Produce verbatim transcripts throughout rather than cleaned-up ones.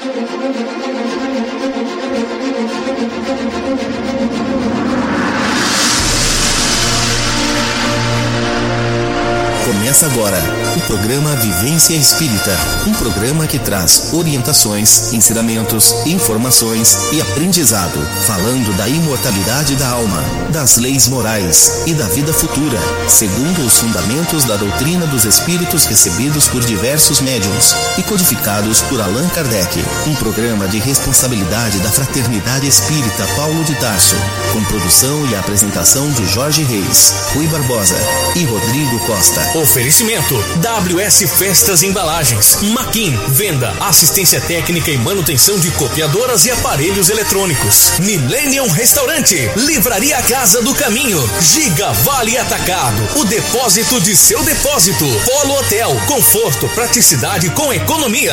Começa agora o programa Vivência Espírita, um programa que traz orientações, ensinamentos, informações e aprendizado, falando da imortalidade da alma, das leis morais e da vida futura, segundo os fundamentos da doutrina dos espíritos recebidos por diversos médiuns e codificados por Allan Kardec. Um programa de responsabilidade da Fraternidade Espírita Paulo de Tarso, com produção e apresentação de Jorge Reis, Rui Barbosa e Rodrigo Costa. Oferecimento W S Festas e Embalagens, Maquin, venda, assistência técnica e manutenção de copiadoras e aparelhos eletrônicos. Millennium Restaurante, Livraria Casa do Caminho, Giga Vale Atacado, o depósito de seu depósito. Polo Hotel, conforto, praticidade com economia.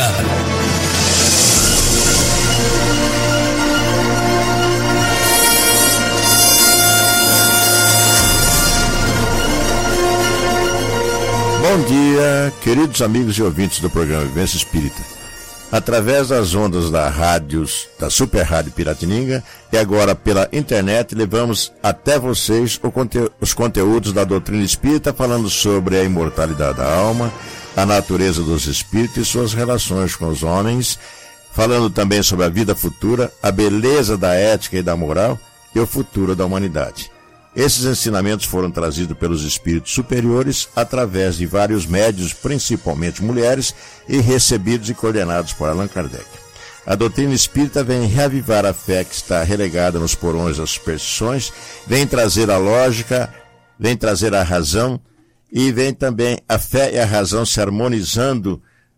Bom dia, queridos amigos e ouvintes do programa Vivência Espírita. Através das ondas da rádios, da Super Rádio Piratininga e agora pela internet, levamos até vocês o conte- os conteúdos da doutrina espírita, falando sobre a imortalidade da alma, a natureza dos espíritos e suas relações com os homens, falando também sobre a vida futura, a beleza da ética e da moral e o futuro da humanidade. Esses ensinamentos foram trazidos pelos espíritos superiores através de vários médiuns, principalmente mulheres, e recebidos e coordenados por Allan Kardec. A doutrina espírita vem reavivar a fé que está relegada nos porões das superstições, vem trazer a lógica, vem trazer a razão e vem também a fé e a razão se harmonizando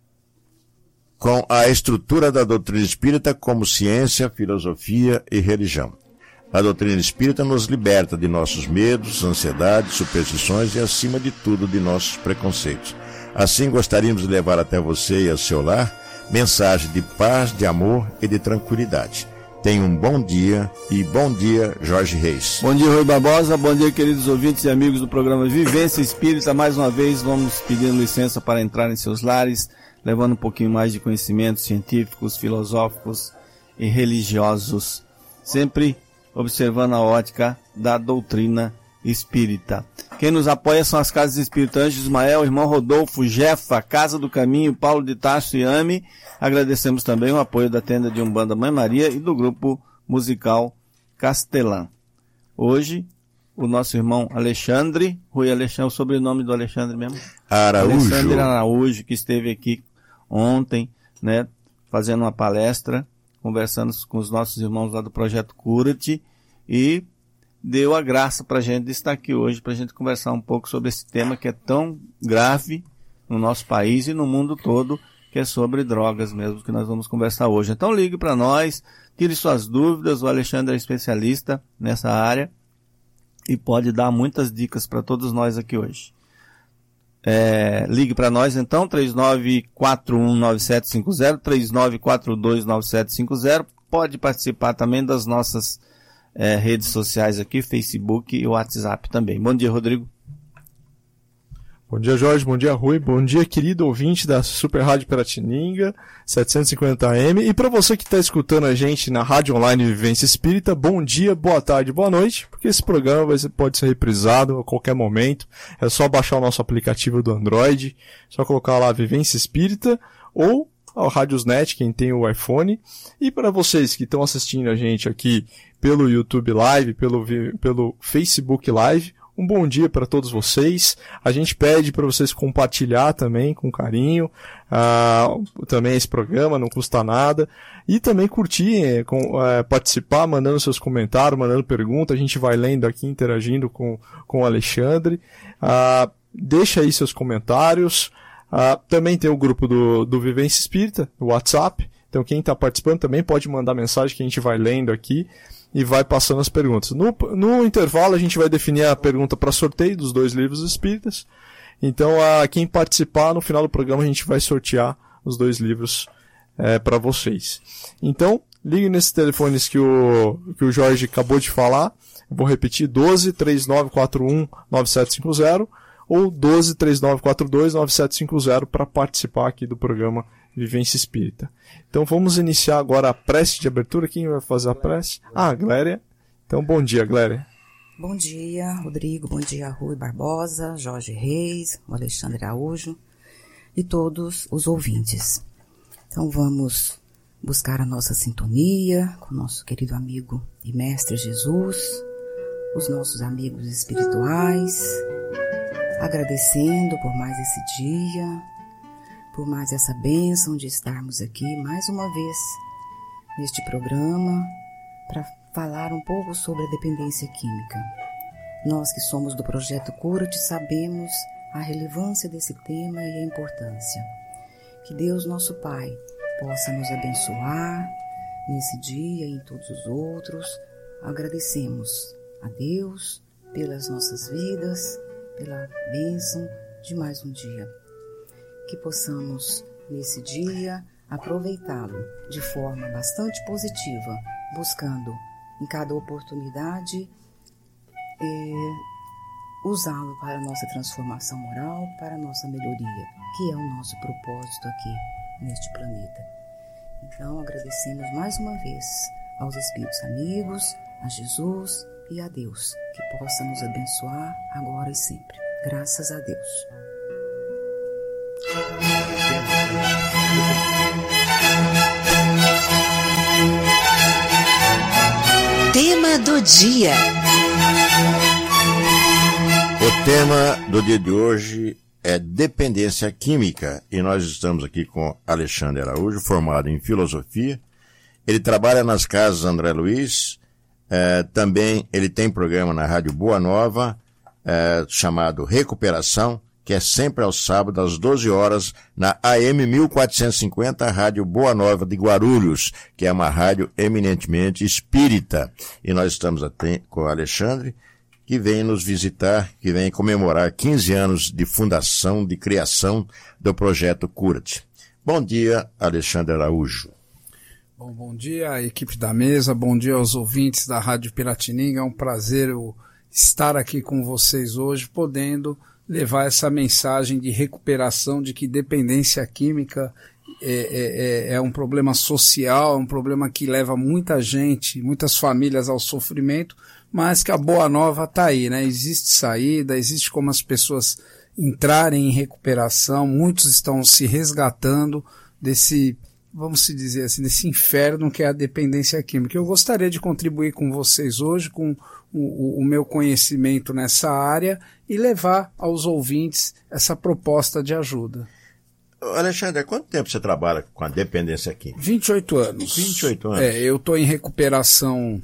com a estrutura da doutrina espírita como ciência, filosofia e religião. A doutrina espírita nos liberta de nossos medos, ansiedades, superstições e, acima de tudo, de nossos preconceitos. Assim, gostaríamos de levar até você e ao seu lar mensagem de paz, de amor e de tranquilidade. Tenha um bom dia e bom dia, Jorge Reis. Bom dia, Rui Barbosa. Bom dia, queridos ouvintes e amigos do programa Vivência Espírita. Mais uma vez, vamos pedindo licença para entrar em seus lares, levando um pouquinho mais de conhecimentos científicos, filosóficos e religiosos. Sempre observando a ótica da doutrina espírita. Quem nos apoia são as Casas Espíritas Anjo Ismael, Irmão Rodolfo, Jefa, Casa do Caminho, Paulo de Tarso e Ame. Agradecemos também o apoio da tenda de Umbanda Mãe Maria e do grupo musical Castelã. Hoje, o nosso irmão Alexandre, Rui Alexandre, o sobrenome do Alexandre mesmo? Araújo. Alexandre Araújo, que esteve aqui ontem, né, fazendo uma palestra, conversando com os nossos irmãos lá do Projeto Cura-te, e deu a graça para a gente de estar aqui hoje, para a gente conversar um pouco sobre esse tema que é tão grave no nosso país e no mundo todo, que é sobre drogas mesmo, que nós vamos conversar hoje. Então ligue para nós, tire suas dúvidas, o Alexandre é especialista nessa área e pode dar muitas dicas para todos nós aqui hoje. É, ligue para nós então, três nove quatro um nove sete cinco zero, três nove quatro dois nove sete cinco zero. Pode participar também das nossas é, redes sociais aqui, Facebook e WhatsApp também. Bom dia, Rodrigo. Bom dia, Jorge. Bom dia, Rui. Bom dia, querido ouvinte da Super Rádio Piratininga, setecentos e cinquenta A M. E para você que está escutando a gente na Rádio Online Vivência Espírita, bom dia, boa tarde, boa noite, porque esse programa vai ser, pode ser reprisado a qualquer momento. É só baixar o nosso aplicativo do Android, só colocar lá Vivência Espírita ou ao Radiosnet, quem tem o iPhone. E para vocês que estão assistindo a gente aqui pelo YouTube Live, pelo, pelo Facebook Live, um bom dia para todos vocês. A gente pede para vocês compartilhar também com carinho uh, também esse programa, não custa nada. E também curtir, é, com, uh, participar, mandando seus comentários, mandando perguntas. A gente vai lendo aqui, interagindo com, com o Alexandre. Uh, deixa aí seus comentários. Uh, também tem o grupo do, do Vivência Espírita, o WhatsApp. Então quem está participando também pode mandar mensagem que a gente vai lendo aqui e vai passando as perguntas. No, no intervalo a gente vai definir a pergunta para sorteio dos dois livros espíritas. Então a quem participar no final do programa a gente vai sortear os dois livros é, para vocês. Então ligue nesses telefones que o, que o Jorge acabou de falar. Eu vou repetir: doze, três nove quatro um, nove sete cinco zero ou doze, três nove quatro dois, nove sete cinco zero para participar aqui do programa Vivência Espírita. Então vamos iniciar agora a prece de abertura. Quem vai fazer a prece? Ah, a Gléria. Então bom dia, Gléria. Bom dia, Rodrigo. Bom dia, Rui Barbosa, Jorge Reis, Alexandre Araújo e todos os ouvintes. Então vamos buscar a nossa sintonia com o nosso querido amigo e mestre Jesus, os nossos amigos espirituais, agradecendo por mais esse dia, por mais essa bênção de estarmos aqui mais uma vez neste programa para falar um pouco sobre a dependência química. Nós que somos do Projeto Cura-te sabemos a relevância desse tema e a importância. Que Deus, nosso Pai, possa nos abençoar nesse dia e em todos os outros. Agradecemos a Deus pelas nossas vidas, pela bênção de mais um dia. Que possamos, nesse dia, aproveitá-lo de forma bastante positiva, buscando em cada oportunidade eh, usá-lo para a nossa transformação moral, para a nossa melhoria, que é o nosso propósito aqui neste planeta. Então, agradecemos mais uma vez aos Espíritos amigos, a Jesus e a Deus, que possa nos abençoar agora e sempre. Graças a Deus. Tema do dia. O tema do dia de hoje é dependência química e nós estamos aqui com Alexandre Araújo, formado em filosofia. Ele trabalha nas casas André Luiz, eh, também ele tem programa na Rádio Boa Nova, eh, chamado Recuperação, que é sempre aos sábados às doze horas na A M mil quatrocentos e cinquenta, Rádio Boa Nova de Guarulhos, que é uma rádio eminentemente espírita. E nós estamos até com o Alexandre, que vem nos visitar, que vem comemorar quinze anos de fundação, de criação do Projeto Cura-te. Bom dia, Alexandre Araújo. Bom, bom dia à equipe da mesa, bom dia aos ouvintes da Rádio Piratininga. É um prazer eu estar aqui com vocês hoje, podendo levar essa mensagem de recuperação, de que dependência química é, é, é um problema social, é um problema que leva muita gente, muitas famílias ao sofrimento, mas que a boa nova está aí, né? Existe saída, existe como as pessoas entrarem em recuperação, muitos estão se resgatando desse, vamos se dizer assim, desse inferno que é a dependência química. Eu gostaria de contribuir com vocês hoje, com o, o meu conhecimento nessa área e levar aos ouvintes essa proposta de ajuda. Alexandre, há quanto tempo você trabalha com a dependência química? vinte e oito anos. vinte e oito anos? É, eu estou em recuperação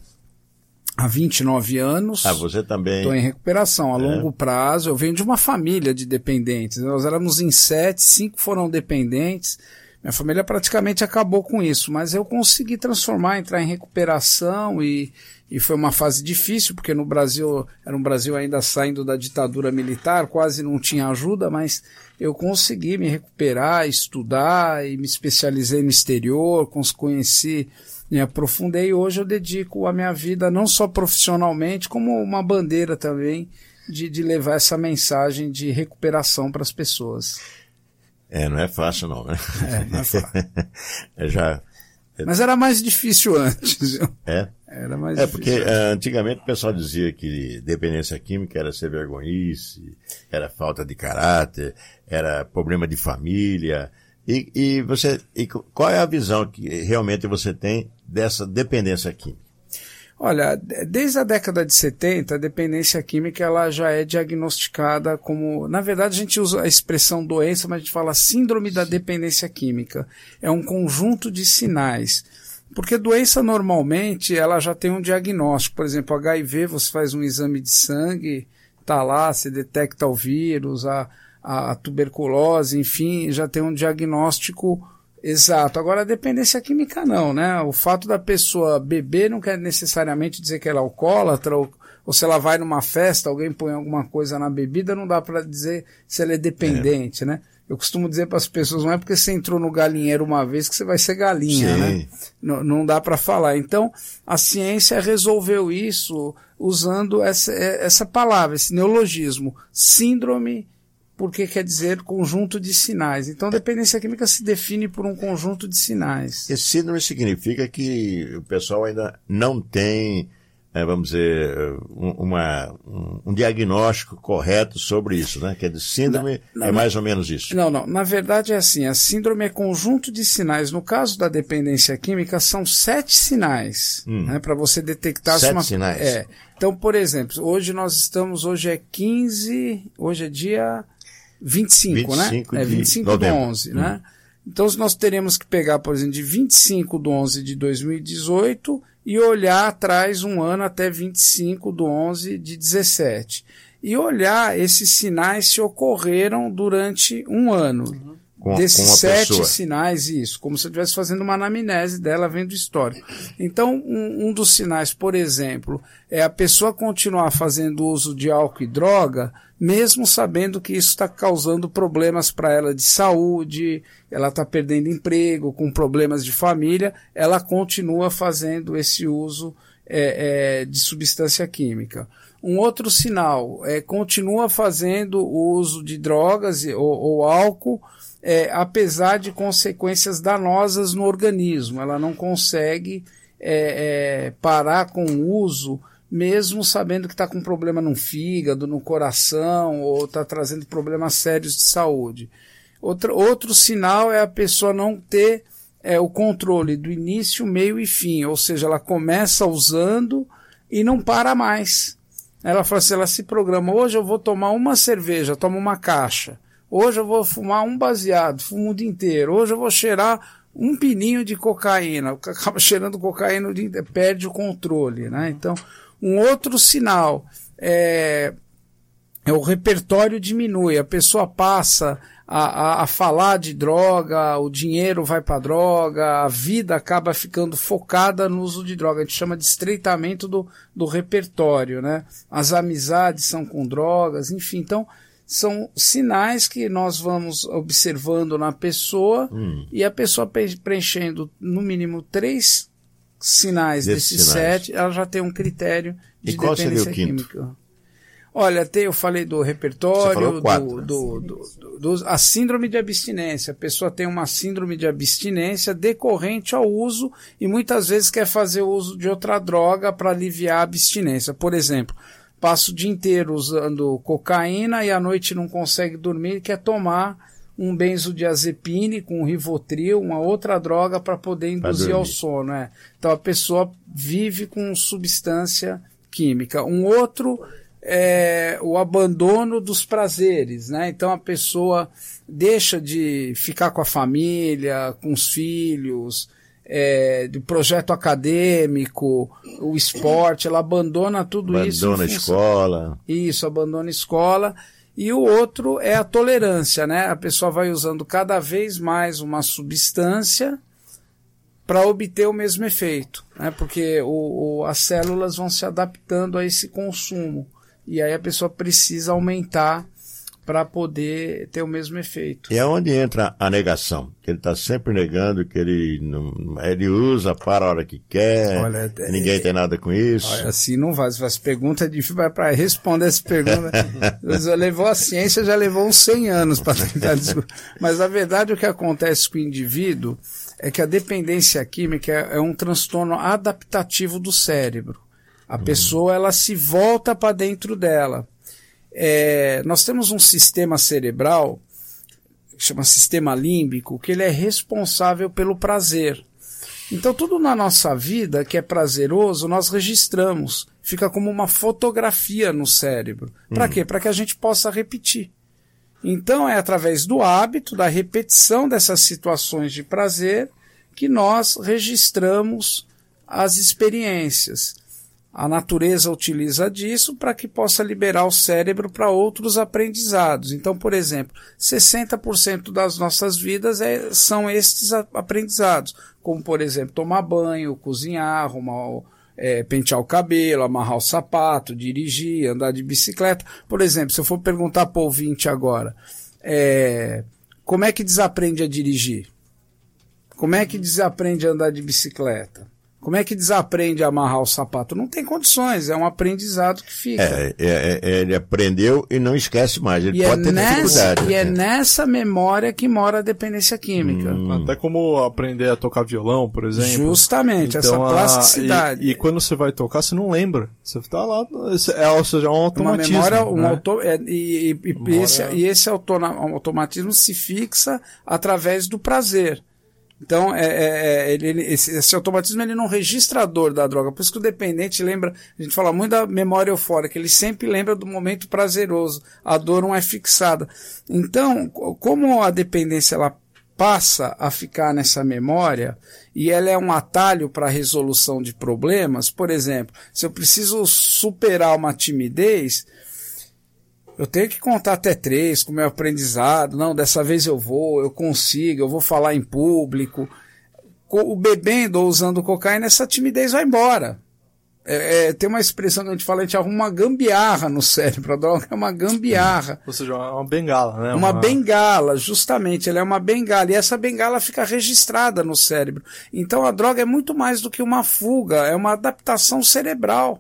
há vinte e nove anos. Ah, você também? Estou em recuperação a é. longo prazo. Eu venho de uma família de dependentes. Nós éramos em sete, cinco foram dependentes. Minha família praticamente acabou com isso, mas eu consegui transformar, entrar em recuperação e, e foi uma fase difícil, porque no Brasil, era um Brasil ainda saindo da ditadura militar, quase não tinha ajuda, mas eu consegui me recuperar, estudar e me especializei no exterior, conheci, me aprofundei e hoje eu dedico a minha vida não só profissionalmente, como uma bandeira também de, de levar essa mensagem de recuperação para as pessoas. É, não é fácil não, né? É, não é fácil. é já... Mas era mais difícil antes, viu? É? Era mais é difícil. É, porque uh, antigamente o pessoal dizia que dependência química era ser vergonhice, era falta de caráter, era problema de família. E, e você, e qual é a visão que realmente você tem dessa dependência química? Olha, desde a década de setenta, a dependência química ela já é diagnosticada como... Na verdade, a gente usa a expressão doença, mas a gente fala síndrome da dependência química. É um conjunto de sinais. Porque doença, normalmente, ela já tem um diagnóstico. Por exemplo, H I V, você faz um exame de sangue, tá lá, você detecta o vírus, a, a, a tuberculose, enfim, já tem um diagnóstico exato. Agora, a dependência química não, né? O fato da pessoa beber não quer necessariamente dizer que ela é alcoólatra, ou, ou se ela vai numa festa, alguém põe alguma coisa na bebida, não dá para dizer se ela é dependente, é. né? Eu costumo dizer para as pessoas, não é porque você entrou no galinheiro uma vez que você vai ser galinha, Sim. né? Não, não dá para falar. Então, a ciência resolveu isso usando essa, essa palavra, esse neologismo, síndrome porque quer dizer conjunto de sinais. Então, dependência química se define por um conjunto de sinais. Esse síndrome significa que o pessoal ainda não tem, é, vamos dizer, um, uma, um, um diagnóstico correto sobre isso, né? Que é de síndrome, não, não, é mais ou menos isso. Não, não. Na verdade é assim, a síndrome é conjunto de sinais. No caso da dependência química, são sete sinais, hum. né? Para você detectar... Sete uma... sinais? É. Então, por exemplo, hoje nós estamos, hoje é quinze, hoje é dia vinte e cinco, vinte e cinco, né? É vinte e cinco do onze, hum. né? Então, nós teremos que pegar, por exemplo, de vinte e cinco do onze de dois mil e dezoito e olhar atrás um ano até vinte e cinco do onze de dezessete. E olhar esses sinais se ocorreram durante um ano. Uhum. Com, desses com sete pessoa. sinais, isso, como se eu estivesse fazendo uma anamnese dela, vendo o histórico. Então, um, um dos sinais, por exemplo, é a pessoa continuar fazendo uso de álcool e droga, mesmo sabendo que isso está causando problemas para ela de saúde, ela está perdendo emprego, com problemas de família, ela continua fazendo esse uso é, é, de substância química. Um outro sinal é continua fazendo o uso de drogas ou, ou álcool, É, apesar de consequências danosas no organismo. Ela não consegue é, é, parar com o uso, mesmo sabendo que está com problema no fígado, no coração, ou está trazendo problemas sérios de saúde. Outro, outro sinal é a pessoa não ter é, o controle do início, meio e fim, ou seja, ela começa usando e não para mais. Ela fala assim, ela se programa, hoje eu vou tomar uma cerveja, tomo uma caixa. Hoje eu vou fumar um baseado, fumo o dia inteiro. Hoje eu vou cheirar um pininho de cocaína. Acaba cheirando cocaína o dia inteiro, perde o controle, né? Então, um outro sinal é, é o repertório diminui. A pessoa passa a, a, a falar de droga, o dinheiro vai para droga, a vida acaba ficando focada no uso de droga. A gente chama de estreitamento do, do repertório, né? As amizades são com drogas, enfim. Então, são sinais que nós vamos observando na pessoa hum. e a pessoa preenchendo no mínimo três sinais desses, desses sinais. sete, ela já tem um critério de e qual dependência seria o quinto? Química. Olha, tem, eu falei do repertório, quatro, do, do, do, do, do, a síndrome de abstinência. A pessoa tem uma síndrome de abstinência decorrente ao uso e muitas vezes quer fazer uso de outra droga para aliviar a abstinência. Por exemplo, passa o dia inteiro usando cocaína e à noite não consegue dormir e quer tomar um benzodiazepine com Rivotril, uma outra droga para poder induzir ao sono. É. Então a pessoa vive com substância química. Um outro é o abandono dos prazeres, né? Então a pessoa deixa de ficar com a família, com os filhos, É, de projeto acadêmico, o esporte, ela abandona tudo abandona isso. Abandona a escola. Isso, abandona a escola. E o outro é a tolerância, né? A pessoa vai usando cada vez mais uma substância para obter o mesmo efeito, né? Porque o, o, as células vão se adaptando a esse consumo. E aí a pessoa precisa aumentar para poder ter o mesmo efeito. E é onde entra a negação, que ele está sempre negando, que ele não, ele usa para a hora que quer, Olha, ninguém é, tem nada com isso. Olha, assim não vai, se faz pergunta é difícil para responder essa pergunta. Levou a ciência, já levou uns cem anos para tentar descobrir. Mas a verdade, o que acontece com o indivíduo é que a dependência química é, é um transtorno adaptativo do cérebro. A hum. pessoa ela se volta para dentro dela. É, nós temos um sistema cerebral que chama sistema límbico, que ele é responsável pelo prazer. Então tudo na nossa vida que é prazeroso nós registramos, fica como uma fotografia no cérebro. Para hum. quê? Para que a gente possa repetir. Então é através do hábito, da repetição dessas situações de prazer que nós registramos as experiências. A natureza utiliza disso para que possa liberar o cérebro para outros aprendizados. Então, por exemplo, sessenta por cento das nossas vidas é, são estes aprendizados, como, por exemplo, tomar banho, cozinhar, arrumar, é, pentear o cabelo, amarrar o sapato, dirigir, andar de bicicleta. Por exemplo, se eu for perguntar para o ouvinte agora, é, como é que desaprende a dirigir? Como é que desaprende a andar de bicicleta? Como é que desaprende a amarrar o sapato? Não tem condições, é um aprendizado que fica. É, é, é, ele aprendeu e não esquece mais, ele e pode é ter nessa, dificuldade. E é né? nessa memória que mora a dependência química. Hum. Até como aprender a tocar violão, por exemplo. Justamente, então, essa plasticidade. A, e, e quando você vai tocar, você não lembra. Você tá lá, é, ou seja, é um automatismo. Uma memória, um né? auto, é, e, e, memória... e esse, e esse autona, automatismo se fixa através do prazer. Então, é, é, ele, ele, esse, esse automatismo ele não registra a dor da droga. Por isso que o dependente lembra, a gente fala muito da memória eufórica, ele sempre lembra do momento prazeroso. A dor não é fixada. Então, como a dependência ela passa a ficar nessa memória e ela é um atalho para a resolução de problemas, por exemplo, se eu preciso superar uma timidez, eu tenho que contar até três com o meu aprendizado. Não, dessa vez eu vou, eu consigo, eu vou falar em público. O bebendo ou usando cocaína, essa timidez vai embora. É, é, tem uma expressão que a gente fala, a gente arruma uma gambiarra no cérebro. A droga é uma gambiarra. Ou seja, uma bengala, né? Uma, uma bengala, justamente. Ela é uma bengala. E essa bengala fica registrada no cérebro. Então a droga é muito mais do que uma fuga. É uma adaptação cerebral.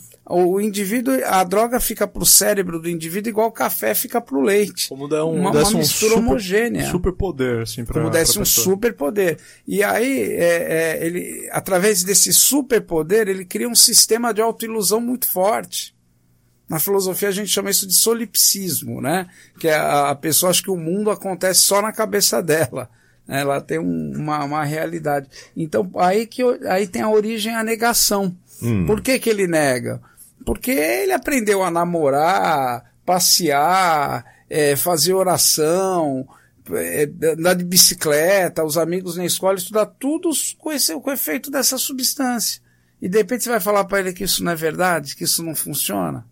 O indivíduo, a droga fica pro cérebro do indivíduo igual o café fica pro leite. Como der um, uma, uma mistura um super, homogênea. Super poder, assim, pra, Como desse pra um super poder. E aí, é, é, ele, através desse super poder, ele cria um sistema de autoilusão muito forte. Na filosofia a gente chama isso de solipsismo, né? Que é a, a pessoa acha que o mundo acontece só na cabeça dela. Ela tem um, uma, uma realidade. Então, aí, que, aí tem a origem a negação. Hum. Por que que ele nega? Porque ele aprendeu a namorar, passear, é, fazer oração, é, andar de bicicleta, os amigos na escola, estudar tudo com, esse, com o efeito dessa substância. E de repente você vai falar para ele que isso não é verdade, que isso não funciona.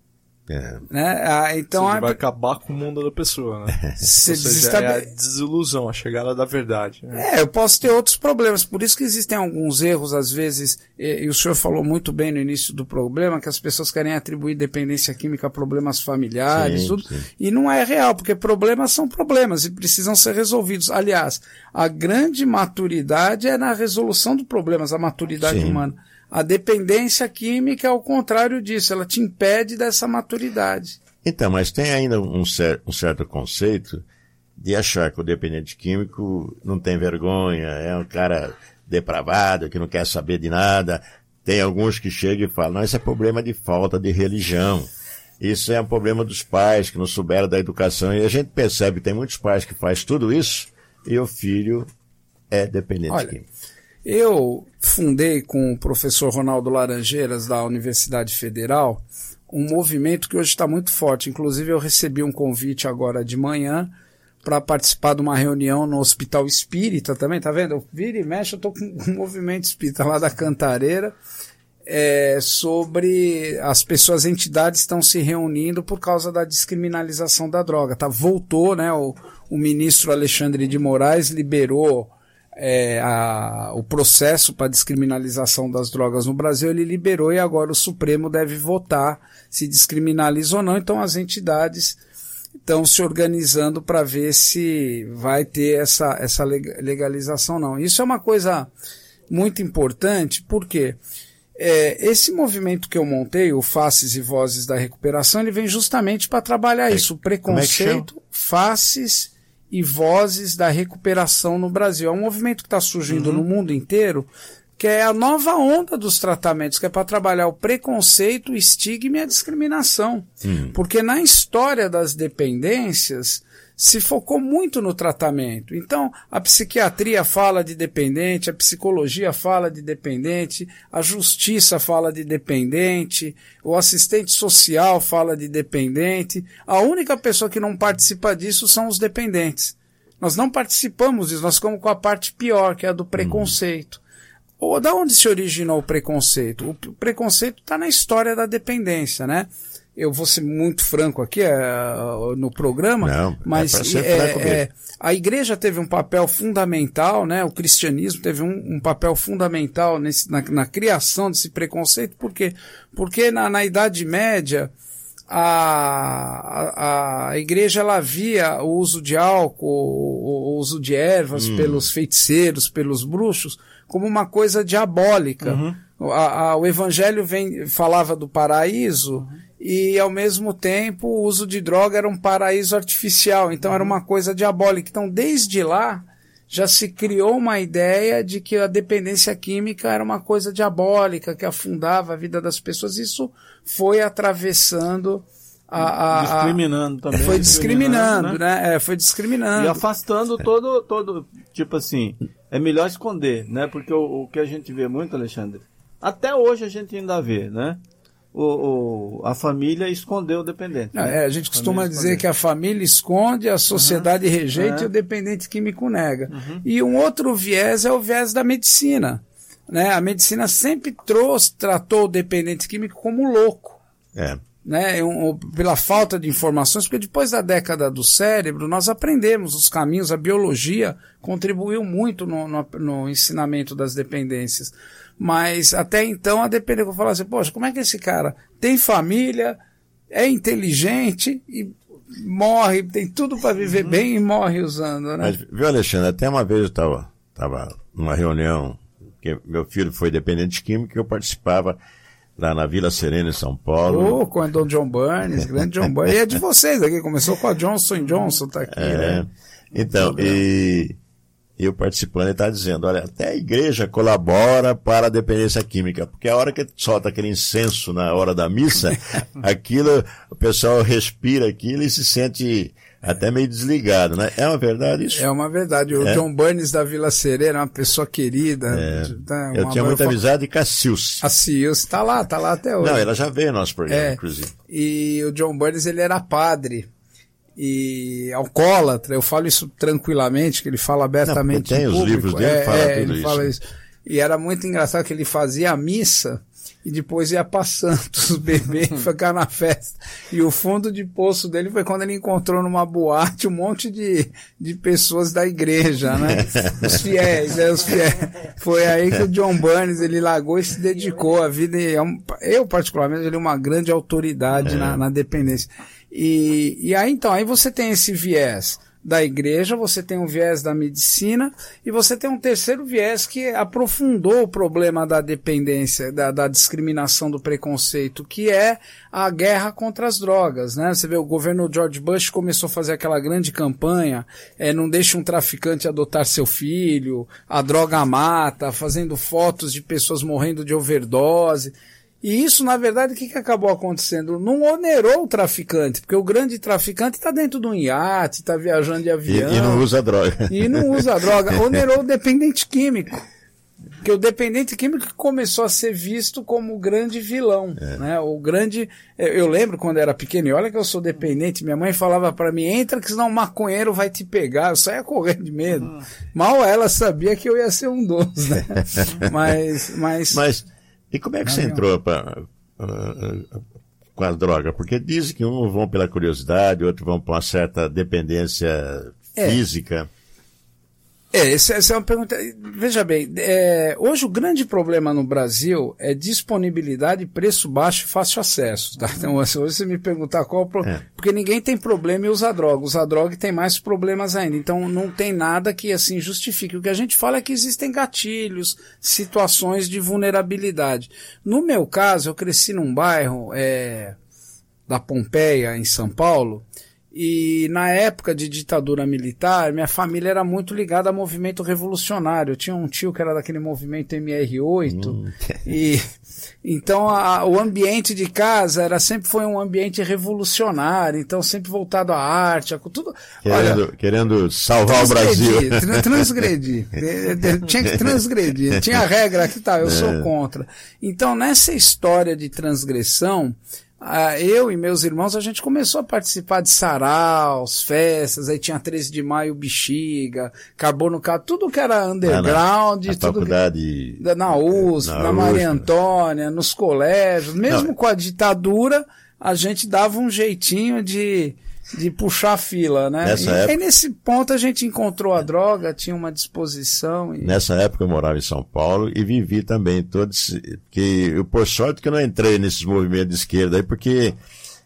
É. Né? Ah, então Você a... vai acabar com o mundo da pessoa, né? Você Ou seja, desestabil... é a desilusão, a chegada da verdade. Né? É, eu posso ter outros problemas, por isso que existem alguns erros, às vezes, e, e o senhor falou muito bem no início do problema, que as pessoas querem atribuir dependência química a problemas familiares, sim, tudo, sim. E não é real, porque problemas são problemas e precisam ser resolvidos. Aliás, a grande maturidade é na resolução dos problemas, a maturidade sim. humana. A dependência química é o contrário disso, ela te impede dessa maturidade. Então, mas tem ainda um, cer- um certo conceito de achar que o dependente químico não tem vergonha, é um cara depravado, que não quer saber de nada. Tem alguns que chegam e falam, não, isso é problema de falta de religião. Isso é um problema dos pais que não souberam da educação. E a gente percebe que tem muitos pais que fazem tudo isso e o filho é dependente Olha, químico. Eu fundei com o professor Ronaldo Laranjeiras, da Universidade Federal, um movimento que hoje está muito forte. Inclusive, eu recebi um convite agora de manhã para participar de uma reunião no Hospital Espírita também, tá vendo? Eu vira e mexe, eu estou com um movimento espírita lá da Cantareira, é, sobre as pessoas, as entidades estão se reunindo por causa da descriminalização da droga. Tá? Voltou, né? O, o ministro Alexandre de Moraes liberou É, a, o processo para descriminalização das drogas no Brasil, ele liberou e agora o Supremo deve votar se descriminaliza ou não. Então as entidades estão se organizando para ver se vai ter essa, essa legalização ou não. Isso é uma coisa muito importante, porque é, esse movimento que eu montei, o Faces e Vozes da Recuperação, ele vem justamente para trabalhar é, isso, o preconceito, é faces e vozes da recuperação no Brasil. É um movimento que está surgindo uhum. no mundo inteiro, que é a nova onda dos tratamentos, que é para trabalhar o preconceito, o estigma e a discriminação. Uhum. Porque na história das dependências se focou muito no tratamento. Então, a psiquiatria fala de dependente, a psicologia fala de dependente, a justiça fala de dependente, o assistente social fala de dependente. A única pessoa que não participa disso são os dependentes. Nós não participamos disso, nós ficamos com a parte pior, que é a do preconceito. Hum. Ou da onde se originou o preconceito? O preconceito está na história da dependência, né? Eu vou ser muito franco aqui uh, no programa, Não, mas é é, é, a igreja teve um papel fundamental, né? O cristianismo teve um, um papel fundamental nesse, na, na criação desse preconceito. Por quê? Porque na, na Idade Média a, a, a igreja ela via o uso de álcool, o, o uso de ervas hum. pelos feiticeiros, pelos bruxos, como uma coisa diabólica. Uhum. A, a, o evangelho vem, falava do paraíso, uhum. e ao mesmo tempo o uso de droga era um paraíso artificial, então uhum. era uma coisa diabólica. Então desde lá já se criou uma ideia de que a dependência química era uma coisa diabólica, que afundava a vida das pessoas. Isso foi atravessando a... a discriminando também. Foi discriminando, discriminando né? né? É, foi discriminando. E afastando todo, todo, tipo assim, é melhor esconder, né? Porque o, o que a gente vê muito, Alexandre, até hoje a gente ainda vê, né? O, o, a família escondeu o dependente. Não, né? é, a gente costuma dizer que a família esconde, a sociedade uhum. rejeita é. e o dependente químico nega. Uhum. E um outro viés é o viés da medicina. Né? A medicina sempre trouxe, tratou o dependente químico como louco. É. Né? Um, pela falta de informações, porque depois da década do cérebro, nós aprendemos os caminhos, a biologia contribuiu muito no, no, no ensinamento das dependências. Mas até então a dependência, eu falava assim, poxa, como é que esse cara tem família, é inteligente e morre, tem tudo para viver uhum. bem e morre usando, né? Mas, viu, Alexandre, até uma vez eu estava tava numa reunião, que meu filho foi dependente químico, e eu participava lá na Vila Serena, em São Paulo. Oh, com o Dom John Burns, grande John Burns. E é de vocês aqui, começou com a Johnson and Johnson, tá aqui, é, né? Então, e... eu participando, ele está dizendo, olha, até a igreja colabora para a dependência química, porque a hora que solta aquele incenso na hora da missa, aquilo, o pessoal respira aquilo e se sente até meio desligado, né? É uma verdade isso? É uma verdade. O é. John Burns da Vila Serena é uma pessoa querida. É. Tá, eu uma tinha muita falo... amizade com a Silce. A Silce está lá, está lá até hoje. Não, ela já veio no nosso programa, é. inclusive. E o John Burns, ele era padre. E alcoólatra, eu falo isso tranquilamente, que ele fala abertamente. Não, tem os livros dele, é, fala é, tudo ele isso. Fala isso. E era muito engraçado que ele fazia a missa e depois ia pra Santos beber e ficar na festa. E o fundo de poço dele foi quando ele encontrou numa boate um monte de, de pessoas da igreja, né? Os fiéis, né? Os fiéis. Foi aí que o John Burns, ele largou e se dedicou à vida. E eu, particularmente, ele é uma grande autoridade é. na, na dependência. E, e aí, então, aí você tem esse viés da igreja, você tem um viés da medicina e você tem um terceiro viés que aprofundou o problema da dependência, da, da discriminação, do preconceito, que é a guerra contra as drogas, né? Você vê, o governo George Bush começou a fazer aquela grande campanha, é, não deixe um traficante adotar seu filho, a droga mata, fazendo fotos de pessoas morrendo de overdose. E isso, na verdade, o que, que acabou acontecendo? Não onerou o traficante, porque o grande traficante está dentro de um iate, está viajando de avião. E, e não usa droga. E não usa droga. Onerou o dependente químico. Porque o dependente químico começou a ser visto como o grande vilão. É. Né? O grande... Eu lembro quando eu era pequeno, e olha que eu sou dependente, minha mãe falava para mim, entra que senão o maconheiro vai te pegar. Eu saía correndo de medo. Uhum. Mal ela sabia que eu ia ser um dos, né? mas... mas... mas... E como é que você entrou pra, uh, uh, com as drogas? Porque dizem que uns vão pela curiosidade, outros vão por uma certa dependência é. física. É, essa, essa é uma pergunta. Veja bem, é, hoje o grande problema no Brasil é disponibilidade, preço baixo e fácil acesso. Tá? Então, hoje você me perguntar qual o problema. É. Porque ninguém tem problema em usar droga. Usar droga tem mais problemas ainda. Então, não tem nada que assim justifique. O que a gente fala é que existem gatilhos, situações de vulnerabilidade. No meu caso, eu cresci num bairro é, da Pompeia, em São Paulo. E na época de ditadura militar, minha família era muito ligada ao movimento revolucionário. Eu tinha um tio que era daquele movimento M R oito. Hum. E então a, o ambiente de casa era sempre foi um ambiente revolucionário, então sempre voltado à arte, a tudo. Querendo, olha, querendo salvar o Brasil. Transgredir. Tinha que transgredir. Tinha regra que tá, eu é. sou contra. Então nessa história de transgressão, Uh, eu e meus irmãos, a gente começou a participar de saraus, festas, aí tinha treze de maio, bexiga, carbono, tudo que era underground, na, na tudo faculdade, que, na U S P, na, na Maria Antônia, nos colégios, mesmo Não. com a ditadura, a gente dava um jeitinho de, de puxar a fila, né? Nessa e época, aí nesse ponto a gente encontrou a droga, tinha uma disposição. E... Nessa época eu morava em São Paulo e vivi também todos, que eu, por sorte que eu não entrei nesses movimentos de esquerda aí, porque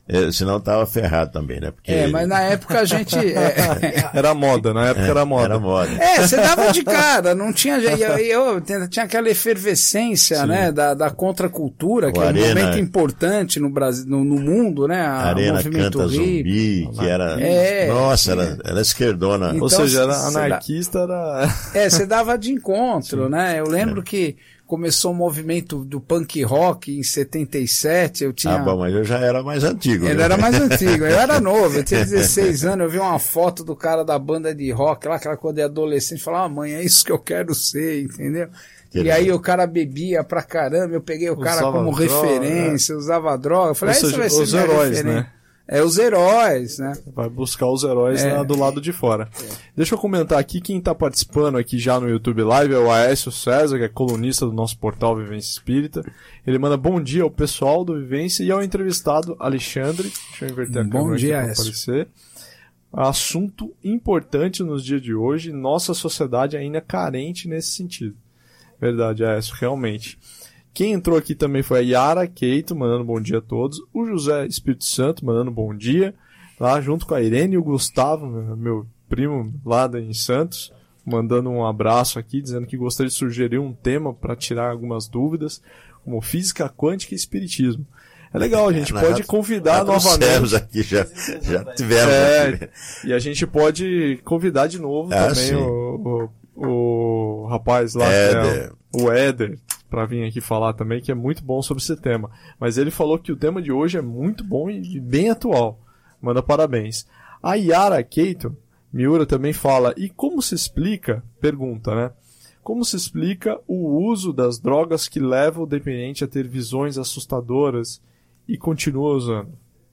É, senão tava ferrado também, né? Porque é, mas na época a gente... É, era moda, na época é, era moda. Era moda. É, você dava de cara, não tinha... Eu, eu, tinha aquela efervescência, né, da, da contracultura, que Arena, é um momento importante no Brasil, no, no mundo, né? A Arena movimento Canta hippie, Zumbi, que era... É, nossa, era, era esquerdona. Então, Ou seja, era cê anarquista, dá, era... É, você dava de encontro, Sim. né? Eu lembro é. que começou o movimento do punk rock em setenta e sete, eu tinha... Ah, bom, mas eu já era mais antigo. Ele viu? era mais antigo, eu era novo, eu tinha dezesseis anos, eu vi uma foto do cara da banda de rock lá, aquela coisa de adolescente, falava, ah, mãe, é isso que eu quero ser, entendeu? Que e aí o cara bebia pra caramba, eu peguei o cara usava como droga, referência, né? Usava droga, eu falei, ah, isso vai ser os heróis, referência. Né? É, os heróis, né? Vai buscar os heróis é. lá do lado de fora. É. Deixa eu comentar aqui, quem tá participando aqui já no YouTube Live é o Aécio César, que é colunista do nosso portal Vivência Espírita. Ele manda bom dia ao pessoal do Vivência e ao entrevistado Alexandre. Deixa eu inverter a bom câmera dia, aqui pra aparecer. Assunto importante nos dias de hoje, nossa sociedade ainda carente nesse sentido. Verdade, Aécio, realmente. Quem entrou aqui também foi a Yara Keito, mandando bom dia a todos. O José Espírito Santo, mandando bom dia. Lá junto com a Irene e o Gustavo, meu primo lá em Santos, mandando um abraço aqui, dizendo que gostaria de sugerir um tema para tirar algumas dúvidas, como física quântica e espiritismo. É legal, a gente é, pode já, convidar já novamente. Aqui, já, já tivemos é, aqui. E a gente pode convidar de novo ah, também o, o, o rapaz lá, Éder. É, o Éder, para vir aqui falar também, que é muito bom sobre esse tema. Mas ele falou que o tema de hoje é muito bom e bem atual. Manda parabéns. A Yara Keito Miura também fala, e como se explica, pergunta, né? Como se explica o uso das drogas que levam o dependente a ter visões assustadoras e continua usando?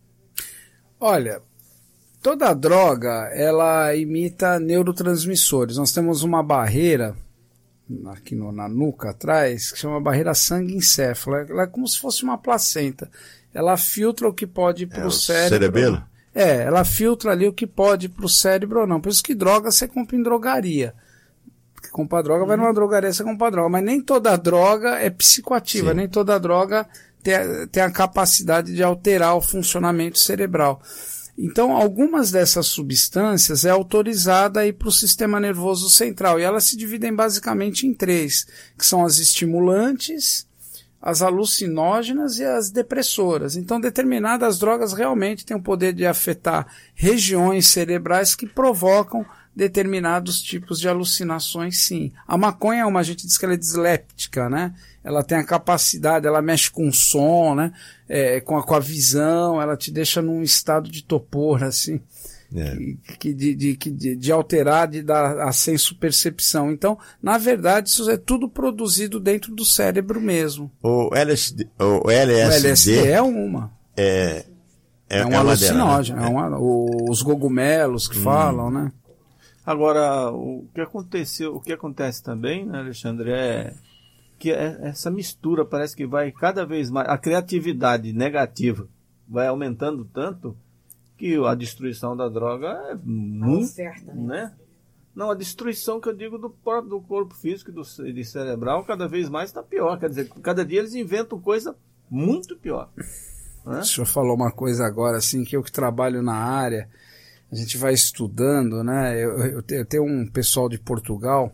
Olha, toda droga, ela imita neurotransmissores. Nós temos uma barreira aqui no, na nuca atrás, que chama barreira sangue-encéfalo. Ela é como se fosse uma placenta. Ela filtra o que pode ir para é o cérebro. Cerebelo? É, ela filtra ali o que pode ir para o cérebro ou não. Por isso que droga você compra em drogaria. Porque comprar droga vai numa drogaria, você compra droga. Mas nem toda droga é psicoativa, Sim. nem toda droga tem, tem a capacidade de alterar o funcionamento cerebral. Então, algumas dessas substâncias é autorizada a ir para o sistema nervoso central. E elas se dividem basicamente em três, que são as estimulantes, as alucinógenas e as depressoras. Então, determinadas drogas realmente têm o poder de afetar regiões cerebrais que provocam determinados tipos de alucinações, sim. A maconha é uma, a gente diz que ela é disléptica, né? Ela tem a capacidade, ela mexe com o som, né? É, com, a, com a visão, ela te deixa num estado de topor, assim, é. que, que de, de, de, de alterar, de dar a senso-percepção. Então, na verdade, isso é tudo produzido dentro do cérebro mesmo. O L S D, o L S D, o L S D é uma. É, é, é um é alucinógeno, dela, né? é uma, os cogumelos que hum. falam, né? Agora, o que aconteceu, o que acontece também, né, Alexandre, é que essa mistura parece que vai cada vez mais, a criatividade negativa vai aumentando tanto que a destruição da droga é muito, certa, né? né? Não, a destruição que eu digo do, do corpo físico e do de cerebral cada vez mais está pior, quer dizer, cada dia eles inventam coisa muito pior. Né? O senhor falou uma coisa agora, assim, que eu que trabalho na área, a gente vai estudando, né? Eu, eu, eu tenho um pessoal de Portugal,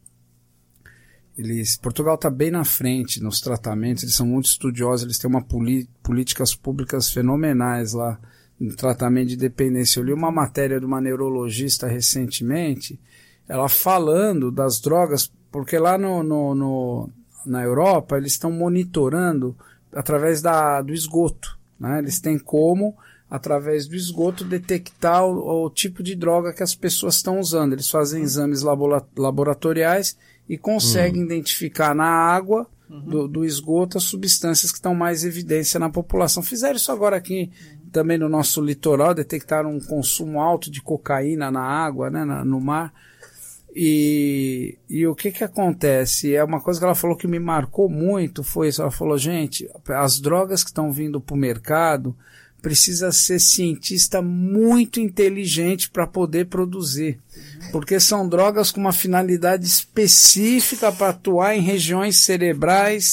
eles, Portugal está bem na frente nos tratamentos, eles são muito estudiosos, eles têm uma poli, políticas públicas fenomenais lá no tratamento de dependência. Eu li uma matéria de uma neurologista recentemente, ela falando das drogas, porque lá no, no, no, na Europa eles estão monitorando através da, do esgoto, né? Eles têm como através do esgoto, detectar o, o tipo de droga que as pessoas estão usando. Eles fazem exames labora, laboratoriais e conseguem uhum. identificar na água uhum. do, do esgoto as substâncias que estão mais em evidência na população. Fizeram isso agora aqui uhum. também no nosso litoral, detectaram um consumo alto de cocaína na água, né, na, no mar. E, e o que que acontece? É uma coisa que ela falou que me marcou muito, foi isso. Ela falou, gente, as drogas que estão vindo para o mercado precisa ser cientista muito inteligente para poder produzir, porque são drogas com uma finalidade específica para atuar em regiões cerebrais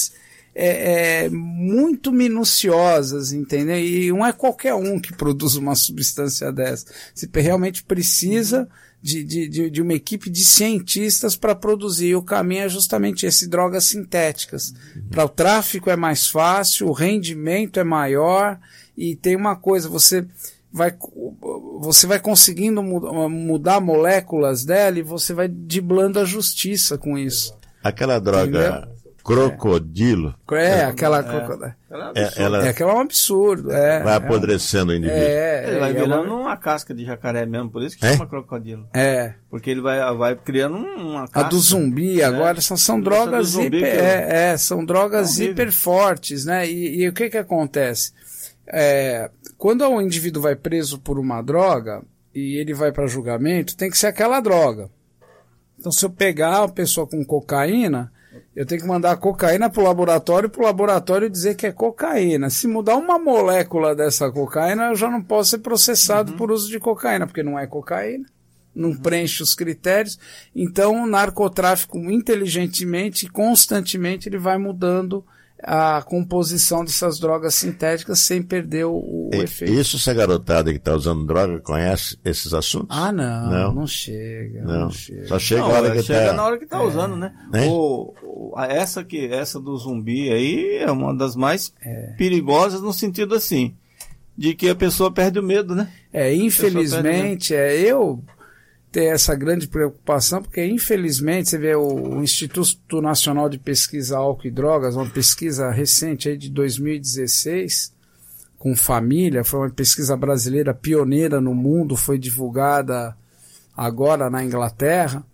é, é, muito minuciosas, entendeu? E não é qualquer um que produz uma substância dessa. Você realmente precisa de, de, de, de uma equipe de cientistas para produzir. E o caminho é justamente esse, drogas sintéticas. Para o tráfico é mais fácil, o rendimento é maior, e tem uma coisa, você vai, você vai conseguindo mudar moléculas dela e você vai driblando a justiça com isso. Aquela droga... Entendeu? Crocodilo. É, é aquela. É, crocodilo. É, ela, é aquela é um absurdo. É, vai apodrecendo é, o indivíduo. É, ele vai virando é uma... uma casca de jacaré mesmo, por isso que é? chama crocodilo. É. Porque ele vai, vai criando uma casca. A do zumbi, né? Agora são, são drogas zumbi hiper, é, é, são drogas é hiper fortes, né? E, e o que que acontece? É, quando o indivíduo vai preso por uma droga e ele vai para julgamento, tem que ser aquela droga. Então, se eu pegar uma pessoa com cocaína, eu tenho que mandar a cocaína para o laboratório, para o laboratório dizer que é cocaína. Se mudar uma molécula dessa cocaína, eu já não posso ser processado uhum. por uso de cocaína, porque não é cocaína, não uhum. preenche os critérios. Então, o narcotráfico, inteligentemente e constantemente, ele vai mudando a composição dessas drogas sintéticas sem perder o, o e, efeito. Isso, essa garotada que está usando droga conhece esses assuntos? Ah, não, não, não chega. Não. Não chega. Só chega, não, a hora que chega tá... na hora que está é. usando, né? O, o, essa, que, essa do zumbi aí é uma das mais é. perigosas no sentido assim, de que a pessoa perde o medo, né? É, infelizmente, é, eu... ter essa grande preocupação, porque infelizmente você vê o, o Instituto Nacional de Pesquisa Álcool e Drogas, uma pesquisa recente aí de dois mil e dezesseis, com família, foi uma pesquisa brasileira pioneira no mundo, foi divulgada agora na Inglaterra,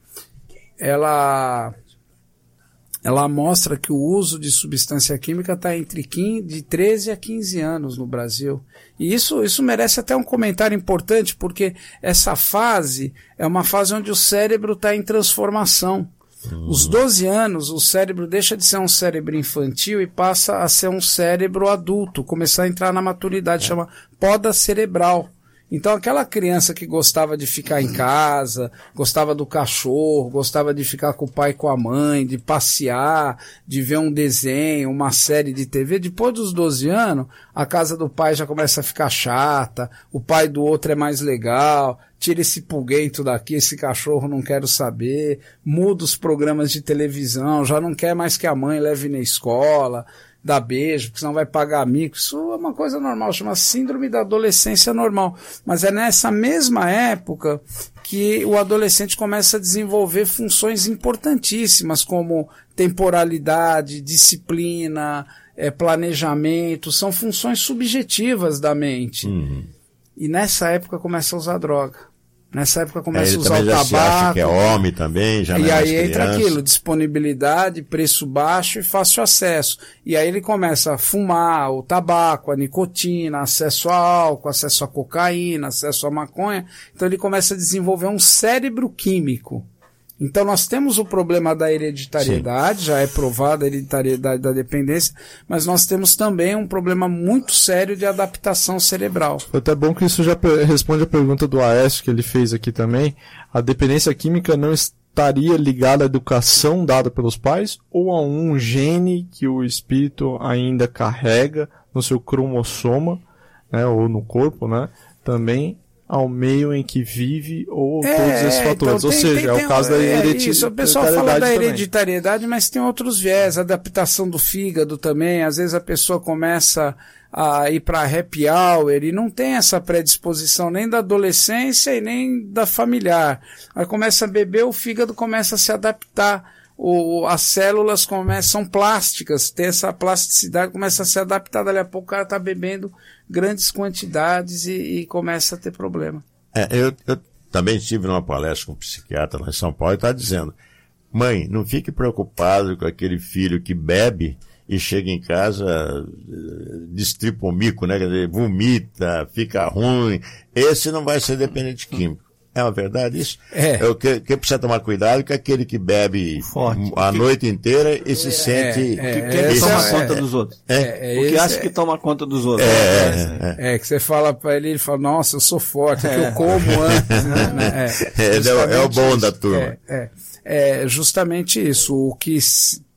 ela, ela mostra que o uso de substância química está entre quinze, de treze a quinze anos no Brasil. E isso, isso merece até um comentário importante, porque essa fase é uma fase onde o cérebro está em transformação. Uhum. Os doze anos, o cérebro deixa de ser um cérebro infantil e passa a ser um cérebro adulto, começar a entrar na maturidade, é. chama poda cerebral. Então aquela criança que gostava de ficar em casa, gostava do cachorro, gostava de ficar com o pai e com a mãe, de passear, de ver um desenho, uma série de T V, depois dos doze anos, a casa do pai já começa a ficar chata, o pai do outro é mais legal, tira esse pulguento daqui, esse cachorro não quero saber, muda os programas de televisão, já não quer mais que a mãe leve na escola, dá beijo, porque senão vai pagar mico. Isso é uma coisa normal, chama síndrome da adolescência normal. Mas é nessa mesma época que o adolescente começa a desenvolver funções importantíssimas, como temporalidade, disciplina, é, planejamento, são funções subjetivas da mente. Uhum. E nessa época começa a usar droga. Nessa época começa a usar o tabaco. Se acha que é homem também, já não é E mais aí entra criança. aquilo, disponibilidade, preço baixo e fácil acesso. E aí ele começa a fumar o tabaco, a nicotina, acesso a álcool, acesso a cocaína, acesso a maconha. Então ele começa a desenvolver um cérebro químico. Então nós temos o problema da hereditariedade, Sim. já é provada a hereditariedade da dependência, mas nós temos também um problema muito sério de adaptação cerebral. Foi até bom que isso já responde a pergunta do Aécio que ele fez aqui também. A dependência química não estaria ligada à educação dada pelos pais ou a um gene que o espírito ainda carrega no seu cromossoma, né, ou no corpo, né, também ao meio em que vive ou é, todos esses fatores. Então tem, Ou seja, tem, é o caso tem, da hereditariedade. Isso, o pessoal fala da hereditariedade, também. Mas tem outros viés, a adaptação do fígado também. Às vezes a pessoa começa a ir para happy hour e não tem essa predisposição nem da adolescência e nem da familiar. Aí começa a beber, o fígado começa a se adaptar. O, as células começam plásticas, tem essa plasticidade, começa a se adaptar, dali a pouco o cara está bebendo grandes quantidades e, e começa a ter problema. É, eu, eu também estive numa palestra com um psiquiatra lá em São Paulo e está dizendo, mãe, não fique preocupado com aquele filho que bebe e chega em casa, destripa o mico, né? Quer dizer, vomita, fica ruim, esse não vai ser dependente químico. É uma verdade isso? É. O que, que precisa tomar cuidado com aquele que bebe Forte. a que... noite inteira e se é, sente... É, que quer tomar é, conta dos outros. É, é, o que esse, acha que toma conta dos outros. É, é, é. é que você fala pra ele, ele fala, nossa, eu sou forte, é que eu como antes. Né? É, é, é o bom isso. da turma. É, é, é justamente isso. O que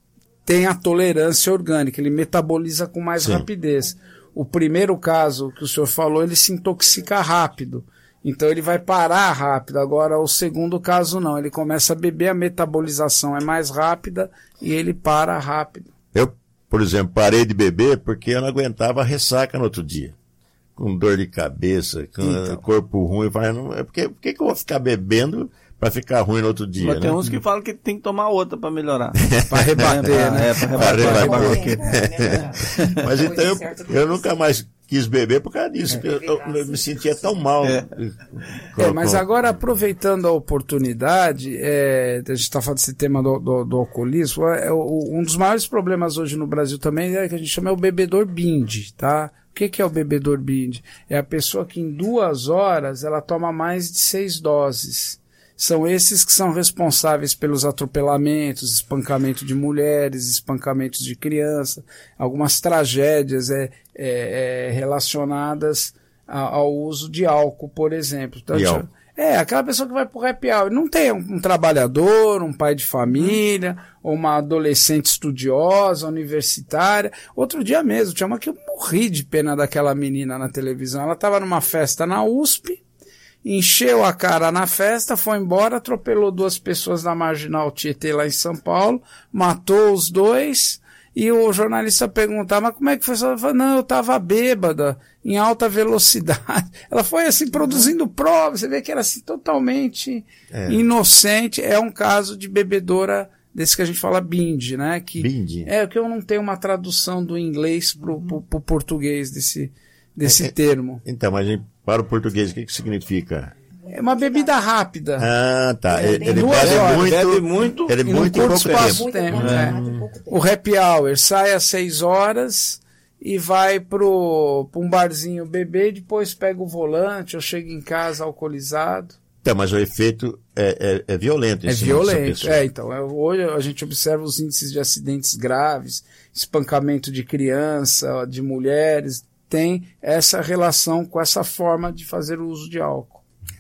tem a tolerância orgânica, ele metaboliza com mais Sim. rapidez. O primeiro caso que o senhor falou, ele se intoxica rápido. Então ele vai parar rápido. Agora o segundo caso não, ele começa a beber, a metabolização é mais rápida e ele para rápido. Eu, por exemplo, parei de beber porque eu não aguentava a ressaca no outro dia. Com dor de cabeça, com então. corpo ruim. Eu falei, não, por que, por que eu vou ficar bebendo para ficar ruim no outro dia? Mas né? tem uns que falam que tem que tomar outra para melhorar. Para rebater, é, né? É, para rebater. Pra rebater. rebater. Mas então eu, eu nunca mais quis beber por causa disso, é. eu, eu, eu me sentia tão mal. É. Com, é, mas agora, aproveitando a oportunidade, é, a gente está falando desse tema do, do, do alcoolismo, é, o, um dos maiores problemas hoje no Brasil também é que a gente chama é o bebedor binge, tá? O que, que é o bebedor binge? É a pessoa que em duas horas ela toma mais de seis doses. São esses que são responsáveis pelos atropelamentos, espancamento de mulheres, espancamentos de crianças, algumas tragédias é, é, é, relacionadas a, ao uso de álcool, por exemplo. Então, álcool. É, aquela pessoa que vai pro happy hour. Não tem um, um trabalhador, um pai de família, ou uma adolescente estudiosa, universitária. Outro dia mesmo, tinha uma que eu morri de pena daquela menina na televisão. Ela estava numa festa na U S P, encheu a cara na festa, foi embora, atropelou duas pessoas na Marginal Tietê lá em São Paulo, matou os dois, e o jornalista perguntava, mas como é que foi? Ela falou, não, eu estava bêbada, em alta velocidade. Ela foi assim, produzindo provas, você vê que era assim, totalmente é. inocente. É um caso de bebedora desse que a gente fala binge, né? Que binge. É que eu não tenho uma tradução do inglês pro, pro, pro português desse, desse é, termo. Então, mas para o português, o que que significa? É uma bebida rápida. Ah, tá. É, ele ele duas bebe, horas, muito, bebe muito. Ele muito em pouco tempo. tempo hum. é. O happy hour sai às seis horas e vai pro, pro um barzinho beber, depois pega o volante ou chega em casa alcoolizado. Então, mas o efeito é, é, é violento. É violento. É, então, é, hoje a gente observa os índices de acidentes graves, espancamento de criança, de mulheres, tem essa relação com essa forma de fazer o uso de álcool.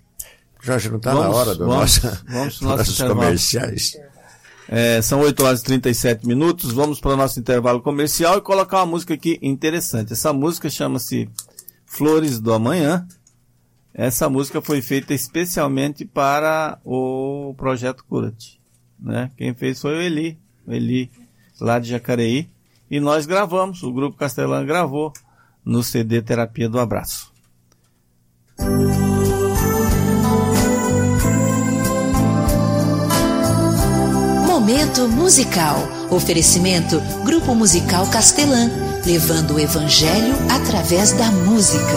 Jorge, não está na hora do vamos, nosso, vamos dos nossos comerciais. É, são oito horas e trinta e sete minutos, vamos para o nosso intervalo comercial e colocar uma música aqui interessante. Essa música chama-se Flores do Amanhã. Essa música foi feita especialmente para o Projeto Cura-te, né? Quem fez foi o Eli, o Eli lá de Jacareí, e nós gravamos, o Grupo Castelã gravou no C D Terapia do Abraço. Momento musical. Oferecimento Grupo Musical Castelã, levando o Evangelho através da música.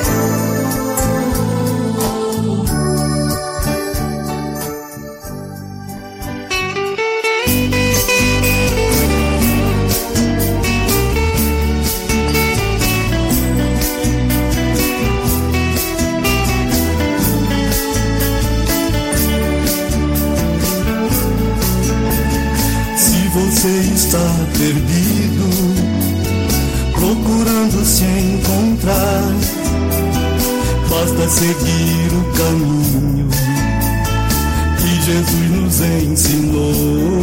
Você está perdido, procurando se encontrar. Basta seguir o caminho que Jesus nos ensinou.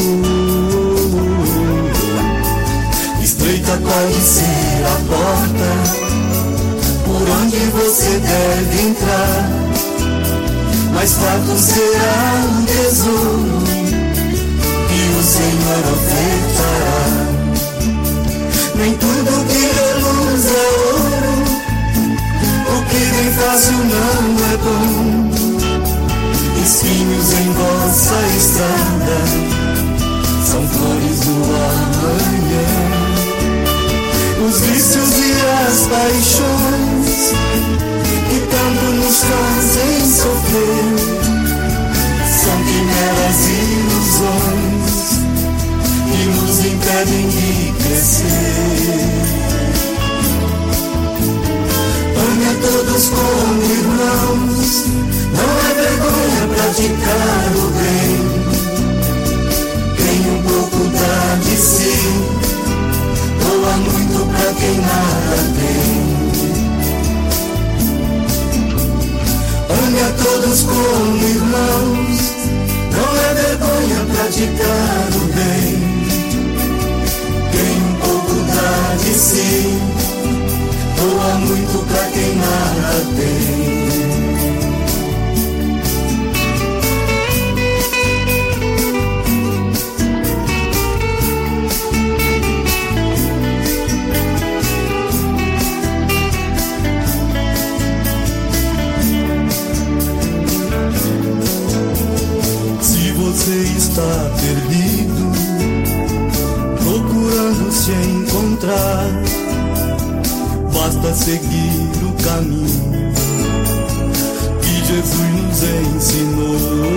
Estreita pode ser a porta por onde você deve entrar, mais farto será o tesouro o Senhor ofertará. Nem tudo que reluz é ouro, o que vem fácil não é bom. Espinhos em vossa estrada são flores do amanhã. Os vícios e as paixões que tanto nos fazem sofrer são quimeras e ilusões que nos impedem de crescer. Ame a todos como irmãos, não é vergonha praticar o bem. Quem um pouco dá de si, doa muito pra quem nada tem. Ame a todos como irmãos, não é vergonha praticar o bem. Quem si, doa muito pra quem nada tem. Você está perdido, procurando se encontrar. Basta seguir o caminho que Jesus nos ensinou.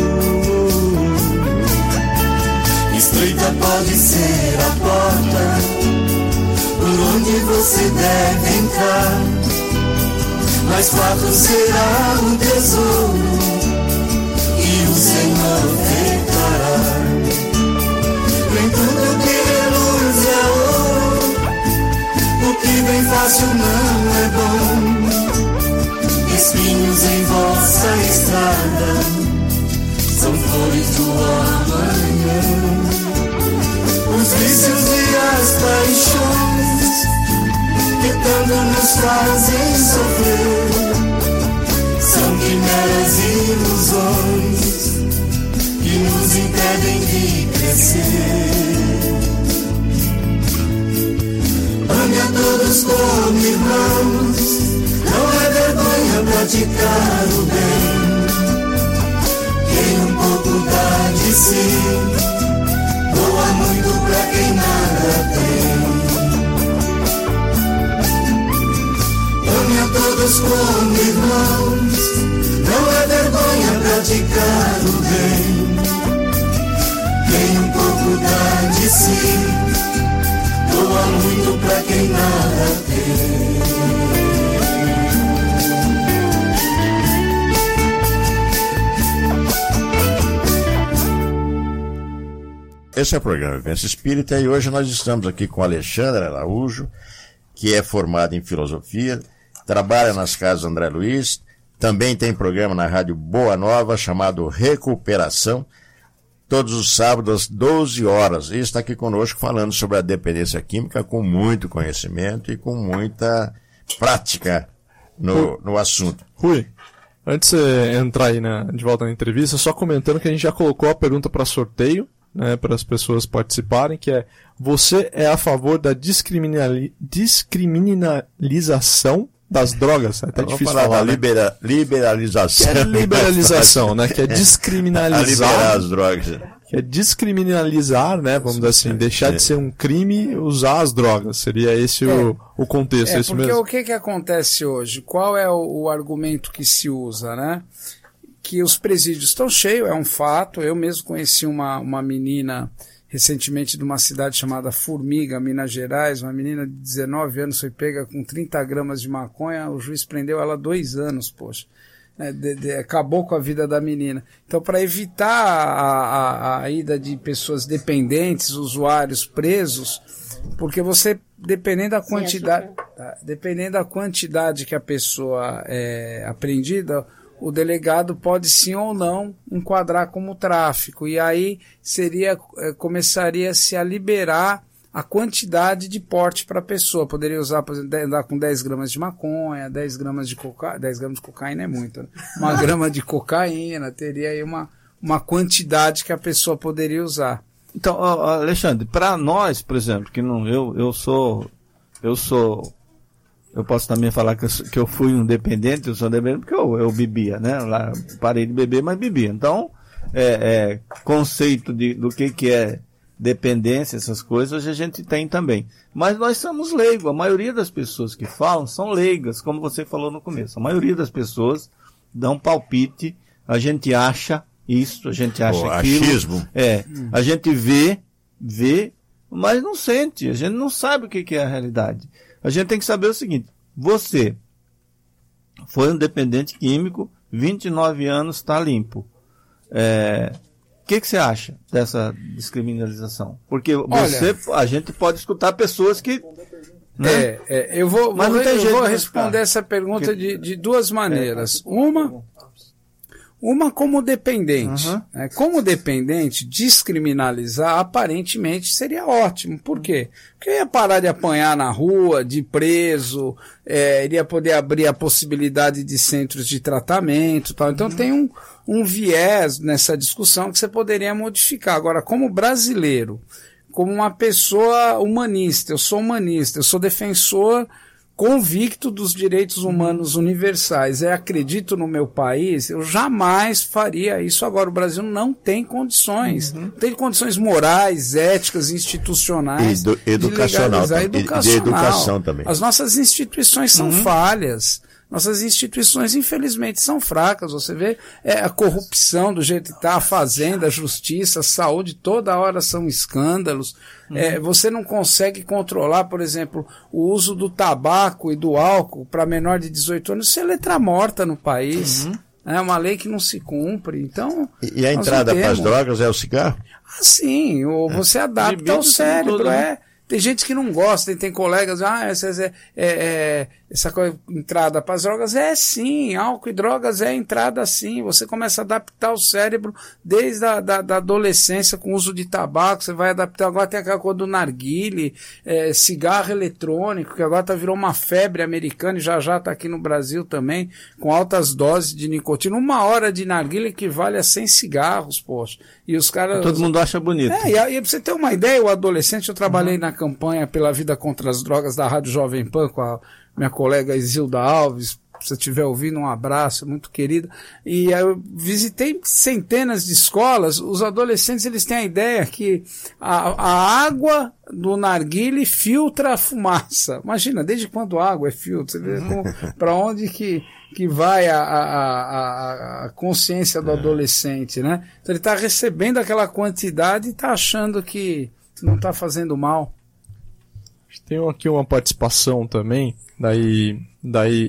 Estreita pode ser a porta por onde você deve entrar, mais farto será o tesouro e o Senhor declarar. Nem tudo que reluz é ouro, o que vem fácil não é bom. Espinhos em vossa estrada são flores do amanhã. Os vícios e as paixões que tanto nos fazem sofrer são quimeras e ilusões que nos impedem de crescer. Ame a todos como irmãos, não é vergonha praticar o bem. Quem um pouco dá de si, doa muito pra quem nada tem. Ame a todos como irmãos, não é vergonha praticar o bem. Quem um pouco dá de si, doa muito pra quem nada tem. Esse é o programa Vivência Espírita e hoje nós estamos aqui com Alexandre Araújo, que é formado em filosofia, trabalha nas casas André Luiz, também tem programa na Rádio Boa Nova chamado Recuperação, todos os sábados às doze horas, e está aqui conosco falando sobre a dependência química com muito conhecimento e com muita prática no, no assunto. Rui, antes de você entrar aí na, de volta na entrevista, só comentando que a gente já colocou a pergunta para sorteio, né, para as pessoas participarem, que é: você é a favor da discriminali- descriminalização das drogas? É até Vamos difícil falar, falar, da né? libera, liberalização. Que é liberalização, né? Que é descriminalizar. A liberar as drogas. Que é descriminalizar, né? Vamos dizer assim, deixar de ser um crime usar as drogas. Seria esse é, o, o contexto, é, esse porque mesmo. O que que acontece hoje? Qual é o, o argumento que se usa, né? Que os presídios estão cheios, é um fato. Eu mesmo conheci uma, uma menina recentemente de uma cidade chamada Formiga, Minas Gerais, uma menina de dezenove anos foi pega com trinta gramas de maconha, o juiz prendeu ela dois anos, poxa. É, de, de, acabou com a vida da menina. Então, para evitar a, a, a ida de pessoas dependentes, usuários presos, porque você, dependendo da quantidade, dependendo da quantidade que a pessoa é apreendida, o delegado pode sim ou não enquadrar como tráfico, e aí seria, começaria-se a liberar a quantidade de porte para a pessoa. Poderia usar, por exemplo, andar com dez gramas de maconha, dez gramas de cocaína, dez gramas de cocaína é muito, né? Uma grama de cocaína, teria aí uma, uma quantidade que a pessoa poderia usar. Então, Alexandre, para nós, por exemplo, que não, eu, eu sou, eu sou, eu posso também falar que eu, que eu fui um dependente, eu sou dependente porque eu, eu bebia, né? Lá, parei de beber, mas bebia. Então, é, é, conceito de, do que que é dependência, essas coisas, hoje a gente tem também. Mas nós somos leigos, a maioria das pessoas que falam são leigas, como você falou no começo. A maioria das pessoas dão palpite, a gente acha isso, a gente acha o aquilo. Achismo. É, a gente vê, vê, mas não sente, a gente não sabe o que que é a realidade. A gente tem que saber o seguinte: você foi um dependente químico, vinte e nove anos, está limpo. É, o que que você acha dessa descriminalização? Porque você, Olha, a gente pode escutar pessoas que... Né? É, é, eu vou, Mas vou, não tem eu jeito vou de responder ficar. essa pergunta Porque... de, de duas maneiras. Uma, Uma como dependente. Uhum. Né? Como dependente, descriminalizar aparentemente seria ótimo. Por quê? Porque ia parar de apanhar na rua, de ir preso, é, iria poder abrir a possibilidade de centros de tratamento e tal. Então uhum. tem um, um viés nessa discussão que você poderia modificar. Agora, como brasileiro, como uma pessoa humanista, eu sou humanista, eu sou defensor convicto dos direitos humanos universais, eu acredito no meu país, eu jamais faria isso. Agora, o Brasil não tem condições, uhum. tem condições morais, éticas, institucionais, Edu, educacional, de legalizar, educacional. De educação também. As nossas instituições são uhum. falhas. Nossas instituições, infelizmente, são fracas. Você vê é, a corrupção do jeito que está, a fazenda, a justiça, a saúde, toda hora são escândalos. Uhum. É, você não consegue controlar, por exemplo, o uso do tabaco e do álcool para menor de dezoito anos. Isso é letra morta no país. Uhum. É uma lei que não se cumpre. Então, e, e a entrada para as drogas é o cigarro? Ah, sim. Ou você é. adapta Bebido ao cérebro, todo, né? é... Tem gente que não gosta, tem, tem colegas, ah, essa, é, é, essa coisa, entrada para as drogas, é sim, álcool e drogas é entrada sim, você começa a adaptar o cérebro desde a da, da adolescência com o uso de tabaco, você vai adaptar, agora tem aquela coisa do narguile, é, cigarro eletrônico, que agora tá, virou uma febre americana e já já tá aqui no Brasil também, com altas doses de nicotina, uma hora de narguile equivale a cem cigarros, poxa, e os caras... Todo mundo acha bonito. É, e, e pra você ter uma ideia, o adolescente, eu trabalhei uhum. na campanha pela vida contra as drogas da Rádio Jovem Pan com a minha colega Isilda Alves, se você estiver ouvindo, um abraço, muito querida, e aí eu visitei centenas de escolas. Os adolescentes, eles têm a ideia que a, a água do narguile filtra a fumaça. Imagina, desde quando a água é filtro, você vê para onde que, que vai a, a, a, a consciência do adolescente, né? Então ele está recebendo aquela quantidade e está achando que não está fazendo mal. Tem aqui uma participação também, daí, daí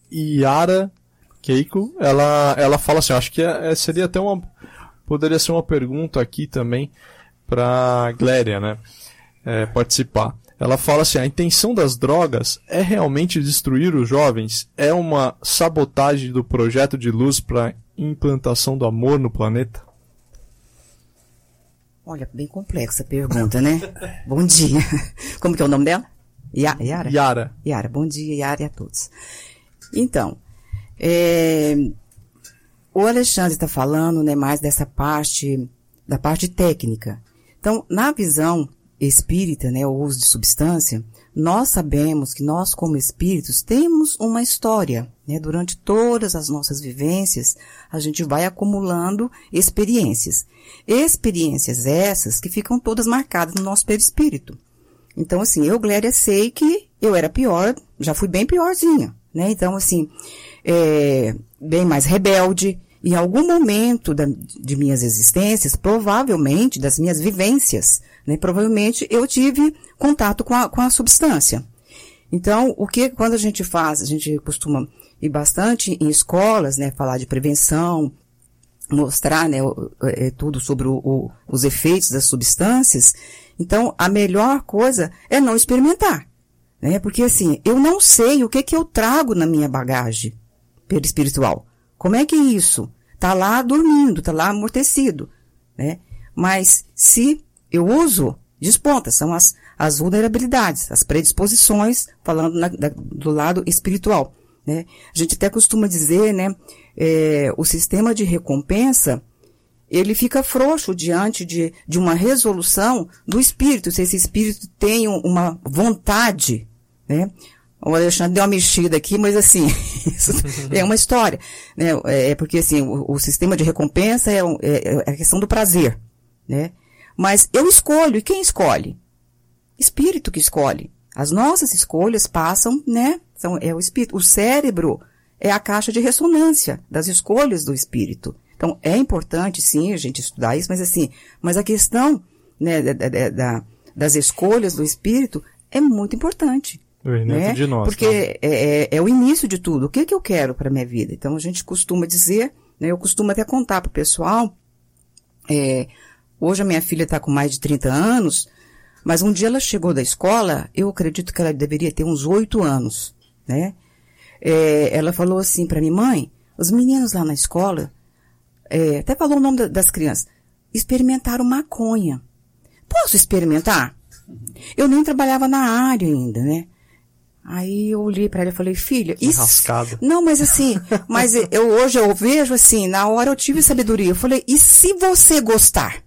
Yara Keiko, ela, ela fala assim, acho que é, seria até uma, poderia ser uma pergunta aqui também para Gléria, né, é, participar. Ela fala assim, a intenção das drogas é realmente destruir os jovens? É uma sabotagem do projeto de luz para implantação do amor no planeta? Olha, bem complexa a pergunta, né? Bom dia. Como que é o nome dela? Yara? Yara. Yara, bom dia, Yara, e a todos. Então, é, o Alexandre está falando, né, mais dessa parte, da parte técnica. Então, na visão espírita, né, o uso de substância, nós sabemos que nós, como espíritos, temos uma história, né? Durante todas as nossas vivências, a gente vai acumulando experiências. Experiências essas que ficam todas marcadas no nosso perispírito. Então, assim, eu, Gléria, sei que eu era pior, já fui bem piorzinha, né? Então, assim, é, bem mais rebelde. Em algum momento da, de minhas existências, provavelmente, das minhas vivências, né, provavelmente eu tive contato com a, com a substância. Então, o que, quando a gente faz, a gente costuma ir bastante em escolas, né, falar de prevenção, mostrar, né, é, tudo sobre o, o, os efeitos das substâncias. Então, a melhor coisa é não experimentar, né, porque assim, eu não sei o que que eu trago na minha bagagem perispiritual. Como é que é isso? Tá lá dormindo, tá lá amortecido, né? Mas se eu uso, desponta, são as, as vulnerabilidades, as predisposições, falando na, da, do lado espiritual, né? A gente até costuma dizer, né, é, o sistema de recompensa, ele fica frouxo diante de, de uma resolução do espírito, se esse espírito tem uma vontade, né? O Alexandre deu uma mexida aqui, mas assim, isso é uma história, né? É porque assim, o, o sistema de recompensa é, é, é a questão do prazer, né? Mas eu escolho, e quem escolhe? Espírito que escolhe. As nossas escolhas passam, né? São, é o espírito. O cérebro é a caixa de ressonância das escolhas do espírito. Então, é importante, sim, a gente estudar isso, mas assim, mas a questão, né, da, da, da, das escolhas do espírito é muito importante. Né? De nós, porque né? é, é, é o início de tudo. O que que eu quero para minha vida? Então a gente costuma dizer, né, eu costumo até contar para o pessoal, é, hoje a minha filha está com mais de trinta anos, mas um dia ela chegou da escola, eu acredito que ela deveria ter uns oito anos, né? É, ela falou assim para mim, mãe, os meninos lá na escola é, até falou o nome da, das crianças, experimentaram maconha. Posso experimentar? Eu nem trabalhava na área ainda, né? Aí eu olhei para ela e falei, filha, isso... Não, mas assim, mas eu, hoje eu vejo assim, na hora eu tive sabedoria. Eu falei, e se você gostar?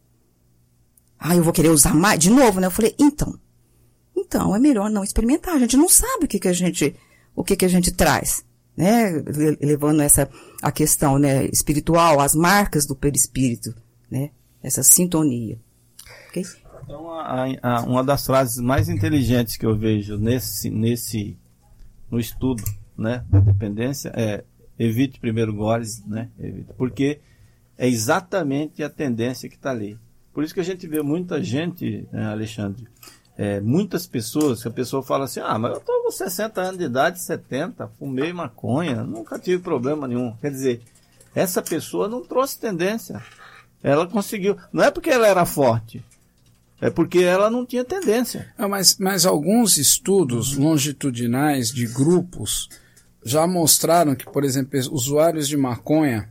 Ah, eu vou querer usar mais, de novo, né? Eu falei, então, então é melhor não experimentar. A gente não sabe o que que a gente, o que que a gente traz, né? Levando essa, a questão, né, espiritual, as marcas do perispírito, né? Essa sintonia. Ok? Então, a, a, uma das frases mais inteligentes que eu vejo nesse, nesse, no estudo, né, da dependência é evite primeiro goles, né, evite, porque é exatamente a tendência que está ali. Por isso que a gente vê muita gente, né, Alexandre, é, muitas pessoas, que a pessoa fala assim, ah, mas eu estou com sessenta anos de idade, setenta, fumei maconha, nunca tive problema nenhum. Quer dizer, essa pessoa não trouxe tendência. Ela conseguiu, não é porque ela era forte, é porque ela não tinha tendência. Ah, mas, mas alguns estudos longitudinais de grupos já mostraram que, por exemplo, usuários de maconha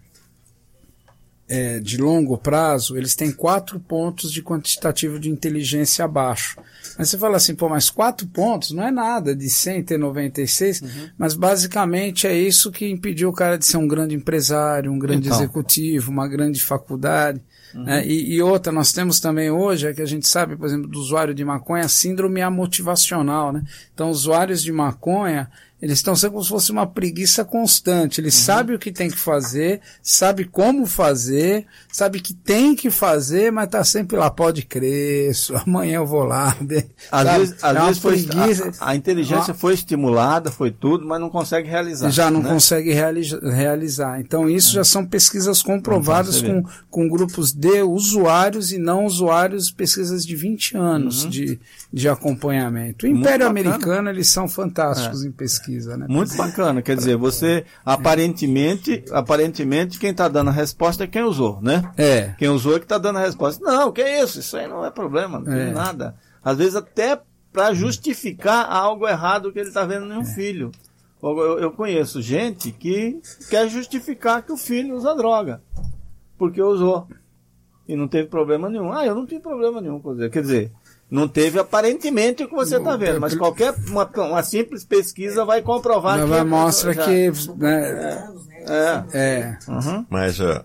é, de longo prazo, eles têm quatro pontos de quantitativo de inteligência abaixo. Mas você fala assim, pô, mas quatro pontos não é nada, de cem ter noventa e seis, uhum. Mas basicamente é isso que impediu o cara de ser um grande empresário, um grande então. executivo, uma grande faculdade. Uhum. Né? E, e outra, nós temos também hoje, é que a gente sabe, por exemplo, do usuário de maconha, a síndrome amotivacional, né? Então, usuários de maconha, eles estão sempre como se fosse uma preguiça constante. Eles uhum. sabem o que tem que fazer, sabem como fazer, sabem que tem que fazer, mas tá sempre lá, pode crer, amanhã eu vou lá. Às sabe? vezes, às vezes foi, a, a inteligência ah, foi estimulada, foi tudo, mas não consegue realizar. Já não né? consegue realiza, realizar. Então, isso já são pesquisas comprovadas com, com grupos de usuários e não usuários, pesquisas de vinte anos uhum. de, de acompanhamento. O Império Americano, eles são fantásticos é. em pesquisa. Né? Muito bacana, quer dizer, você aparentemente, aparentemente quem está dando a resposta é quem usou, né? É. Quem usou é que está dando a resposta. Não, que é isso? Isso aí não é problema, não é. tem nada. Às vezes até para justificar algo errado que ele está vendo em um é. filho. Eu, eu conheço gente que quer justificar que o filho usa droga, porque usou e não teve problema nenhum. Ah, eu não tive problema nenhum, quer dizer, não teve aparentemente o que você está vendo, mas qualquer uma, uma simples pesquisa vai comprovar já que... Vai mostra já, que... Né, é. é. é. Uhum. Mas, uh,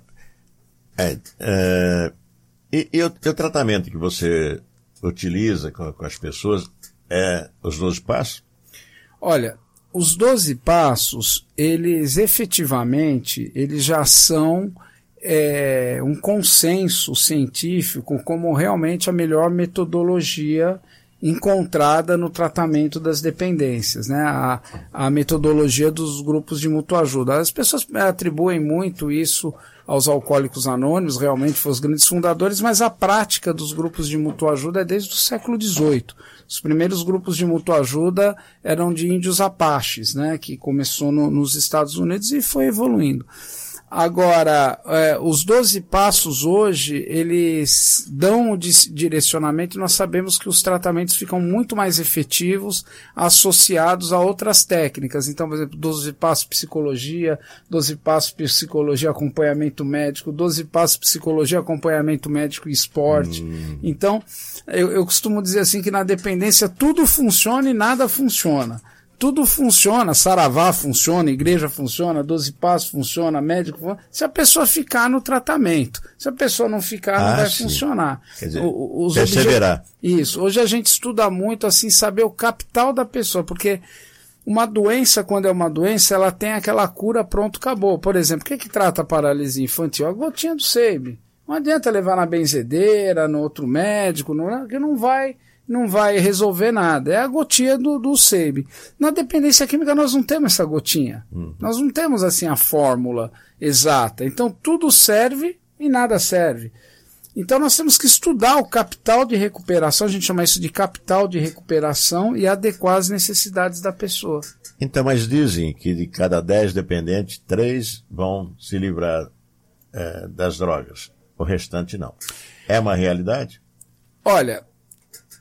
é, é, e, e, o, e o tratamento que você utiliza com, com as pessoas é os doze passos? Olha, os doze passos, eles efetivamente, eles já são... É, um consenso científico como realmente a melhor metodologia encontrada no tratamento das dependências, né? A, a metodologia dos grupos de mútua ajuda. As pessoas atribuem muito isso aos alcoólicos anônimos, realmente foram os grandes fundadores, mas a prática dos grupos de mútua ajuda é desde o século dezoito. Os primeiros grupos de mútua ajuda eram de índios apaches, né? Que começou no, nos Estados Unidos e foi evoluindo. Agora, é, os doze passos hoje, eles dão o direcionamento e nós sabemos que os tratamentos ficam muito mais efetivos associados a outras técnicas. Então, por exemplo, doze passos psicologia, doze passos psicologia acompanhamento médico, doze passos psicologia acompanhamento médico e esporte. Hum. Então, eu, eu costumo dizer assim que na dependência tudo funciona e nada funciona. Tudo funciona, saravá funciona, igreja funciona, doze passos funciona, médico funciona, se a pessoa ficar no tratamento. Se a pessoa não ficar, ah, não vai sim. funcionar. Quer dizer, o, os perseverar. Obje... Isso. Hoje a gente estuda muito, assim, saber o capital da pessoa, porque uma doença, quando é uma doença, ela tem aquela cura, pronto, acabou. Por exemplo, o que que trata a paralisia infantil? A gotinha do SEIB. Não adianta levar na benzedeira, no outro médico, não, que não vai... não vai resolver nada. É a gotinha do, do SEIB. Na dependência química nós não temos essa gotinha. Uhum. Nós não temos assim a fórmula exata. Então tudo serve e nada serve. Então nós temos que estudar o capital de recuperação, a gente chama isso de capital de recuperação e adequar às necessidades da pessoa. Então, mas dizem que de cada dez dependentes, três vão se livrar é, das drogas. O restante não. É uma realidade? Olha...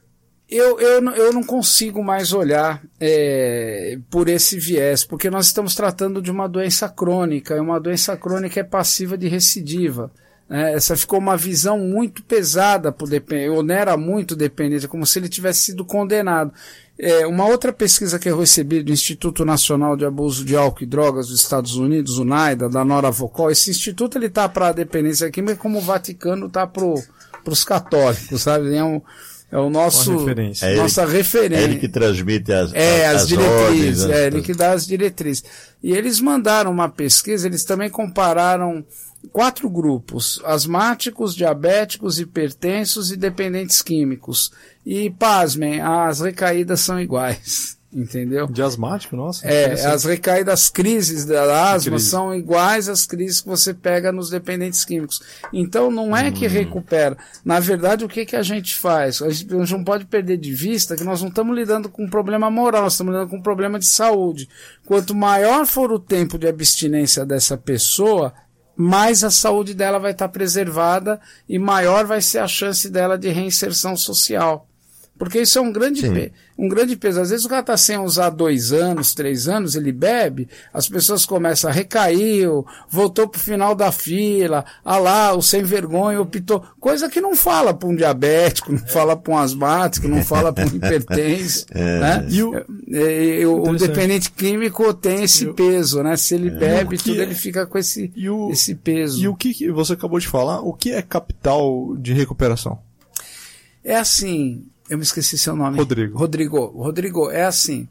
Eu, eu, eu não consigo mais olhar é, por esse viés, porque nós estamos tratando de uma doença crônica, e uma doença crônica é passiva de recidiva. Né? Essa ficou uma visão muito pesada para o dependente, onera muito o dependente, como se ele tivesse sido condenado. É, uma outra pesquisa que eu recebi do Instituto Nacional de Abuso de Álcool e Drogas dos Estados Unidos, o NAIDA, da Nora Vokal, esse instituto ele está para a dependência química como o Vaticano está para os católicos, sabe? É um É o nosso, referência. É nossa ele, referência. É ele que transmite as, é, as, as, as diretrizes. ordens. É, as... ele que dá as diretrizes. E eles mandaram uma pesquisa, eles também compararam quatro grupos: asmáticos, diabéticos, hipertensos e dependentes químicos. E, pasmem, as recaídas são iguais. Entendeu? De asmático, nossa. É, as recaídas, as crises da asma crise. são iguais às crises que você pega nos dependentes químicos. Então não é que recupera. Na verdade, o que, que a gente faz? A gente não pode perder de vista que nós não estamos lidando com um problema moral, nós estamos lidando com um problema de saúde. Quanto maior for o tempo de abstinência dessa pessoa, mais a saúde dela vai estar preservada e maior vai ser a chance dela de reinserção social. Porque isso é um grande, pe- um grande peso. Às vezes o cara está sem usar dois anos, três anos, ele bebe, as pessoas começam a recair, voltou pro final da fila, ah lá, o sem vergonha, optou. Coisa que não fala para um diabético, não fala para um asmático, não fala para um hipertenso. É. Né? E o, E, e, o, o dependente químico tem esse o, peso, né? Se ele é, bebe, que, tudo ele fica com esse, e o, esse peso. E o que que você acabou de falar, o que é capital de recuperação? É assim... Eu me esqueci seu nome. Rodrigo. Rodrigo. Rodrigo, é assim.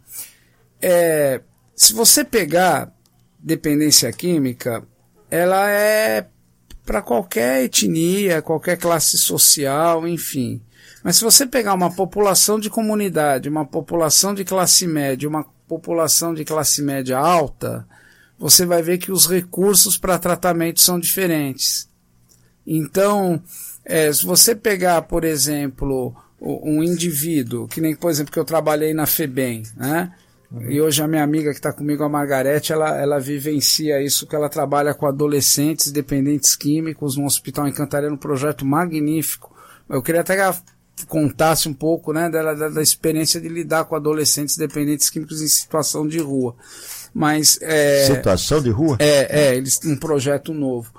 É, se você pegar dependência química, ela é para qualquer etnia, qualquer classe social, enfim. Mas se você pegar uma população de comunidade, uma população de classe média, uma população de classe média alta, você vai ver que os recursos para tratamento são diferentes. Então, é, se você pegar, por exemplo... um indivíduo, que nem, por exemplo, que eu trabalhei na FEBEM, né? Uhum. E hoje a minha amiga que está comigo, a Margarete, ela, ela vivencia isso, que ela trabalha com adolescentes dependentes químicos num hospital em Cantarém, um projeto magnífico. Eu queria até que ela contasse um pouco, né, da, da, da experiência de lidar com adolescentes dependentes químicos em situação de rua. Mas, é, situação de rua? É, é, eles um projeto novo.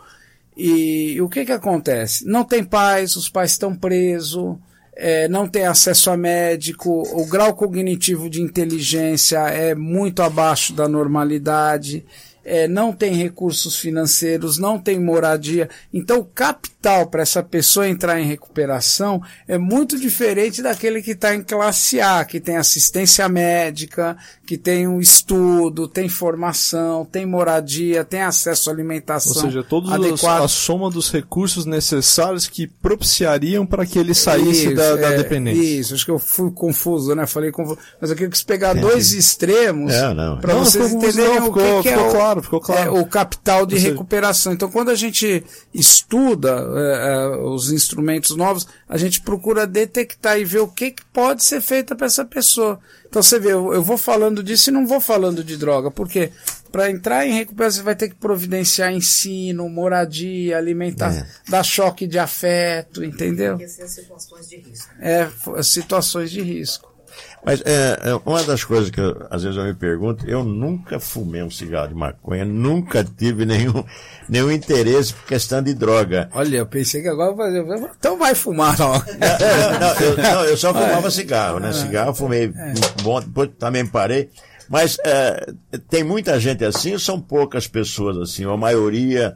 E, e o que que acontece? Não tem pais, os pais estão presos, É, não tem acesso a médico, o grau cognitivo de inteligência é muito abaixo da normalidade, é, não tem recursos financeiros, não tem moradia. Então o capital para essa pessoa entrar em recuperação é muito diferente daquele que está em classe A, que tem assistência médica, que tem um estudo, tem formação, tem moradia, tem acesso à alimentação. Ou seja, todos os, adequada. a soma dos recursos necessários que propiciariam para que ele saísse isso, da, da é, dependência. Isso, acho que eu fui confuso, né? Falei confuso. Mas eu quis pegar Entendi. dois extremos para vocês ficou, entenderem não, o que, ficou, que é ficou o, claro, ficou claro. É, o capital de Ou seja, recuperação. Então, quando a gente estuda é, é, os instrumentos novos, a gente procura detectar e ver o que, que pode ser feito para essa pessoa. Então, você vê, eu, eu vou falando disso e não vou falando de droga, porque para entrar em recuperação você vai ter que providenciar ensino, moradia, alimentar, é. dar choque de afeto, entendeu? Porque são situações de risco. É, situações de risco. Mas é, uma das coisas que eu, às vezes eu me pergunto, eu nunca fumei um cigarro de maconha, nunca tive nenhum, nenhum interesse por questão de droga. Olha, eu pensei que agora fazer. Então vai fumar, ó. Não, não, eu, não, eu só fumava cigarro, né? Cigarro eu fumei um bom, depois também parei. Mas é, tem muita gente assim, ou são poucas pessoas assim, ou a maioria.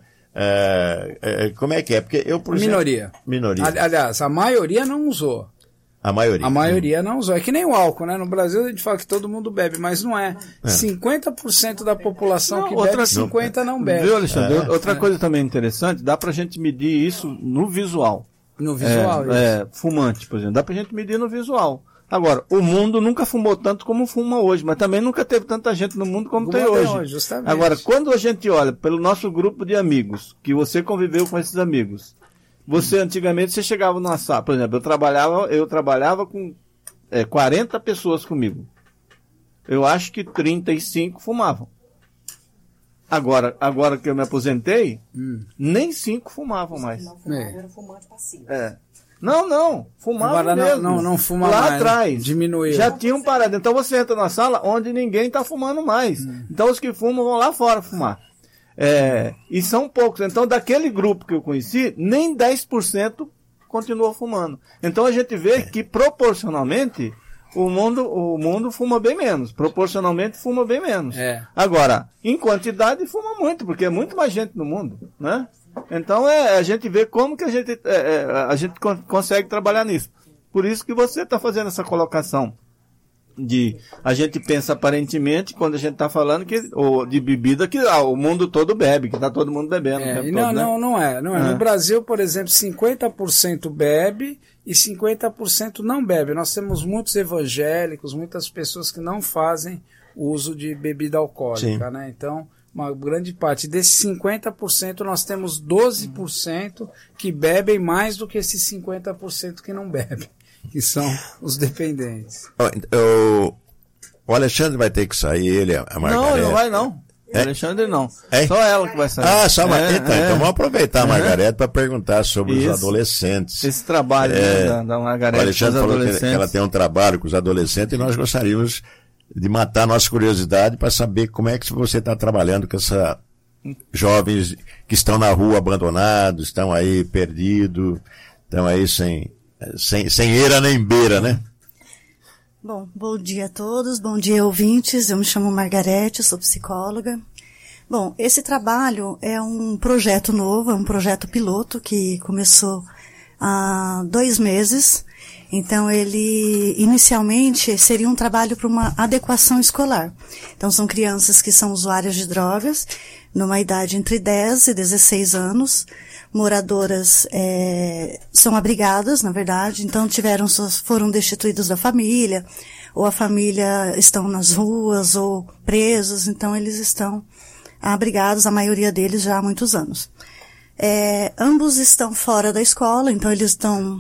É, é, como é que é? Porque eu, por exemplo, minoria. Minoria. Aliás, a maioria não usou. A maioria. A maioria não usou. É que nem o álcool, né? No Brasil a gente fala que todo mundo bebe, mas não é. é. cinquenta por cento da população não, que outra, bebe, cinquenta por cento não bebe. Viu, Alexandre? É. Outra é. coisa também interessante, dá pra gente medir isso no visual. No visual, é, é, fumante, por exemplo. Dá pra gente medir no visual. Agora, o mundo nunca fumou tanto como fuma hoje, mas também nunca teve tanta gente no mundo como, como tem hoje. hoje justamente. Agora, quando a gente olha pelo nosso grupo de amigos, que você conviveu com esses amigos, você antigamente você chegava numa sala, por exemplo, eu trabalhava, eu trabalhava com é, quarenta pessoas comigo. Eu acho que trinta e cinco fumavam. Agora, agora que eu me aposentei, hum. nem cinco fumavam mais. Não fumavam, é. Era fumante passivo. É. Não, não, fumava Agora mesmo. Não, não, não fuma Lá mais. atrás. Diminuiu. Já tinham parado. Então você entra na sala onde ninguém está fumando mais. Hum. Então os que fumam vão lá fora fumar. É, e são poucos. Então daquele grupo que eu conheci, nem dez por cento continuou fumando. Então a gente vê que proporcionalmente o mundo, o mundo fuma bem menos. Proporcionalmente fuma bem menos. É. Agora, em quantidade fuma muito, porque é muito mais gente no mundo, né? Então é a gente vê como que a gente, é, é, a gente con- consegue trabalhar nisso. Por isso que você está fazendo essa colocação de a gente pensa aparentemente quando a gente está falando que ou de bebida que ah, o mundo todo bebe, que está todo mundo bebendo. É, o tempo e não, todo, né? não, não é, não é. É. No Brasil, por exemplo, cinquenta por cento bebe e cinquenta por cento não bebe. Nós temos muitos evangélicos, muitas pessoas que não fazem uso de bebida alcoólica, Sim. né? Então, uma grande parte desses cinquenta por cento, nós temos doze por cento que bebem mais do que esses cinquenta por cento que não bebem, que são os dependentes. O, o Alexandre vai ter que sair, ele, a Margarete. Não, não vai não. É? Alexandre não. É? Só ela que vai sair. Ah, só uma... É, então, é. então vamos aproveitar a É. Margarete para perguntar sobre Isso. os adolescentes. Esse trabalho É, né, da, da O Margarete com os Alexandre falou que, que adolescentes. ela tem um trabalho com os adolescentes e nós gostaríamos de matar nossa curiosidade para saber como é que você está trabalhando com essa jovens que estão na rua abandonados, estão aí perdidos, estão aí sem, sem, sem eira nem beira, né? Bom, bom dia a todos, bom dia ouvintes, eu me chamo Margarete, sou psicóloga. Bom, esse trabalho é um projeto novo, é um projeto piloto que começou há dois meses. Então ele, inicialmente, seria um trabalho para uma adequação escolar. Então são crianças que são usuárias de drogas, numa idade entre dez e dezesseis anos, moradoras é, são abrigadas, na verdade, então tiveram, foram destituídos da família, ou a família estão nas ruas, ou presos, então eles estão abrigados, a maioria deles já há muitos anos. É, ambos estão fora da escola, então eles estão,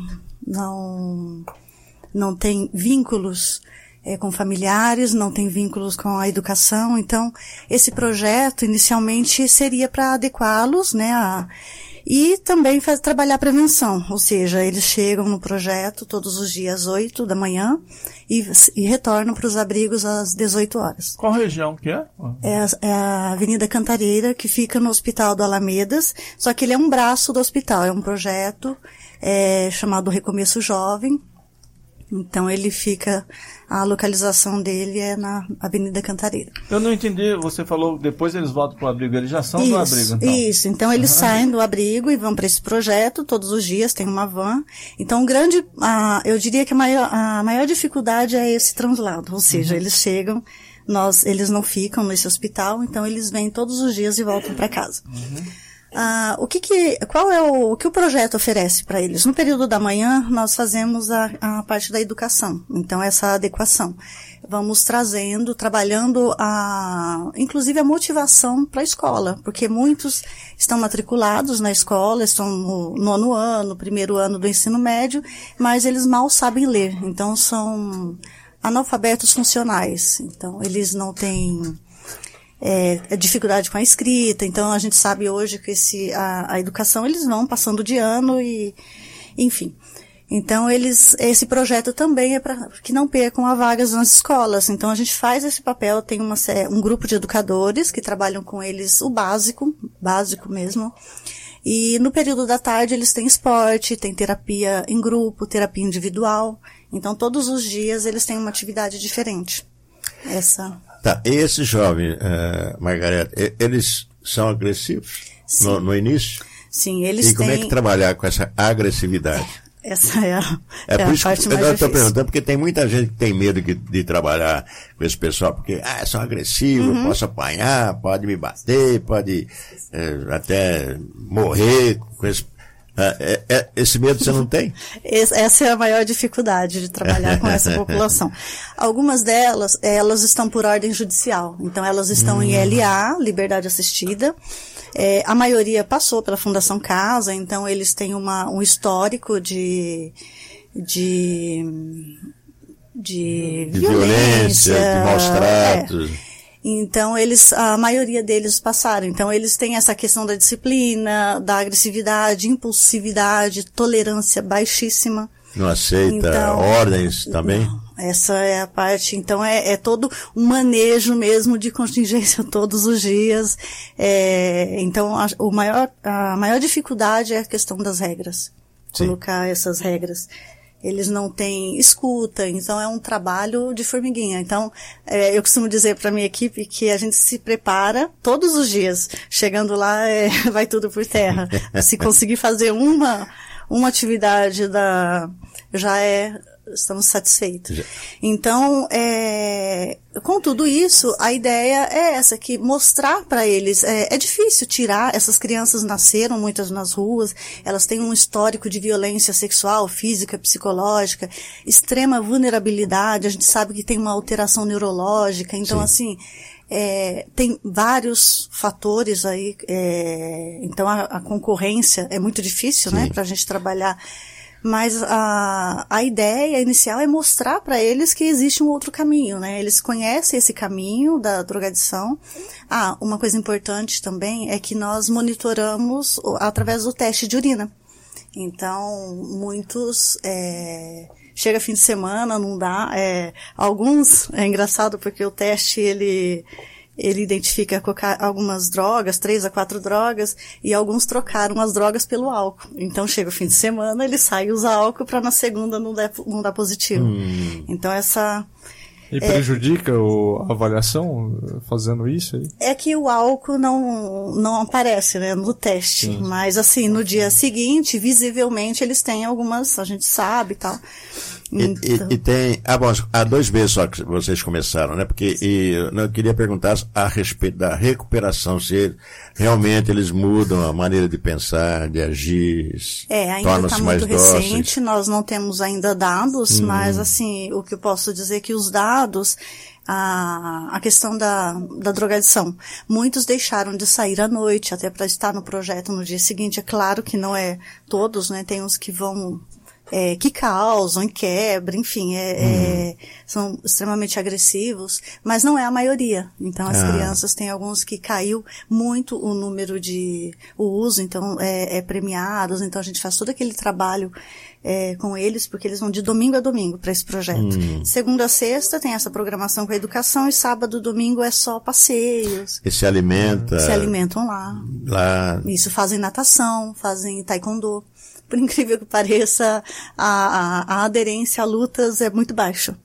não, não têm vínculos é, com familiares, não têm vínculos com a educação, então esse projeto inicialmente seria para adequá-los, né, a, e também faz, trabalhar a prevenção, ou seja, eles chegam no projeto todos os dias às oito da manhã e, e retornam para os abrigos às dezoito horas. Qual região que é? É a, é a Avenida Cantareira, que fica no Hospital do Alamedas, só que ele é um braço do hospital, é um projeto é, chamado Recomeço Jovem. Então ele fica, a localização dele é na Avenida Cantareira. Eu não entendi, você falou depois eles voltam para o abrigo, eles já são isso, do abrigo, então. Isso, então eles uhum. saem do abrigo e vão para esse projeto todos os dias, tem uma van. Então o grande, a, eu diria que a maior, a maior dificuldade é esse translado, ou seja, uhum. eles chegam, nós, eles não ficam nesse hospital, então eles vêm todos os dias e voltam para casa. Uhum. Ah, o que que, qual é o, o que o projeto oferece para eles? No período da manhã, nós fazemos a, a parte da educação, então essa adequação. Vamos trazendo, trabalhando a, inclusive a motivação para a escola, porque muitos estão matriculados na escola, estão no nono ano, primeiro ano do ensino médio, mas eles mal sabem ler, então são analfabetos funcionais, então eles não têm É, dificuldade com a escrita, então a gente sabe hoje que esse, a, a educação eles vão passando de ano e, enfim. Então eles, esse projeto também é para que não percam a vagas nas escolas, então a gente faz esse papel, tem uma, um grupo de educadores que trabalham com eles o básico, básico mesmo, e no período da tarde eles têm esporte, tem terapia em grupo, terapia individual, então todos os dias eles têm uma atividade diferente. Essa... Tá, e esses jovens, uh, Margarete, eles são agressivos no, no início? Sim, eles têm... E como têm... é que trabalhar com essa agressividade? Essa é a, é, é por a isso parte que mais eu difícil. estou perguntando, porque tem muita gente que tem medo de, de trabalhar com esse pessoal, porque, ah, são agressivos, uhum. posso apanhar, pode me bater, pode é, até morrer com esse... Ah, é, é, esse medo você não tem? Essa é a maior dificuldade de trabalhar com essa população. Algumas delas, elas estão por ordem judicial. Então, elas estão hum. em L A, Liberdade Assistida. É, a maioria passou pela Fundação Casa, então eles têm uma, um histórico de... de de, de violência, violência, de maus tratos. É. Então, eles, a maioria deles passaram. Então, eles têm essa questão da disciplina, da agressividade, impulsividade, tolerância baixíssima. Não aceita então, ordens também? Não, essa é a parte. Então, é, é todo um manejo mesmo de contingência todos os dias. É, então, a, o maior, a maior dificuldade é a questão das regras. Sim. Colocar essas regras. Eles não têm escuta, então é um trabalho de formiguinha. Então, é, eu costumo dizer para minha equipe que a gente se prepara todos os dias. Chegando lá, é, vai tudo por terra. Se conseguir fazer uma, uma atividade da, já é, estamos satisfeitos. Então, é, com tudo isso, a ideia é essa, que mostrar para eles, é, é difícil tirar, essas crianças nasceram muitas nas ruas, elas têm um histórico de violência sexual, física, psicológica, extrema vulnerabilidade, a gente sabe que tem uma alteração neurológica, então Sim. assim, é, tem vários fatores aí, é, então a, a concorrência é muito difícil, Sim. né, pra gente trabalhar. Mas a, a ideia inicial é mostrar para eles que existe um outro caminho, né? Eles conhecem esse caminho da drogadição. Ah, uma coisa importante também é que nós monitoramos através do teste de urina. Então, muitos, é, chega fim de semana, não dá, é, alguns, é engraçado porque o teste, ele... Ele identifica algumas drogas, três a quatro drogas, e alguns trocaram as drogas pelo álcool. Então chega o fim de semana, ele sai e usa álcool para na segunda não dar, não dar positivo. Hum. Então essa... E prejudica é, o, a avaliação fazendo isso aí? É que o álcool não, não aparece, né, no teste. Sim. Mas assim, no dia seguinte, visivelmente, eles têm algumas, a gente sabe e tal. Então... E, e, e tem, ah, bom, há dois meses só que vocês começaram, né? Porque e, eu queria perguntar a respeito da recuperação, se realmente eles mudam a maneira de pensar, de agir, é, ainda está muito recente, nós não temos ainda dados, hum. mas assim, o que eu posso dizer é que os dados, a, a questão da, da drogadição, muitos deixaram de sair à noite, até para estar no projeto no dia seguinte, é claro que não é todos, né? Tem uns que vão... É, que causam, quebra, enfim, é, hum. é, são extremamente agressivos, mas não é a maioria. Então, as ah. crianças, tem alguns que caiu muito o número de, o uso, então, é, é premiados, então a gente faz todo aquele trabalho é, com eles, porque eles vão de domingo a domingo para esse projeto. Hum. Segunda a sexta tem essa programação com a educação, e sábado, domingo é só passeios. E se alimenta? Se alimentam lá. Lá. Isso, fazem natação, fazem taekwondo. Por incrível que pareça, a, a, a aderência a lutas é muito baixa.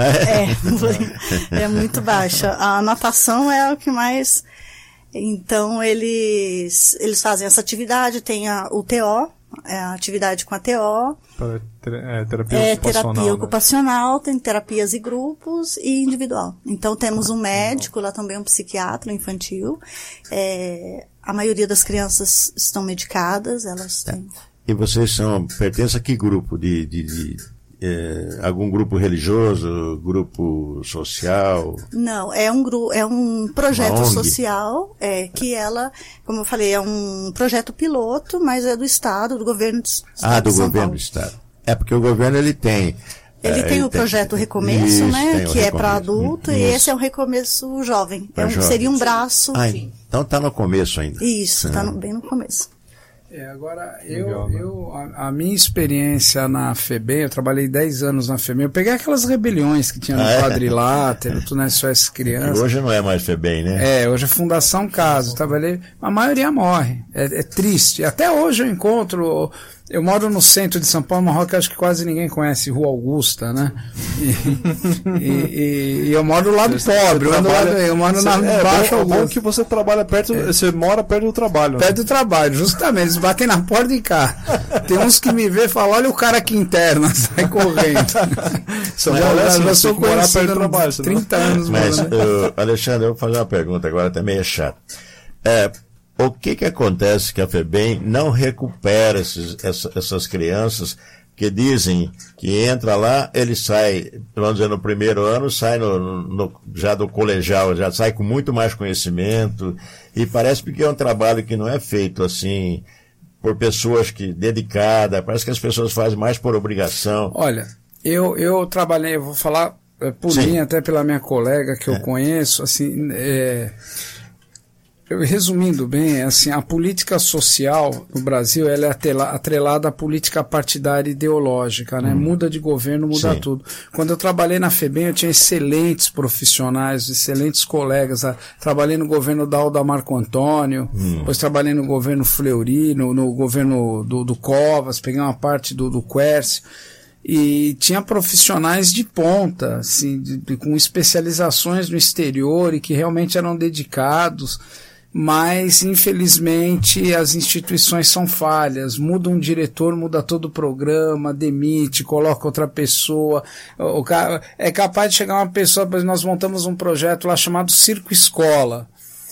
É, é muito baixa. A natação é o que mais... Então, eles, eles fazem essa atividade, tem a, o T O, é a atividade com a T O. É, terapia é, ocupacional. Terapia né? ocupacional, tem terapias e grupos e individual. Então, temos um médico, lá também um psiquiatra infantil. É, a maioria das crianças estão medicadas, elas têm... E vocês são, pertencem a que grupo? De, de, de é, algum grupo religioso, grupo social? Não, é um grupo, é um projeto social, é, que ela, como eu falei, é um projeto piloto, mas é do Estado, do governo do Estado. Ah, do governo do Estado. É porque o governo ele tem. Ele é, tem ele o tem, projeto Recomeço, isso, né, que é para Isso. adulto, e esse é o Recomeço Jovem. É um, jovem. Seria um braço. Ah, então está no começo ainda. Isso, está bem no começo. É, agora, eu, eu a, a minha experiência na FEBEM, eu trabalhei dez anos na FEBEM, eu peguei aquelas rebeliões que tinha no ah, é? quadrilátero, tudo, né, só as crianças. E hoje não é mais FEBEM, né? É, hoje é Fundação Caso, eu trabalhei, a maioria morre, é, é triste, até hoje eu encontro... Eu moro no centro de São Paulo, uma rua que acho que quase ninguém conhece, Rua Augusta, né? E, e, e, e eu moro do lado você pobre, eu, trabalha, eu moro você, na é, Baixa Augusta. É bom que você trabalha perto, é. você mora perto do trabalho. Perto né? do trabalho, justamente, eles batem na porta e cá. Tem uns que me vê e falam, olha o cara aqui interno, sai correndo. São já, já, assim, já sou conhecido há trabalho, trinta anos. Mas, uh, Alexandre, eu vou fazer uma pergunta agora, também é chato. É... O que que acontece que a FEBEM não recupera esses, essa, essas crianças que dizem que entra lá, ele sai, vamos dizer, no primeiro ano, sai no, no, já do colegial, já sai com muito mais conhecimento, e parece que é um trabalho que não é feito assim por pessoas que dedicadas, parece que as pessoas fazem mais por obrigação. Olha, eu, eu trabalhei, eu vou falar é, por Sim. mim, até pela minha colega que É. eu conheço, assim, é, eu, resumindo bem, assim, a política social no Brasil ela é atrela- atrelada à política partidária ideológica, né? Hum. Muda de governo, muda Sim. tudo. Quando eu trabalhei na FEBEM, eu tinha excelentes profissionais, excelentes colegas. Ah, trabalhei no governo da Alda Marco Antônio, Hum. depois trabalhei no governo Fleury, no, no governo do, do Covas, peguei uma parte do, do Quércio. E tinha profissionais de ponta, assim, de, de, com especializações no exterior e que realmente eram dedicados, mas infelizmente as instituições são falhas, muda um diretor, muda todo o programa, demite, coloca outra pessoa, o cara, é capaz de chegar uma pessoa, pois nós montamos um projeto lá chamado Circo Escola,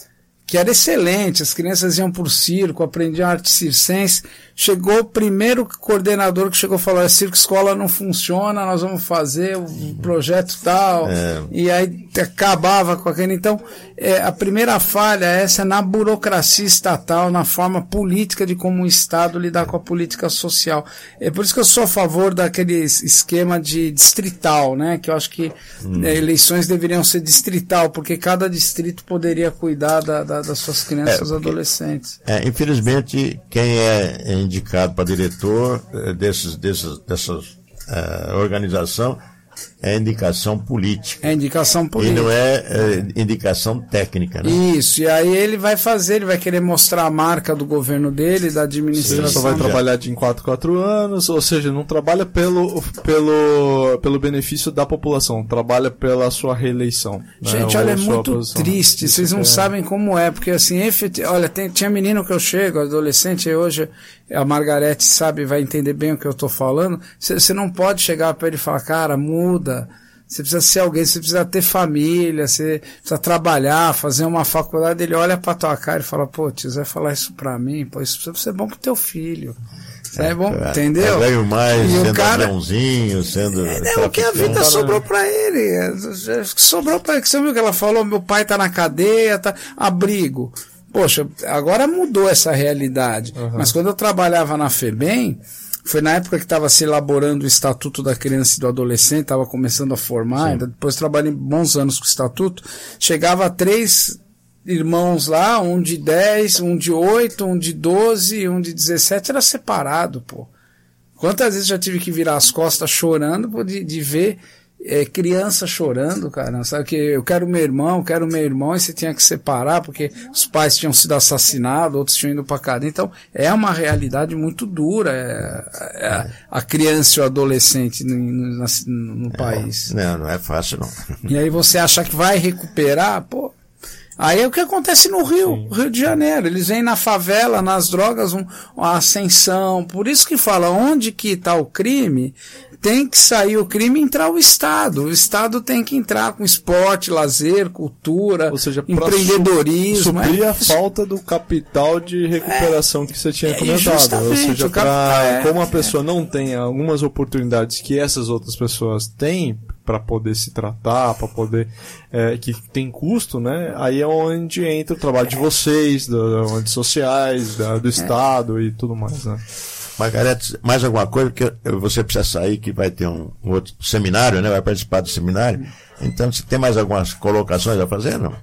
que era excelente, as crianças iam por circo, aprendiam arte circense. Chegou o primeiro coordenador que chegou e falou: a circo escola não funciona, nós vamos fazer o projeto tal, É. e aí acabava com aquele. Então, é, a primeira falha essa é na burocracia estatal, na forma política de como o Estado lidar com a política social. É por isso que eu sou a favor daquele esquema de distrital, né? Que eu acho que Hum. é, eleições deveriam ser distrital, porque cada distrito poderia cuidar da, da, das suas crianças e É, porque- adolescentes. É, infelizmente, quem é indicado para diretor eh, desses, desses, dessas eh, organização é indicação política. É indicação E política. não é eh, indicação técnica, né? Isso, e aí ele vai fazer, ele vai querer mostrar a marca do governo dele, da Ele administração. só vai já. trabalhar de em quatro, quatro anos, ou seja, não trabalha pelo, pelo, pelo benefício da população, trabalha pela sua reeleição. né? Gente, Ou olha, é sua muito posição. triste, Isso vocês não é- sabem como é, porque assim, efeti... olha, tem, tinha menino que eu chego, adolescente, e hoje a Margarete sabe, vai entender bem o que eu tô falando, você não pode chegar para ele e falar, cara, muda, você precisa ser alguém, você precisa ter família, você precisa trabalhar, fazer uma faculdade. Ele olha pra tua cara e fala, pô, tio, você vai falar isso pra mim? Pô, isso precisa ser bom pro teu filho. Isso é, bom, É, entendeu? é velho mais, E o sendo cara- aviãozinho, sendo... É o que a vida traficante. sobrou pra ele. É, Sobrou pra ele. Você viu que ela falou? Meu pai tá na cadeia, tá abrigo. Poxa, agora mudou essa realidade. Mas quando eu trabalhava na FEBEM, foi na época que estava se elaborando o Estatuto da Criança e do Adolescente, estava começando a formar, ainda depois trabalhei bons anos com o Estatuto, chegava três irmãos lá, um de dez, um de oito, um de doze, um de dezessete, era separado, pô. Quantas vezes já tive que virar as costas chorando pô, de, de ver é, criança chorando, cara, sabe, que eu quero meu irmão, eu quero meu irmão, e você tinha que separar, porque os pais tinham sido assassinados, outros tinham ido pra cadeia, então é uma realidade muito dura, é, é, a criança e o adolescente no, no, no, no país. Não, não é fácil, não. E aí você acha que vai recuperar, pô. Aí é o que acontece no Rio, Rio de Janeiro. Eles vêm na favela, nas drogas, um, uma ascensão. Por isso que fala, onde que está o crime, tem que sair o crime e entrar o Estado. O Estado tem que entrar com esporte, lazer, cultura, Ou seja, pra empreendedorismo. su- suprir é a falta do capital de recuperação que você tinha é, comentado. Ou justamente, seja, o cap- pra, é, como a pessoa não tem algumas oportunidades que essas outras pessoas têm para poder se tratar, para poder é, que tem custo, né? Aí é onde entra o trabalho de vocês, da onde sociais, da, do Estado e tudo mais, né? Margarete, mais alguma coisa? Porque você precisa sair, que vai ter um, um outro seminário, né? Vai participar do seminário. Então, você tem mais algumas colocações a fazer, não?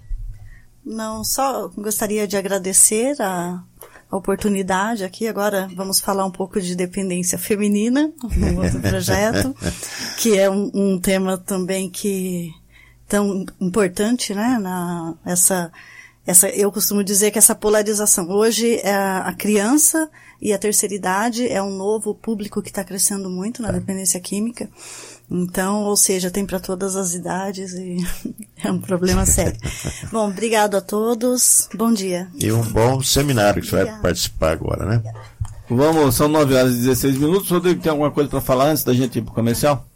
Não, só gostaria de agradecer a, a oportunidade aqui. Agora vamos falar um pouco de dependência feminina, no outro projeto, que é um, um tema também que tão importante, né? Na, essa, essa, eu costumo dizer que essa polarização. Hoje é a, a criança e a terceira idade é um novo público que está crescendo muito na dependência química. Então, ou seja, tem para todas as idades e é um problema sério. Bom, obrigado a todos. Bom dia. E um bom seminário que você vai Obrigada. participar agora, né? Vamos, são nove horas e dezesseis minutos. Rodrigo, tem alguma coisa para falar antes da gente ir pro comercial?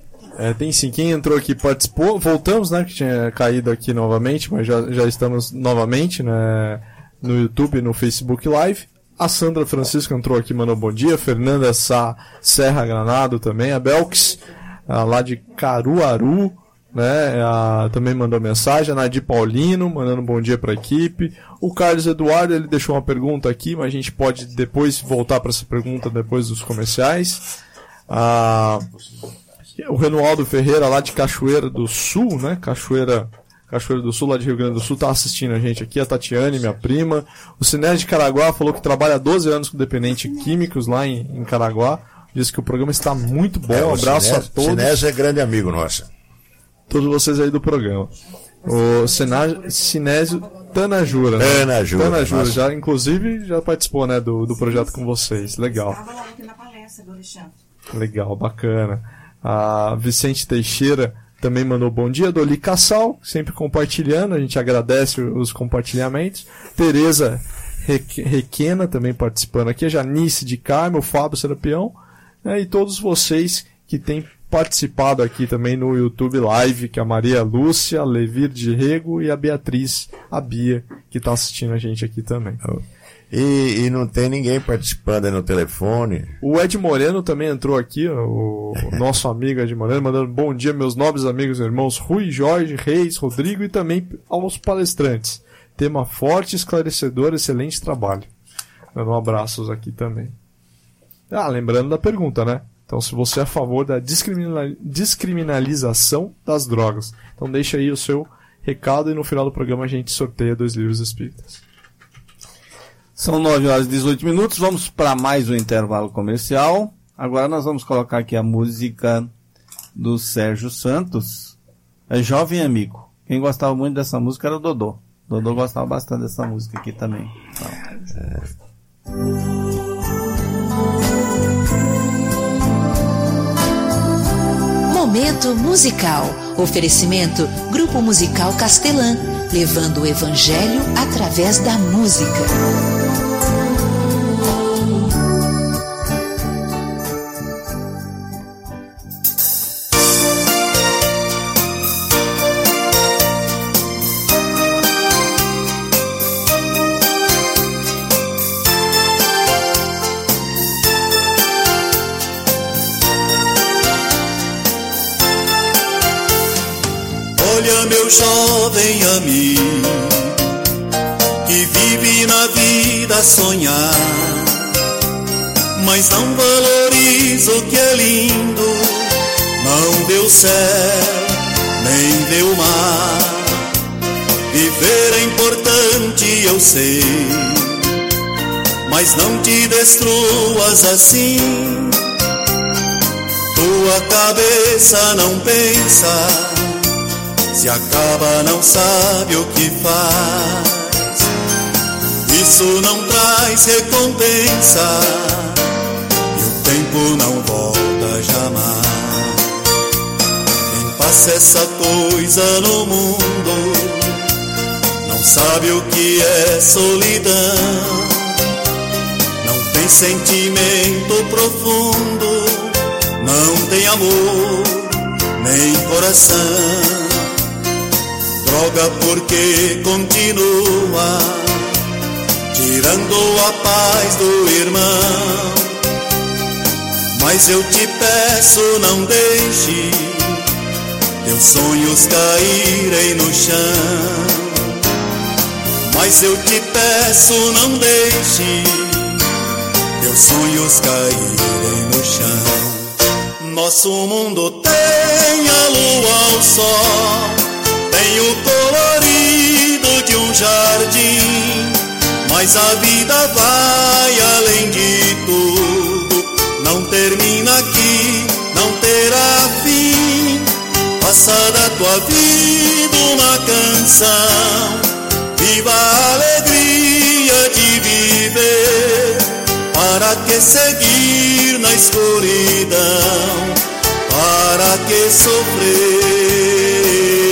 É, tem sim. Quem entrou aqui participou. Voltamos, né? Que tinha caído aqui novamente, mas já, já estamos novamente, né, no YouTube e no Facebook Live. A Sandra Francisco entrou aqui, mandou bom dia. Fernanda Sá Serra Granado também. A Belks, ah, lá de Caruaru, né? Ah, também mandou mensagem. A Nadir Paulino, mandando bom dia para a equipe. O Carlos Eduardo, ele deixou uma pergunta aqui, mas a gente pode depois voltar para essa pergunta depois dos comerciais. Ah, O Renualdo Ferreira, lá de Cachoeira do Sul, né? Cachoeira, Cachoeira do Sul, lá de Rio Grande do Sul, tá assistindo a gente aqui. A Tatiane, minha prima. O Sinés de Caraguá falou que trabalha há doze anos com dependentes químicos lá em, em Caraguá. Diz que o programa está muito bom. É, um abraço Sinés, a todos. O Sinés é grande amigo nosso. Todos vocês aí do programa. O Sinésio, Sinésio Tanajura, né? Tanajura. Tanajura, já, inclusive, já participou, né, do, do projeto com vocês. Legal. Estava lá aqui na palestra do Alexandre. Legal, bacana. A Vicente Teixeira também mandou bom dia. Doli Cassal, sempre compartilhando. A gente agradece os compartilhamentos. Tereza Requena também participando aqui. A Janice de Carmo, o Fábio Serapião. Né, e todos vocês que têm participado aqui também no YouTube Live, que é a Maria Lúcia, a Levir de Rego e a Beatriz, a Bia, que está assistindo a gente aqui também. E, e não tem ninguém participando aí no telefone. O Ed Moreno também entrou aqui, ó, o nosso amigo Ed Moreno, mandando bom dia, meus nobres amigos e irmãos Rui, Jorge, Reis, Rodrigo e também aos palestrantes. Tema forte, esclarecedor, excelente trabalho. Dando um abraços aqui também. Ah, lembrando da pergunta, né? Então, se você é a favor da descriminalização das drogas. Então, deixa aí o seu recado e no final do programa a gente sorteia dois livros espíritas. São nove horas e dezoito minutos. Vamos para mais um intervalo comercial. Agora nós vamos colocar aqui a música do Sérgio Santos. É Jovem Amigo. Quem gostava muito dessa música era o Dodô. O Dodô gostava bastante dessa música aqui também. Então, é... Momento musical. Oferecimento Grupo Musical Castelã, levando o evangelho através da música. Olha, meu jovem amigo, que vive na vida a sonhar, mas não valoriza o que é lindo, não vê o céu, nem vê o mar. Viver é importante, eu sei, mas não te destruas assim. Tua cabeça não pensa, se acaba, não sabe o que faz. Isso não traz recompensa, e o tempo não volta jamais. Quem passa essa coisa no mundo não sabe o que é solidão. Não tem sentimento profundo, não tem amor, nem coração. Droga porque continua tirando a paz do irmão. Mas eu te peço, não deixe teus sonhos caírem no chão. Mas eu te peço, não deixe teus sonhos caírem no chão. Nosso mundo tem a lua ao sol, tem o colorido de um jardim, mas a vida vai além de tudo. Não termina aqui, não terá fim. Faça da tua vida uma canção, viva a alegria de viver. Para que seguir na escuridão? Para que sofrer?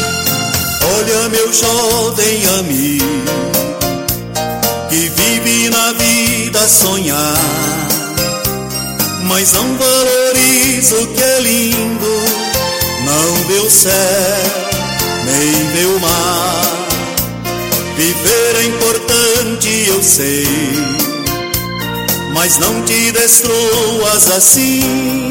Olha, meu jovem amigo, que vive na vida sonhar, mas não valoriza o que é lindo. Não vê o céu, nem vê o mar. Viver é importante, eu sei, mas não te destruas assim.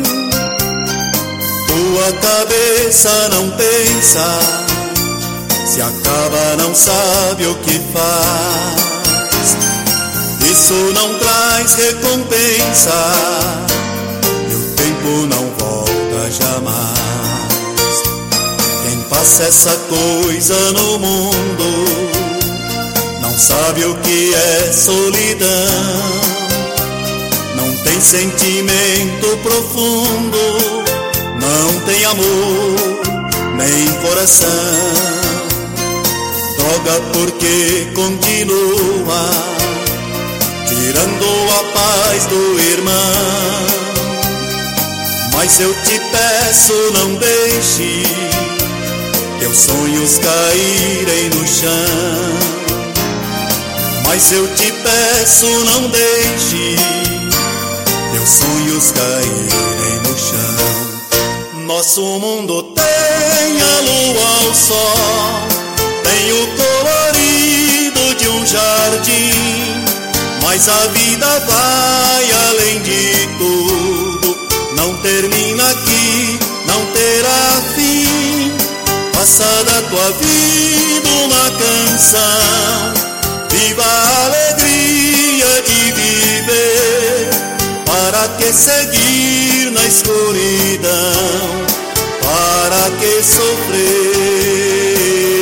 Tua cabeça não pensa, se acaba não sabe o que faz. Isso não traz recompensa, e o tempo não volta jamais. Quem passa essa coisa no mundo não sabe o que é solidão. Não tem sentimento profundo, não tem amor, nem coração. Droga porque continua tirando a paz do irmão. Mas eu te peço, não deixe teus sonhos caírem no chão. Mas eu te peço, não deixe teus sonhos caírem no chão. Nosso mundo tem a lua, o sol, tem o colorido de um jardim, mas a vida vai além de tudo. Não termina aqui, não terá fim. Faça da tua vida uma canção. Viva a alegria de viver. Para que seguir na escuridão? Para que sofrer?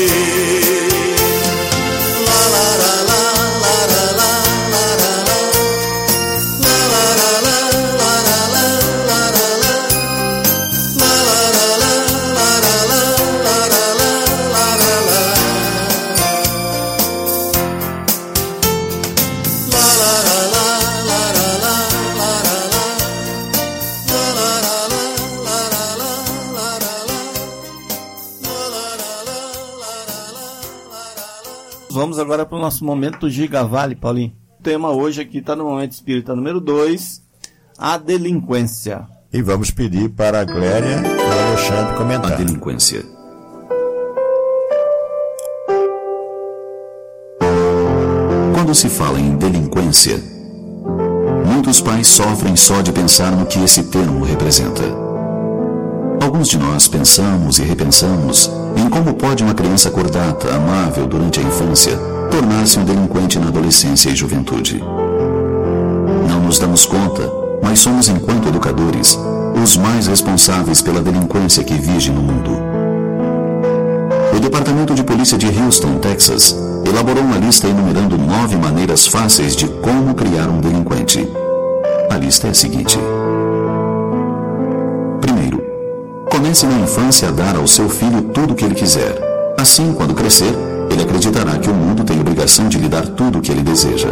La la la la la la la la la. La la la la la la la la la. La la la la la la la la la la. La la la la la la la la. Vamos agora para o nosso momento Gigavale, Paulinho. O tema hoje aqui está no Momento Espírita número dois, a delinquência. E vamos pedir para a Gléria e o Alexandre comentar. A delinquência. Quando se fala em delinquência, muitos pais sofrem só de pensar no que esse termo representa. Alguns de nós pensamos e repensamos em como pode uma criança cordata, amável durante a infância, tornar-se um delinquente na adolescência e juventude. Não nos damos conta, mas somos, enquanto educadores, os mais responsáveis pela delinquência que vige no mundo. O Departamento de Polícia de Houston, Texas, elaborou uma lista enumerando nove maneiras fáceis de como criar um delinquente. A lista é a seguinte. Primeiro, comece na infância a dar ao seu filho tudo o que ele quiser. Assim, quando crescer, ele acreditará que o mundo tem obrigação de lhe dar tudo o que ele deseja.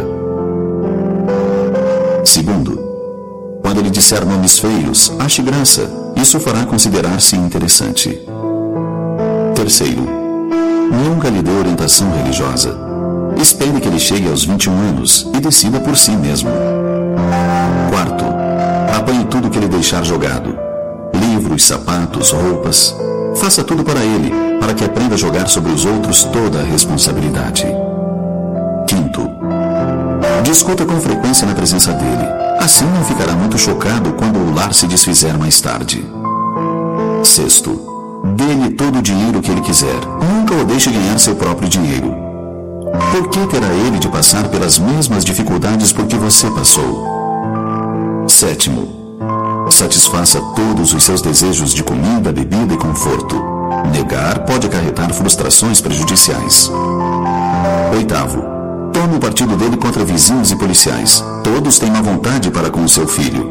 Segundo, quando ele disser nomes feios, ache graça. Isso fará considerar-se interessante. Terceiro, nunca lhe dê orientação religiosa. Espere que ele chegue aos vinte e um anos e decida por si mesmo. Quarto, apanhe tudo que ele deixar jogado. Livros, sapatos, roupas. Faça tudo para ele, para que aprenda a jogar sobre os outros toda a responsabilidade. Quinto, discuta com frequência na presença dele. Assim não ficará muito chocado quando o lar se desfizer mais tarde. Sexto, dê-lhe todo o dinheiro que ele quiser. Nunca o deixe ganhar seu próprio dinheiro. Por que terá ele de passar pelas mesmas dificuldades por que você passou? Sétimo, satisfaça todos os seus desejos de comida, bebida e conforto. Negar pode acarretar frustrações prejudiciais. Oitavo, tome o partido dele contra vizinhos e policiais. Todos têm má vontade para com o seu filho.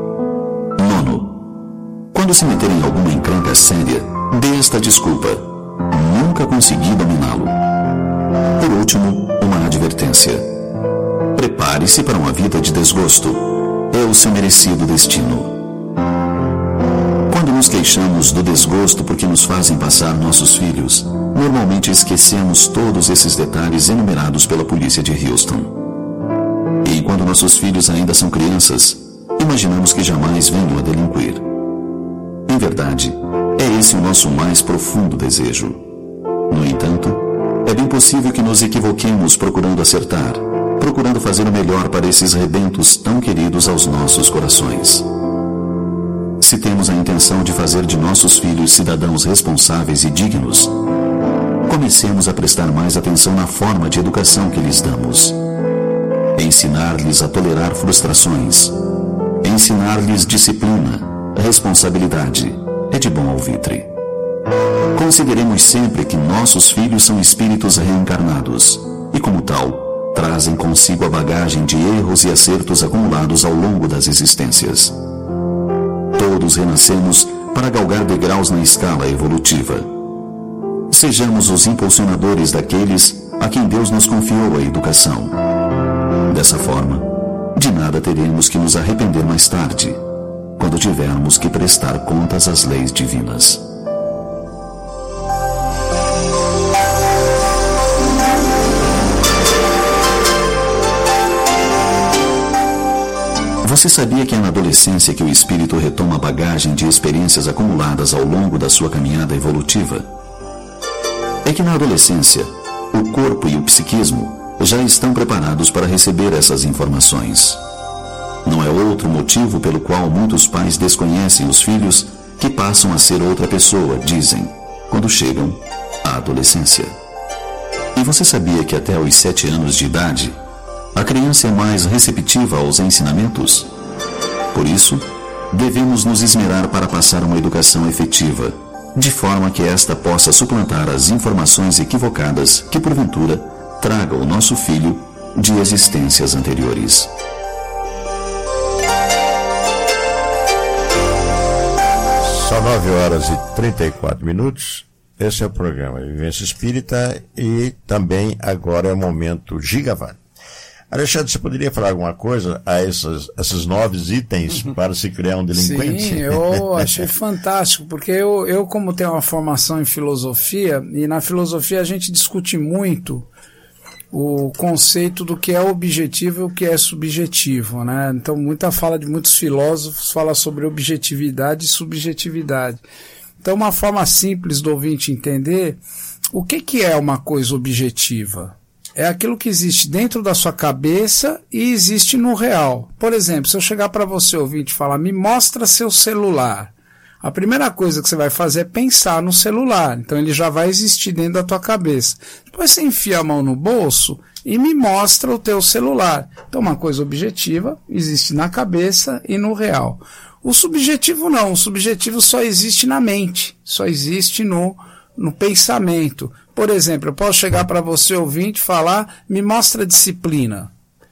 Nono, quando se meter em alguma encrenca séria, dê esta desculpa: nunca consegui dominá-lo. Por último, uma advertência: prepare-se para uma vida de desgosto. É o seu merecido destino. Quando nos queixamos do desgosto porque nos fazem passar nossos filhos, normalmente esquecemos todos esses detalhes enumerados pela polícia de Houston. E E quando nossos filhos ainda são crianças, imaginamos que jamais venham a delinquir. Em verdade, é esse o nosso mais profundo desejo. No entanto, é bem possível que nos equivoquemos procurando acertar, procurando fazer o melhor para esses rebentos tão queridos aos nossos corações. Se temos a intenção de fazer de nossos filhos cidadãos responsáveis e dignos, comecemos a prestar mais atenção na forma de educação que lhes damos. Ensinar-lhes a tolerar frustrações, ensinar-lhes disciplina, responsabilidade, é de bom alvitre. Consideremos sempre que nossos filhos são espíritos reencarnados e, como tal, trazem consigo a bagagem de erros e acertos acumulados ao longo das existências. Todos renascemos para galgar degraus na escala evolutiva. Sejamos os impulsionadores daqueles a quem Deus nos confiou a educação. Dessa forma, de nada teremos que nos arrepender mais tarde, quando tivermos que prestar contas às leis divinas. Você sabia que é na adolescência que o espírito retoma a bagagem de experiências acumuladas ao longo da sua caminhada evolutiva? É que na adolescência, o corpo e o psiquismo já estão preparados para receber essas informações. Não é outro motivo pelo qual muitos pais desconhecem os filhos que passam a ser outra pessoa, dizem, quando chegam à adolescência. E você sabia que até os sete anos de idade, a criança é mais receptiva aos ensinamentos? Por isso, devemos nos esmerar para passar uma educação efetiva, de forma que esta possa suplantar as informações equivocadas que, porventura, traga o nosso filho de existências anteriores. São nove horas e trinta e quatro minutos. Esse é o programa Vivência Espírita e também agora é o momento Gigavan. Alexandre, você poderia falar alguma coisa a esses, esses novos itens para se criar um delinquente? Sim, eu achei fantástico, porque eu, eu como tenho uma formação em filosofia, e na filosofia a gente discute muito o conceito do que é objetivo e o que é subjetivo, né? Então, muita fala de muitos filósofos fala sobre objetividade e subjetividade. Então, uma forma simples do ouvinte entender o que, que é uma coisa objetiva. É aquilo que existe dentro da sua cabeça e existe no real. Por exemplo, se eu chegar para você ouvinte e falar, me mostra seu celular. A primeira coisa que você vai fazer é pensar no celular. Então ele já vai existir dentro da tua cabeça. Depois você enfia a mão no bolso e me mostra o teu celular. Então uma coisa objetiva existe na cabeça e no real. O subjetivo não. O subjetivo só existe na mente. Só existe no, no pensamento. Por exemplo, eu posso chegar para você ouvinte e falar, me mostra disciplina.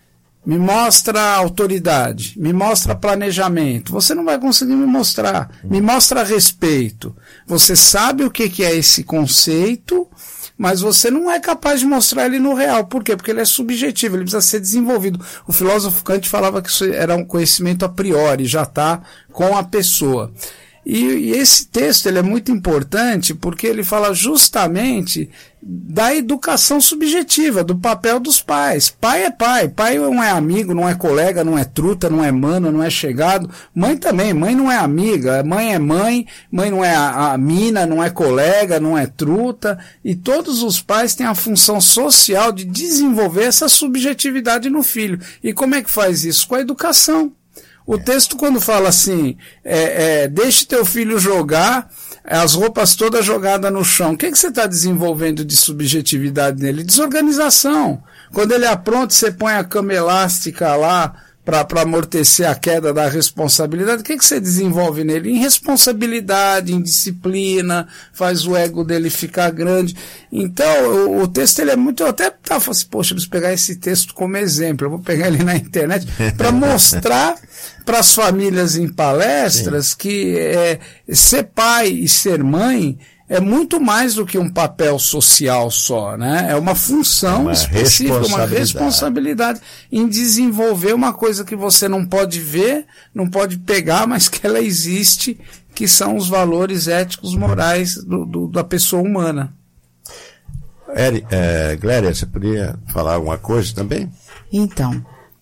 Me mostra autoridade, me mostra planejamento. Você não vai conseguir me mostrar. Me mostra respeito. Você sabe o que, que é esse conceito, mas você não é capaz de mostrar ele no real. Por quê? Porque ele é subjetivo, ele precisa ser desenvolvido. O filósofo Kant falava que isso era um conhecimento a priori, já está com a pessoa. E, e esse texto ele é muito importante porque ele fala justamente da educação subjetiva, do papel dos pais. Pai é pai, pai não é amigo, não é colega, não é truta, não é mano, não é chegado. Mãe também, mãe não é amiga, mãe é mãe, mãe não é a, a mina, não é colega, não é truta. E todos os pais têm a função social de desenvolver essa subjetividade no filho. E como é que faz isso? Com a educação. O texto quando fala assim, é, é, deixe teu filho jogar, as roupas todas jogadas no chão, o que, que você está desenvolvendo de subjetividade nele? Desorganização. Quando ele apronta, você põe a cama elástica lá para amortecer a queda da responsabilidade, o que, que você desenvolve nele? Em responsabilidade, em disciplina, faz o ego dele ficar grande. Então, o, o texto ele é muito... Eu até estava falando assim, poxa, eu preciso pegar esse texto como exemplo, eu vou pegar ele na internet para mostrar para as famílias em palestras Sim. que é, ser pai e ser mãe é muito mais do que um papel social só, né? É uma função uma específica, responsabilidade. uma responsabilidade em desenvolver uma coisa que você não pode ver, não pode pegar, mas que ela existe, que são os valores éticos, morais do, do, da pessoa humana. Eri, é, Gléria, você poderia falar alguma coisa também? Então,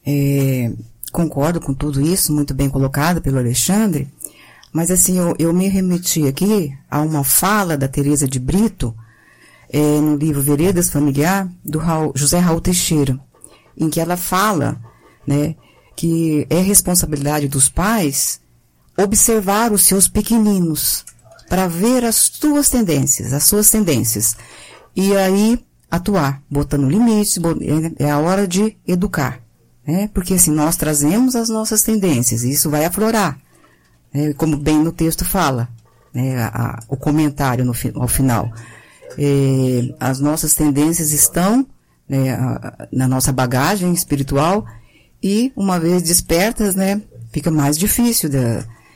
É, concordo com tudo isso, muito bem colocado pelo Alexandre, mas assim, eu, eu me remeti aqui a uma fala da Teresa de Brito, é, no livro Veredas Familiar, do Raul, José Raul Teixeira, em que ela fala, né, que é responsabilidade dos pais observar os seus pequeninos para ver as suas tendências, as suas tendências, e aí atuar, botando limites, é a hora de educar, né, porque assim, nós trazemos as nossas tendências, e isso vai aflorar, né, como bem no texto fala, né, a, a, o comentário no, ao final. É, as nossas tendências estão, né, a, na nossa bagagem espiritual, e uma vez despertas, né, fica mais difícil de,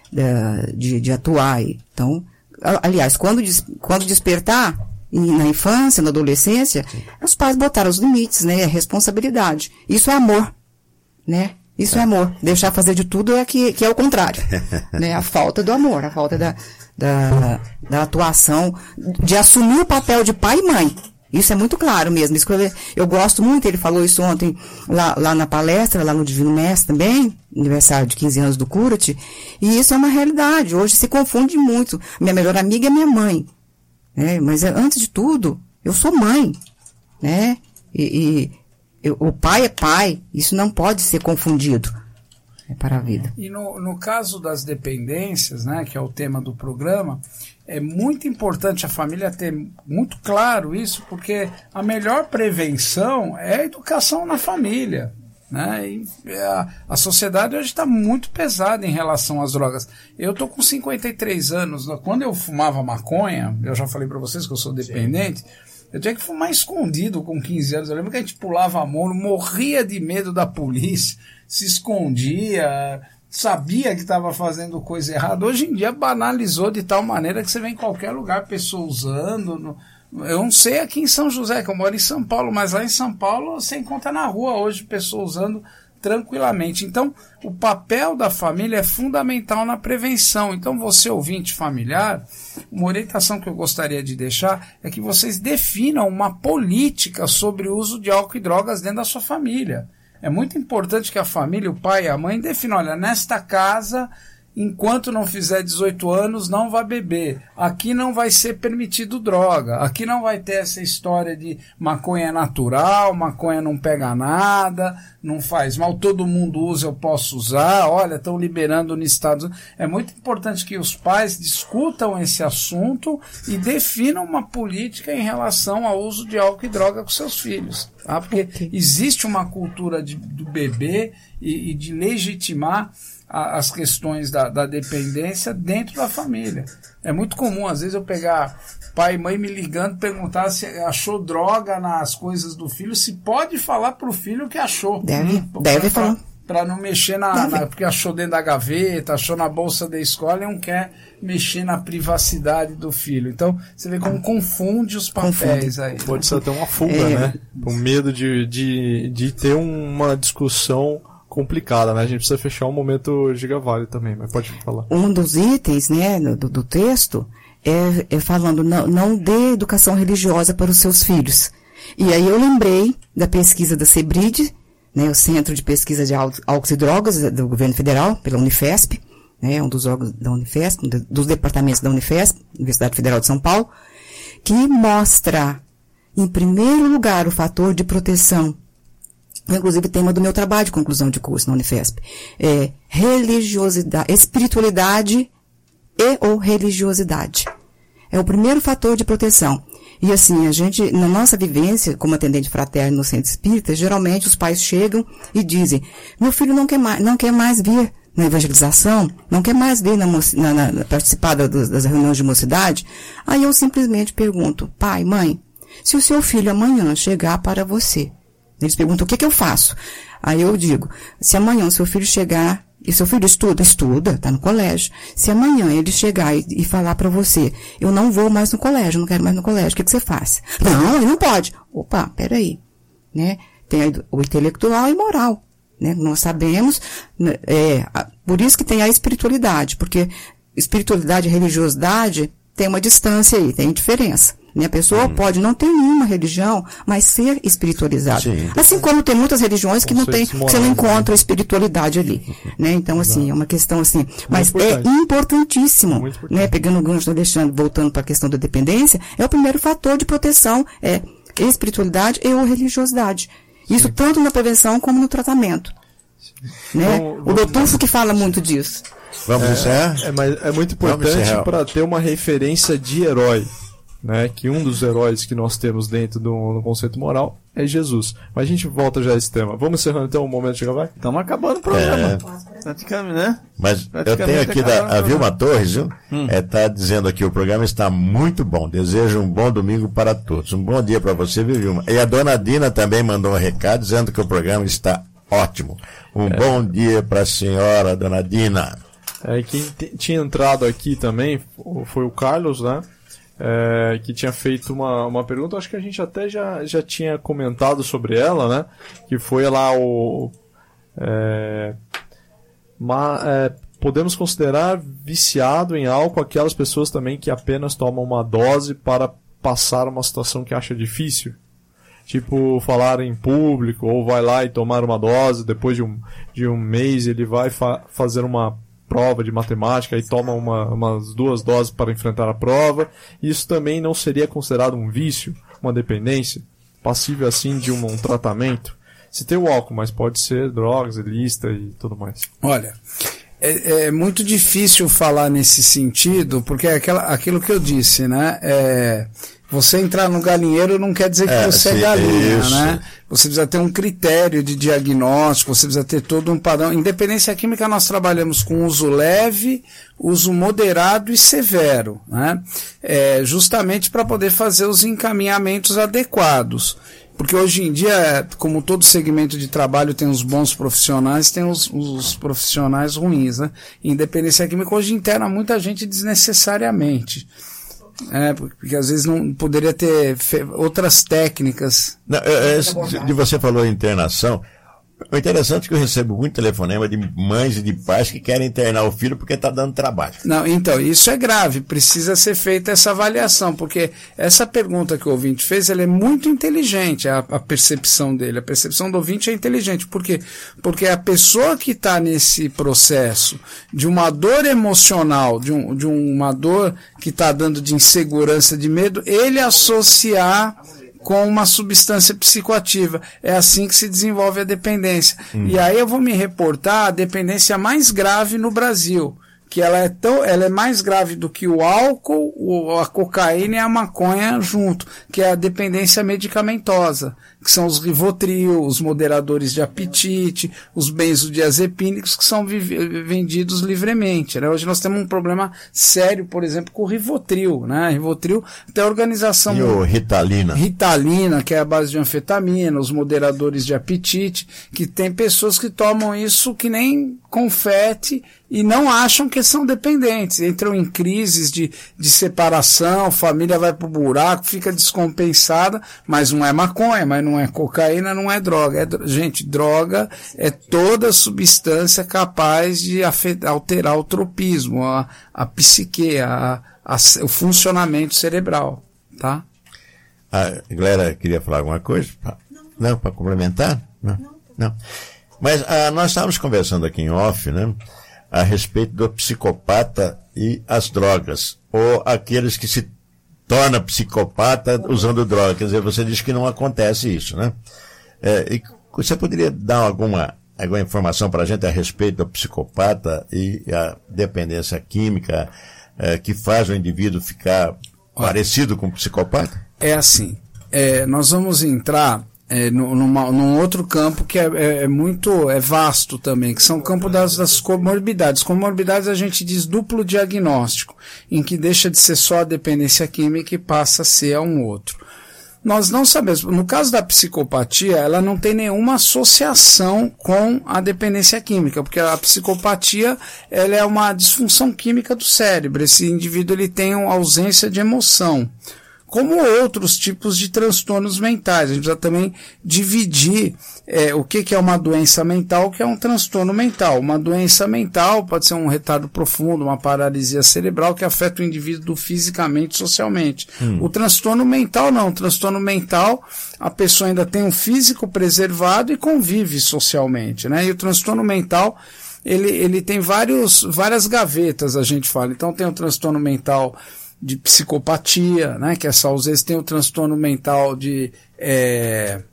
de, de, de atuar. Então, aliás, quando, quando despertar, na infância, na adolescência, os pais botaram os limites, né, a responsabilidade. Isso é amor, né? Isso é amor. Deixar fazer de tudo é que, que é o contrário, né? A falta do amor, a falta da, da, da atuação, de assumir o papel de pai e mãe. Isso é muito claro mesmo. Isso que eu, eu gosto muito, ele falou isso ontem lá, lá na palestra, lá no Divino Mestre também, aniversário de quinze anos do Curati, e isso é uma realidade. Hoje se confunde muito. Minha melhor amiga é minha mãe, né? Mas antes de tudo, eu sou mãe, né? E, e eu, o pai é pai, isso não pode ser confundido. É para a vida. E no, no caso das dependências, né, que é o tema do programa, é muito importante a família ter muito claro isso, porque a melhor prevenção é a educação na família, né? E a, a sociedade hoje está muito pesada em relação às drogas. Eu estou com cinquenta e três anos, quando eu fumava maconha, eu já falei para vocês que eu sou dependente, eu tinha que fumar escondido com quinze anos. Eu lembro que a gente pulava muro, morria de medo da polícia, se escondia, sabia que estava fazendo coisa errada. Hoje em dia banalizou de tal maneira que você vê em qualquer lugar pessoa usando. No, eu não sei aqui em São José, que eu moro em São Paulo, mas lá em São Paulo você encontra na rua hoje pessoa usando tranquilamente. Então, o papel da família é fundamental na prevenção. Então, você, ouvinte familiar, uma orientação que eu gostaria de deixar é que vocês definam uma política sobre o uso de álcool e drogas dentro da sua família. É muito importante que a família, o pai e a mãe, definam, olha, nesta casa, enquanto não fizer dezoito anos, não vai beber. Aqui não vai ser permitido droga. Aqui não vai ter essa história de maconha natural, maconha não pega nada, não faz mal, todo mundo usa, eu posso usar. Olha, estão liberando nos Estados Unidos. É muito importante que os pais discutam esse assunto e definam uma política em relação ao uso de álcool e droga com seus filhos. Tá? Porque existe uma cultura de, do bebê e, e de legitimar as questões da, da dependência dentro da família. É muito comum, às vezes, eu pegar pai e mãe me ligando, perguntar se achou droga nas coisas do filho, se pode falar pro filho que achou. Deve, hum, deve pra, falar. Para não mexer na, na... Porque achou dentro da gaveta, achou na bolsa da escola e não quer mexer na privacidade do filho. Então, você vê como confunde os papéis aí. Pode ser até uma fuga, é. né? Com medo de, de, de ter uma discussão complicada, né? A gente precisa fechar um momento gigavalho também, mas pode falar. Um dos itens, né, do, do texto é, é falando, não, não dê educação religiosa para os seus filhos. E aí eu lembrei da pesquisa da CEBRID, né, o Centro de Pesquisa de Álcool e Drogas do Governo Federal, pela Unifesp, né, um dos órgãos da Unifesp, dos departamentos da Unifesp, Universidade Federal de São Paulo, que mostra, em primeiro lugar, o fator de proteção. Inclusive, tema do meu trabalho de conclusão de curso na Unifesp. É religiosidade, espiritualidade e ou religiosidade. É o primeiro fator de proteção. E assim, a gente, na nossa vivência, como atendente fraterno no centro espírita, geralmente os pais chegam e dizem, meu filho não quer mais, não quer mais vir na evangelização, não quer mais vir na, na, na, participar das, das reuniões de mocidade. Aí eu simplesmente pergunto, pai, mãe, se o seu filho amanhã chegar para você, eles perguntam, o que que eu faço? Aí eu digo, se amanhã o seu filho chegar, e seu filho estuda? Estuda, está no colégio. Se amanhã ele chegar e, e falar para você, eu não vou mais no colégio, não quero mais no colégio, o que que você faz? Não, ele não pode. Opa, peraí. Né? Tem o intelectual e moral. Né? Nós sabemos, é, por isso que tem a espiritualidade, porque espiritualidade e religiosidade tem uma distância aí, tem diferença. Né? A pessoa hum. pode não ter nenhuma religião, mas ser espiritualizada. Sim. Assim como tem muitas religiões que não tem, que você não encontra espiritualidade ali. Né? Então, assim, é uma questão assim. Mas importante. É importantíssimo, né? Pegando o gancho do Alexandre, voltando para a questão da dependência, é o primeiro fator de proteção, é espiritualidade e ou religiosidade. Isso Sim. tanto na prevenção como no tratamento. Né? Vamos, o doutor que fala muito disso. Vamos é, encerrar? É, mas é muito importante para ter uma referência de herói. Né, que um dos heróis que nós temos dentro do, do conceito moral é Jesus. Mas a gente volta já a esse tema. Vamos encerrando então o momento de gravar? Estamos acabando o programa. É. Praticamente, né? Mas Praticamente eu tenho aqui da, a Vilma Torres, viu? Hum. É, tá dizendo aqui, o programa está muito bom. Desejo um bom domingo para todos. Um bom dia para você, viu, Vilma? E a dona Dina também mandou um recado dizendo que o programa está ótimo. Um é. bom dia para a senhora, dona Dina. É, quem t- tinha entrado aqui também foi o Carlos, né? É, que tinha feito uma, uma pergunta, acho que a gente até já, já tinha comentado sobre ela, né? Que foi lá o... É, ma, é, podemos considerar viciado em álcool aquelas pessoas também que apenas tomam uma dose para passar uma situação que acha difícil? Tipo, falar em público, ou vai lá e tomar uma dose, depois de um, de um mês ele vai fa- fazer uma prova de matemática e toma uma, umas duas doses para enfrentar a prova. Isso também não seria considerado um vício, uma dependência, passível assim de um, um tratamento? Se tem o álcool, mas pode ser drogas, ilícita e tudo mais. Olha, é, é muito difícil falar nesse sentido, porque é aquela, aquilo que eu disse, né? É, você entrar no galinheiro não quer dizer que é, você sim, é galinha, isso. né? Você precisa ter um critério de diagnóstico, você precisa ter todo um padrão. Em dependência química nós trabalhamos com uso leve, uso moderado e severo, né? É, justamente para poder fazer os encaminhamentos adequados. Porque hoje em dia, como todo segmento de trabalho tem os bons profissionais, tem os, os profissionais ruins, né? Em dependência química hoje interna muita gente desnecessariamente. É, porque às vezes não poderia ter fe- outras técnicas. Não, é, é, de você falou em internação. O interessante é que eu recebo muito telefonema de mães e de pais que querem internar o filho porque está dando trabalho. Não, então, isso é grave, precisa ser feita essa avaliação, porque essa pergunta que o ouvinte fez, ela é muito inteligente, a, a percepção dele, a percepção do ouvinte é inteligente, por quê? Porque a pessoa que está nesse processo de uma dor emocional, de, um, de uma dor que está dando de insegurança, de medo, ele associar com uma substância psicoativa. É assim que se desenvolve a dependência. Hum. E aí eu vou me reportar a dependência mais grave no Brasil, que ela é, tão, ela é mais grave do que o álcool, o, a cocaína e a maconha junto, que é a dependência medicamentosa, que são os Rivotril, os moderadores de apetite, os benzodiazepínicos que são vi- vendidos livremente, né? Hoje nós temos um problema sério, por exemplo, com o Rivotril, né? Rivotril, até a organização... E o Ritalina. Ritalina, que é a base de anfetamina, os moderadores de apetite, que tem pessoas que tomam isso que nem confete e não acham que são dependentes, entram em crises de, de separação, família vai pro buraco, fica descompensada, mas não é maconha, mas não é cocaína, não é droga. É, gente, droga é toda substância capaz de afetar, alterar o tropismo, a, a psique, a, a, o funcionamento cerebral, tá? A galera queria falar alguma coisa? Não, para complementar? Não. Não. Não. Mas ah, nós estávamos conversando aqui em off, né? A respeito do psicopata e as drogas, ou aqueles que se tornam psicopata usando droga. Quer dizer, você diz que não acontece isso, né? É, e você poderia dar alguma, alguma informação para a gente a respeito do psicopata e a dependência química é, que faz o indivíduo ficar Olha, parecido com um psicopata? É assim, é, nós vamos entrar... É, numa, num outro campo que é, é, é muito é vasto também, que são o campo das, das comorbidades. Comorbidades a gente diz duplo diagnóstico, em que deixa de ser só a dependência química e passa a ser a um outro. Nós não sabemos, no caso da psicopatia, ela não tem nenhuma associação com a dependência química, porque a psicopatia ela é uma disfunção química do cérebro, esse indivíduo ele tem uma ausência de emoção. como outros tipos de transtornos mentais. A gente precisa também dividir é, o que, que é uma doença mental, o que é um transtorno mental. Uma doença mental pode ser um retardo profundo, uma paralisia cerebral que afeta o indivíduo fisicamente e socialmente. Hum. O transtorno mental não. O transtorno mental, a pessoa ainda tem um físico preservado e convive socialmente, né? E o transtorno mental, ele, ele tem vários, várias gavetas, a gente fala. Então tem o transtorno mental de psicopatia, né? Que é só, às vezes tem o transtorno mental de, é,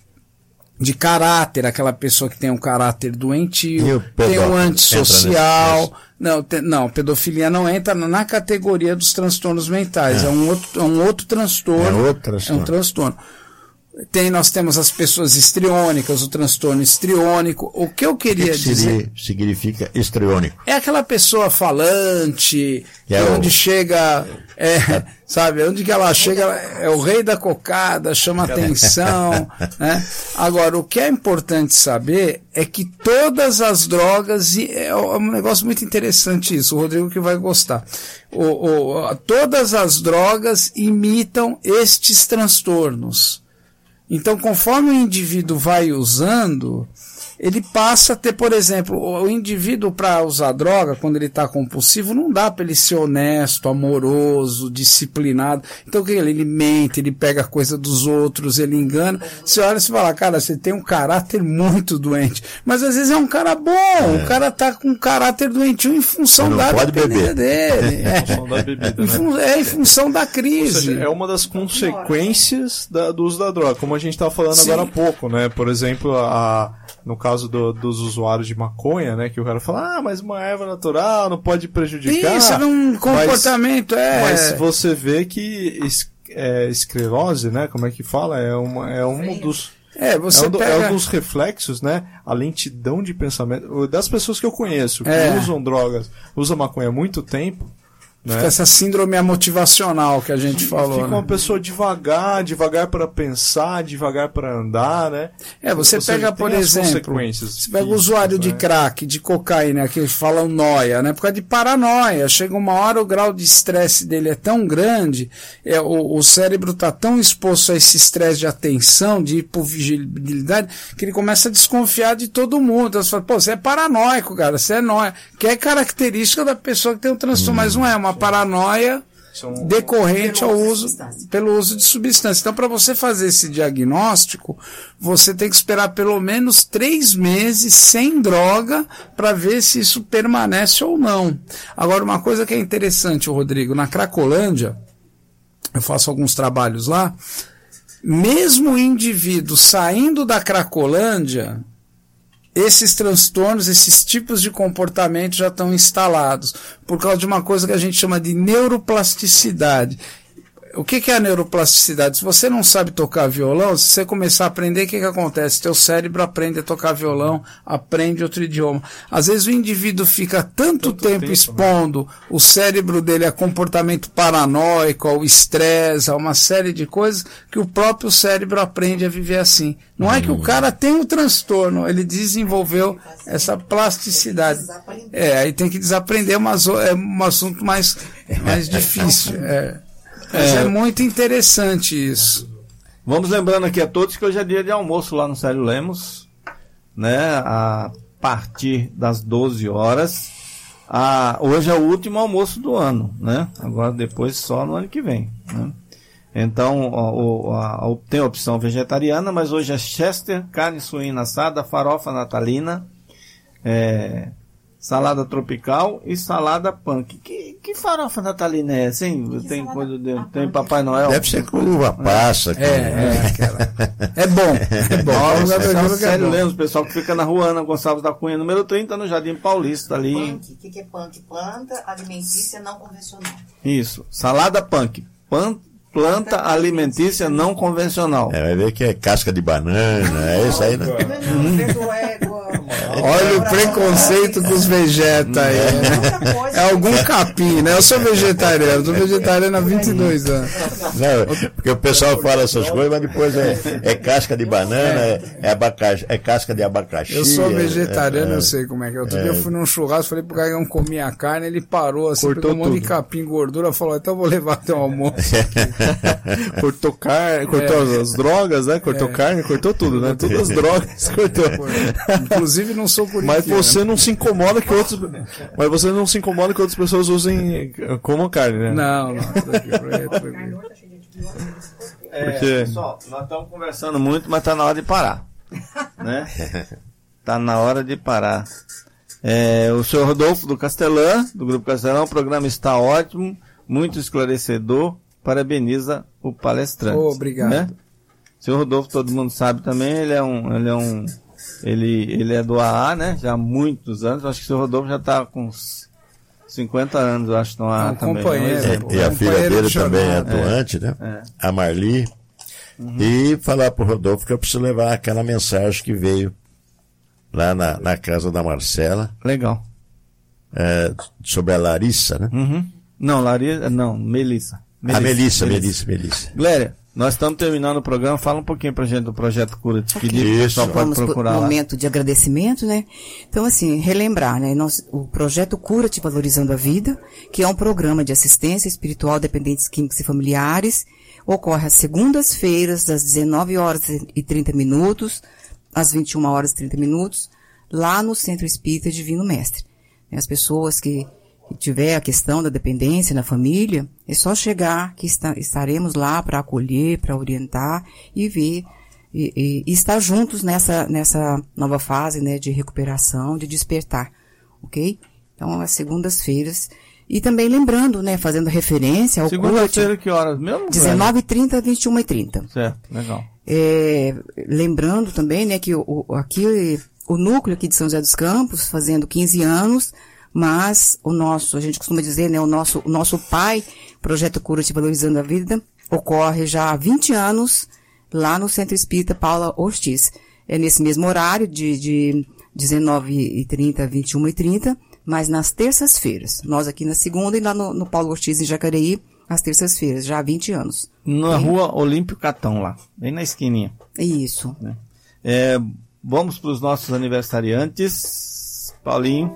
de caráter, aquela pessoa que tem um caráter doentio, tem o antissocial. Não, te, não, pedofilia não entra na categoria dos transtornos mentais, é, é, um, outro, é um outro transtorno. É, outro transtorno. É um transtorno. Tem, nós temos as pessoas histriônicas, o transtorno histriônico. O que eu queria o que dizer... significa histriônico? É aquela pessoa falante, é onde o... chega, é, sabe, onde que ela chega, é o rei da cocada, chama atenção, né? Agora, o que é importante saber é que todas as drogas, é um negócio muito interessante isso, o Rodrigo que vai gostar, o, o, todas as drogas imitam estes transtornos. Então, conforme o indivíduo vai usando, ele passa a ter, por exemplo, o indivíduo para usar droga, quando ele está compulsivo, não dá para ele ser honesto, amoroso, disciplinado. Então, o que ele, ele mente, ele pega a coisa dos outros, ele engana. Você olha e fala, cara, você tem um caráter muito doente. Mas às vezes é um cara bom, é. o cara tá com um caráter doentio em função da dependência dele. É. Da bebida, em fun- né? é em função da crise. Ou seja, é uma das consequências da, do uso da droga, como a gente estava falando Sim. agora há pouco, né? Por exemplo, a, no caso do, dos usuários de maconha, né? Que o cara fala, ah, mas uma erva natural não pode prejudicar. Isso, é um comportamento, mas, é... Mas você vê que es, é, esclerose, né? Como é que fala? É, uma, é um dos... É, você é, um, pega... é um dos reflexos, né? A lentidão de pensamento das pessoas que eu conheço, que é. usam drogas, usam maconha há muito tempo, né? Fica essa síndrome motivacional que a gente falou. Fica né? uma pessoa devagar, devagar para pensar, devagar para andar, né? É, você Ou seja, pega, por exemplo, você pega o usuário né? de crack, de cocaína, que eles falam noia, né? Por causa de paranoia. Chega uma hora, o grau de estresse dele é tão grande, é, o, o cérebro está tão exposto a esse estresse de atenção, de hipovigilidade, que ele começa a desconfiar de todo mundo. Então você fala, pô, você é paranoico, cara, você é noia. Que é característica da pessoa que tem um transtorno, hum. mas não é uma paranoia decorrente ao uso, pelo uso de substância. Então, para você fazer esse diagnóstico, você tem que esperar pelo menos três meses sem droga para ver se isso permanece ou não. Agora, uma coisa que é interessante, Rodrigo, na Cracolândia, eu faço alguns trabalhos lá, mesmo o indivíduo saindo da Cracolândia, esses transtornos, esses tipos de comportamento já estão instalados por causa de uma coisa que a gente chama de neuroplasticidade. O que, que é a neuroplasticidade? Se você não sabe tocar violão, se você começar a aprender, o que, que acontece? Teu cérebro aprende a tocar violão, aprende outro idioma. Às vezes o indivíduo fica tanto, tanto tempo, tempo expondo né? o cérebro dele a comportamento paranoico, ao estresse, a uma série de coisas, que o próprio cérebro aprende a viver assim. Não hum. é que o cara tem um transtorno, ele desenvolveu essa plasticidade. É, aí tem que desaprender, mas é um assunto mais, mais difícil. É. Mas é, é muito interessante isso. Vamos lembrando aqui a todos que hoje é dia de almoço lá no Célio Lemos, né? A partir das doze horas. A, hoje é o último almoço do ano, né? Agora depois só no ano que vem, né? Então o, a, a, tem a opção vegetariana, mas hoje é Chester, carne suína assada, farofa natalina, é, salada tropical e salada punk. Que, que farofa natalina é essa, hein? Tem coisa de, tem Papai Noel. Deve ser com uva passa. É, é, aquela. É bom. É bom. Nossa, sério, lembra o pessoal que fica na rua Ana Gonçalves da Cunha, número trinta, no Jardim Paulista ali. Punk. O que, que é punk? Planta alimentícia não convencional. Isso. Salada punk. Pan, planta alimentícia não convencional. É, vai ver que é casca de banana, é isso aí, né? Olha o preconceito dos vegeta aí, né? É algum capim, né? Eu sou vegetariano, sou vegetariano há vinte e dois anos. Não, porque o pessoal fala essas coisas, mas depois é, é casca de banana, é, é, abacaxi, é casca de abacaxi. Eu sou vegetariano, é, é, eu sei como é que é. Outro é, dia eu fui num churrasco, falei pro cara que não comia carne, ele parou assim, cortou pegou um monte tudo. de capim, gordura, falou, então eu vou levar até o almoço. Cortou carne, cortou É. as, as drogas, né? Cortou É. carne, cortou tudo, né? Todas as drogas cortou. Inclusive não sou corintiano. Mas você não se incomoda que outros, mas você não se incomoda que outras pessoas usem como carne, né? Não, não. tranquilo, tranquilo. É, Porque- pessoal, nós estamos conversando muito, mas está na hora de parar. Né? Tá na hora de parar. É, o senhor Rodolfo do Castelã, do Grupo Castelã, o programa está ótimo, muito esclarecedor, parabeniza o palestrante. Oh, obrigado. Né? O senhor Rodolfo, todo mundo sabe também, ele é um, ele é um, ele, ele é do A A, né? Já há muitos anos, acho que o senhor Rodolfo já está com uns cinquenta anos, eu acho, no A A Um também. companheiro. né? É, e a filha Companheiro dele de também é jornada. atuante, né? É. A Marli. E falar pro Rodolfo que eu preciso levar aquela mensagem que veio lá na, na casa da Marcela, Legal. é, sobre a Larissa, né? Uhum. Não, Larissa, não, Melissa. A Melissa, Melissa, Melissa. Glória, nós estamos terminando o programa. Fala um pouquinho pra gente do Projeto Cura. Te pedir, o Isso. pessoal pode Vamos para procurar o lá. momento de agradecimento, né? Então, assim, relembrar, né? Nós, o projeto Cura-te Valorizando a Vida, que é um programa de assistência espiritual a dependentes químicos e familiares, ocorre às segundas-feiras, das dezenove horas e trinta minutos, às vinte e uma horas e trinta minutos, lá no Centro Espírita Divino Mestre. As pessoas que, que tiver a questão da dependência na família, é só chegar que está, estaremos lá para acolher, para orientar e ver e, e, e estar juntos nessa, nessa nova fase, né, de recuperação, de despertar, ok? Então, às segundas-feiras. E também lembrando, né, fazendo referência ao Segunda-feira, que horas mesmo? dezenove e trinta, vinte e uma e trinta. Certo, legal. É, lembrando também, né, que o, o- aqui, o núcleo aqui de São José dos Campos, fazendo quinze anos, mas o nosso, a gente costuma dizer, né, o nosso, o nosso pai, Projeto Cura-te Valorizando a Vida, ocorre já há vinte anos, lá no Centro Espírita Paula Ortiz. É nesse mesmo horário, de, de dezenove e trinta a vinte e uma e trinta, mas nas terças-feiras. Nós aqui na segunda e lá no, no Paulo Ortiz, em Jacareí, às terças-feiras, já há vinte anos. Na rua Olímpio Catão, lá, bem na esquininha. Isso. É, vamos para os nossos aniversariantes. Paulinho.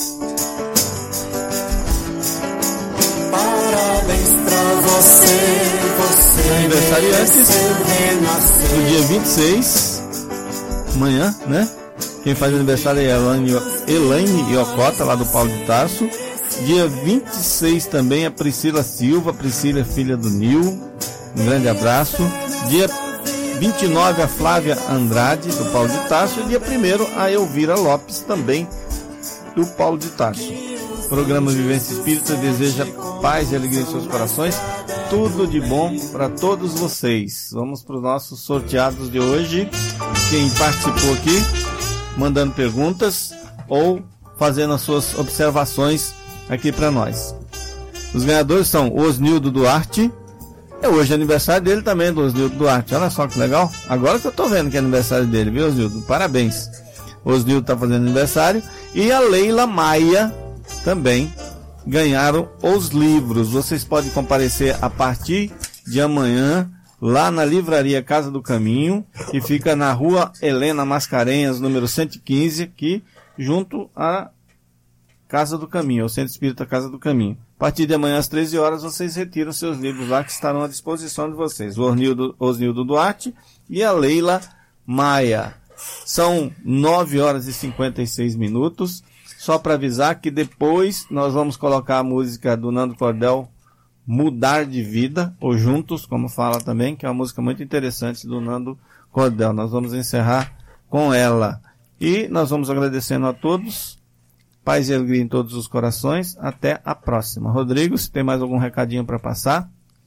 Parabéns pra você, você Aniversariantes renasceu. no dia vinte e seis, amanhã, né? Quem faz aniversário é a Elaine, Elaine Iocota, lá do Paulo de Tarso. Dia vinte e seis também a Priscila Silva. Priscila é filha do Nil. Um grande abraço. Dia vinte e nove a Flávia Andrade, do Paulo de Tarso. E dia primeiro a Elvira Lopes, também do Paulo de Tarso. O programa Vivência Espírita deseja paz e alegria em seus corações. Tudo de bom para todos vocês. Vamos para os nossos sorteados de hoje. Quem participou aqui, mandando perguntas ou fazendo as suas observações aqui para nós. Os ganhadores são o Osnildo Duarte. É hoje aniversário dele também, do Osnildo Duarte. Olha só que legal. Agora que eu tô vendo que é aniversário dele, viu, Osnildo? Parabéns. O Osnildo tá fazendo aniversário. E a Leila Maia também ganharam os livros. Vocês podem comparecer a partir de amanhã lá na livraria Casa do Caminho, que fica na rua Helena Mascarenhas, número cento e quinze, aqui junto à Casa do Caminho, ao Centro Espírita Casa do Caminho. A partir de amanhã às treze horas vocês retiram seus livros lá que estarão à disposição de vocês. O Osnildo, Osnildo Duarte e a Leila Maia. São nove horas e cinquenta e seis minutos. Só para avisar que depois nós vamos colocar a música do Nando Cordel, Mudar de Vida, ou Juntos, como fala também, que é uma música muito interessante do Nando Cordel. Nós vamos encerrar com ela. E nós vamos agradecendo a todos. Paz e alegria em todos os corações. Até a próxima. Rodrigo, se tem mais algum recadinho para passar?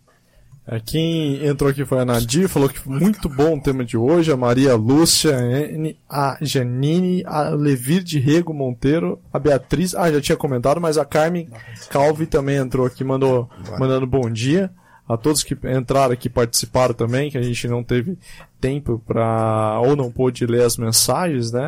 É, quem entrou aqui foi a Nadir, falou que foi muito bom o tema de hoje. A Maria Lúcia, a Janine, a Levir de Rego Monteiro, a Beatriz, ah, já tinha comentado, mas a Carmen Calvi também entrou aqui, mandou, mandando bom dia. A todos que entraram aqui, participaram também, que a gente não teve tempo para ou não pôde ler as mensagens, né?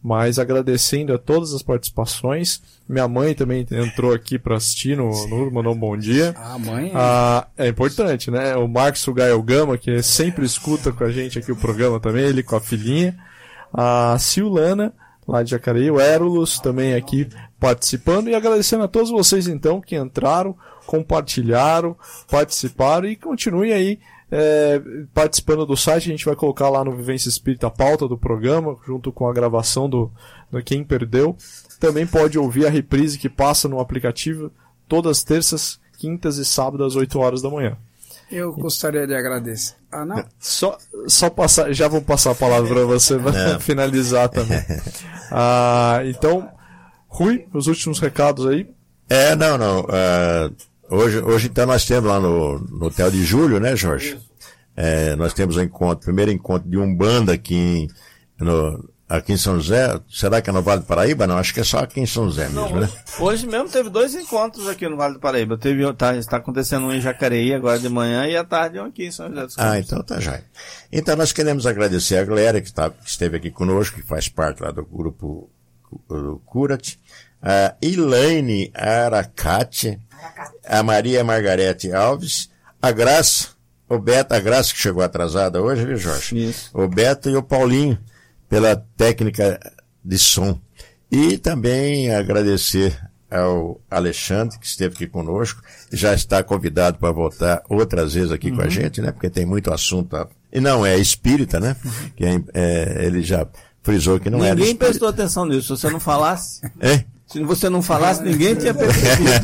Mas agradecendo a todas as participações. Minha mãe também entrou aqui para assistir no, no mandou um bom dia. A mãe ah, é importante, né? O Marcos Gael Gama, que sempre escuta com a gente aqui o programa também, ele com a filhinha. A Silana, lá de Jacareí, o Érulos também aqui participando. E agradecendo a todos vocês, então, que entraram, compartilharam, participaram e continuem aí É, participando do site. A gente vai colocar lá no Vivência Espírita a pauta do programa, junto com a gravação do, do Quem Perdeu. Também pode ouvir a reprise que passa no aplicativo todas as terças, quintas e sábados às oito horas da manhã. Eu gostaria de agradecer. Ah, não? Só, só passar, já vou passar a palavra para você para finalizar também. Ah, então, Rui, os últimos recados aí. É, não, não. Uh... Hoje, hoje, então, nós temos lá no, no Hotel de Julho, né, Jorge? É, nós temos o encontro, primeiro encontro de Umbanda aqui em, no, aqui em São José. Será que é no Vale do Paraíba? Não, acho que é só aqui em São José mesmo, Não, né? Hoje mesmo teve dois encontros aqui no Vale do Paraíba. Teve, tá, está acontecendo um em Jacareí agora de manhã e à tarde um aqui em São José dos Campos. Ah, então tá já. Então nós queremos agradecer a galera que, tá, que esteve aqui conosco, que faz parte lá do grupo do Cura-te. A Elaine Aracate, a Maria Margarete Alves, a Graça, o Beto, a Graça que chegou atrasada hoje, viu, Jorge? Isso. O Beto e o Paulinho, pela técnica de som. E também agradecer ao Alexandre, que esteve aqui conosco, já está convidado para voltar outras vezes aqui uhum. com a gente, né? Porque tem muito assunto. E não é espírita, né? Uhum. Que é, é, ele já frisou que não Ninguém era espírita. Ninguém prestou atenção nisso, se você não falasse... É? Se você não falasse, ninguém tinha percebido.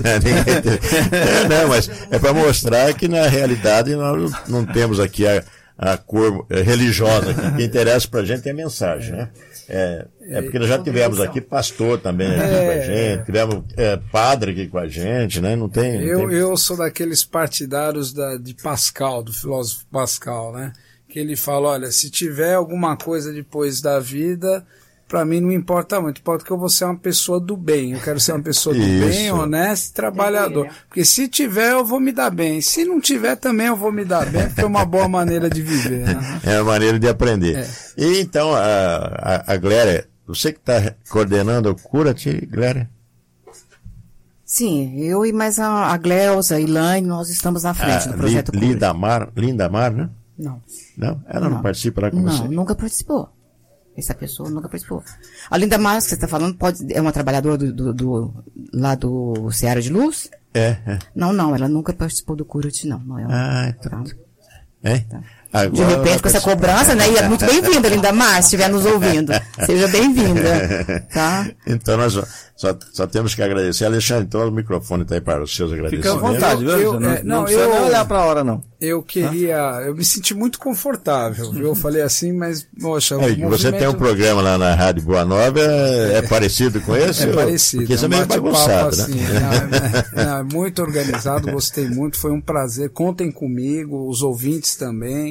é, não, mas é para mostrar que na realidade nós não temos aqui a, a cor religiosa. O que interessa para a gente é a mensagem, né? É, é porque nós já tivemos aqui pastor também aqui é, com a gente, tivemos é, padre aqui com a gente, né? Não tem. Não eu, tem... eu sou daqueles partidários da, de Pascal, do filósofo Pascal, né? Que ele fala, olha, se tiver alguma coisa depois da vida, para mim não importa muito, importa que eu vou ser uma pessoa do bem, eu quero ser uma pessoa do Isso. bem, honesta e trabalhador, porque se tiver eu vou me dar bem, se não tiver também eu vou me dar bem, porque é uma boa maneira de viver. Né? É uma maneira de aprender. É. E então, a, a, a Glória, você que está coordenando o Cura-te, Glória? Sim, eu e mais a, a Gleuza, a Elaine, nós estamos na frente a, do projeto Li, Lindamar, Lindamar, né? Não. Não? Ela não, não participa lá com não, você? Não, nunca participou. Essa pessoa nunca participou. A Lindamar, que você está falando, pode, é uma trabalhadora do, do, do, lá do Seara de Luz? É, é. Não, não, ela nunca participou do Cura-te, não. não ela, ah, então. Tá? É? Tá. Agora de repente, com essa cobrança, né? E é muito bem-vinda, Lindamar, se estiver nos ouvindo. Seja bem-vinda. Tá? Então, nós só, só temos que agradecer. Alexandre, então o microfone está aí para os seus agradecimentos. Fica à vontade, viu? Eu, não, é, não, não precisa eu, nem olhar para a hora, não. Eu queria... Eu me senti muito confortável, viu? Eu falei assim, mas, poxa... É, movimento... Você tem um programa lá na Rádio Boa Nova, é, é parecido com esse? É parecido. Porque isso é meio bagunçado, assim, né? Não, não, é muito organizado, gostei muito, foi um prazer. Contem comigo, os ouvintes também.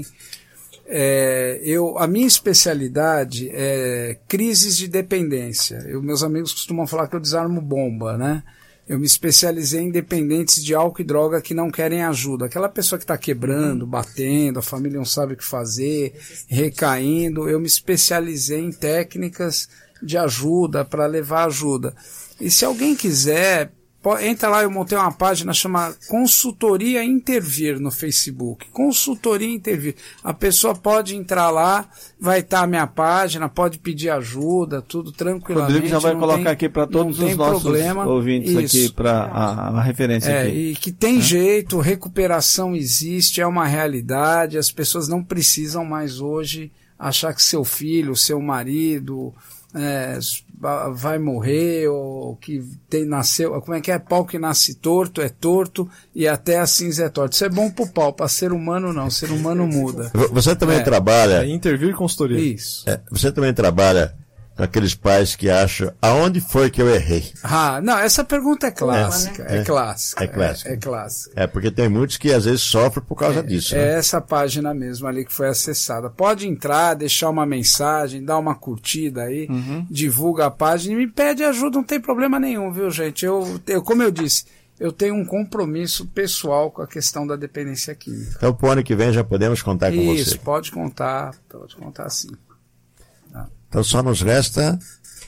É, eu, a minha especialidade é crises de dependência. Eu, meus amigos costumam falar que eu desarmo bomba, né? Eu me especializei em dependentes de álcool e droga que não querem ajuda. Aquela pessoa que está quebrando, batendo, a família não sabe o que fazer, recaindo. Eu me especializei em técnicas de ajuda, para levar ajuda. E se alguém quiser, entra lá, eu montei uma página chamada Consultoria Intervir no Facebook. Consultoria Intervir. A pessoa pode entrar lá, vai estar a minha página, pode pedir ajuda, tudo tranquilamente. Rodrigo já vai colocar tem, aqui para todos os nossos problema. ouvintes Isso. aqui, para a, a referência é, aqui. E que tem é. jeito, recuperação existe, é uma realidade, as pessoas não precisam mais hoje achar que seu filho, seu marido... É, vai morrer, ou que tem, nasceu, como é que é? Pau que nasce torto é torto e até a cinza é torto. Isso é bom pro pau, para ser humano não, ser humano muda. Você também é. trabalha... É intervir e consultoria. Isso. É, você também trabalha com aqueles pais que acham, aonde foi que eu errei? Ah, não, essa pergunta é clássica, é, é, é clássica. É clássica. É, é clássica. É, porque tem muitos que às vezes sofrem por causa é, disso. É né? essa página mesmo ali que foi acessada. Pode entrar, deixar uma mensagem, dar uma curtida aí, uhum. divulga a página e me pede ajuda, não tem problema nenhum, viu, gente? Eu, eu como eu disse, eu tenho um compromisso pessoal com a questão da dependência química. Então, pro ano que vem já podemos contar com Isso, você. Isso, pode contar, pode contar sim. Tá Então só nos resta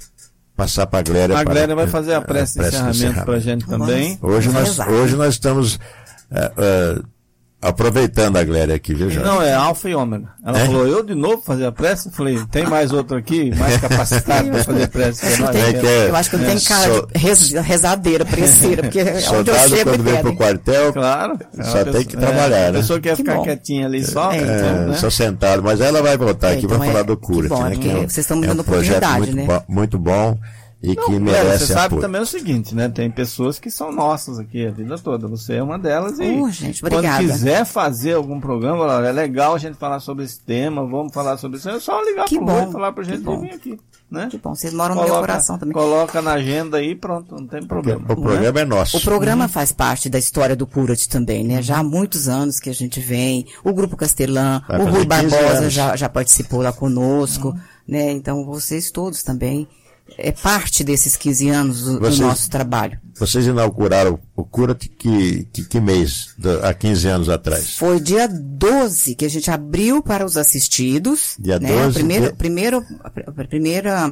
passar para a Gléria. A Gléria para, vai fazer a prece de encerramento para a gente também. Hoje nós, hoje nós estamos uh, uh, aproveitando a Gléria aqui, viu, Jorge? Não, é alfa e ômega. Ela é? falou, eu de novo fazer a prece? Eu falei, tem mais outro aqui, mais capacitado para fazer prece? Eu, nós, tenho, é que é, eu acho que eu não tenho cara so, de rez, rezadeira, preceira, porque é onde eu chego quando vem pro quartel, claro, só pessoa, tem que trabalhar, é, né? A pessoa quer que ficar bom. quietinha ali só, é, então, né? só sentado, mas ela vai voltar é, aqui então para é, falar do Cura, bom, né? Que é um, vocês estão me dando é um projeto oportunidade, muito, né? bo, muito bom. E não, que Gléria, merece você sabe apoio. também o seguinte, né? Tem pessoas que são nossas aqui a vida toda. Você é uma delas e uh, gente, obrigada. quando quiser fazer algum programa, olha, é legal a gente falar sobre esse tema, vamos falar sobre isso. É só ligar que pro bom, Rui e falar pra gente bom. vir aqui, né? Que bom, vocês moram coloca, no meu coração também. Coloca na agenda aí, pronto, não tem problema. O programa né? é nosso. O programa uhum. faz parte da história do Cura-te também, né? Já há muitos anos que a gente vem, o Grupo Castelã, Vai o Rui Barbosa já, já participou lá conosco, uhum. né? Então vocês todos também. É parte desses quinze anos do, vocês, do nosso trabalho. Vocês inauguraram o Cura-te que, que, que mês? Do, há quinze anos atrás? Foi dia doze que a gente abriu para os assistidos. Dia né? doze? O primeiro, dia... primeiro, a primeira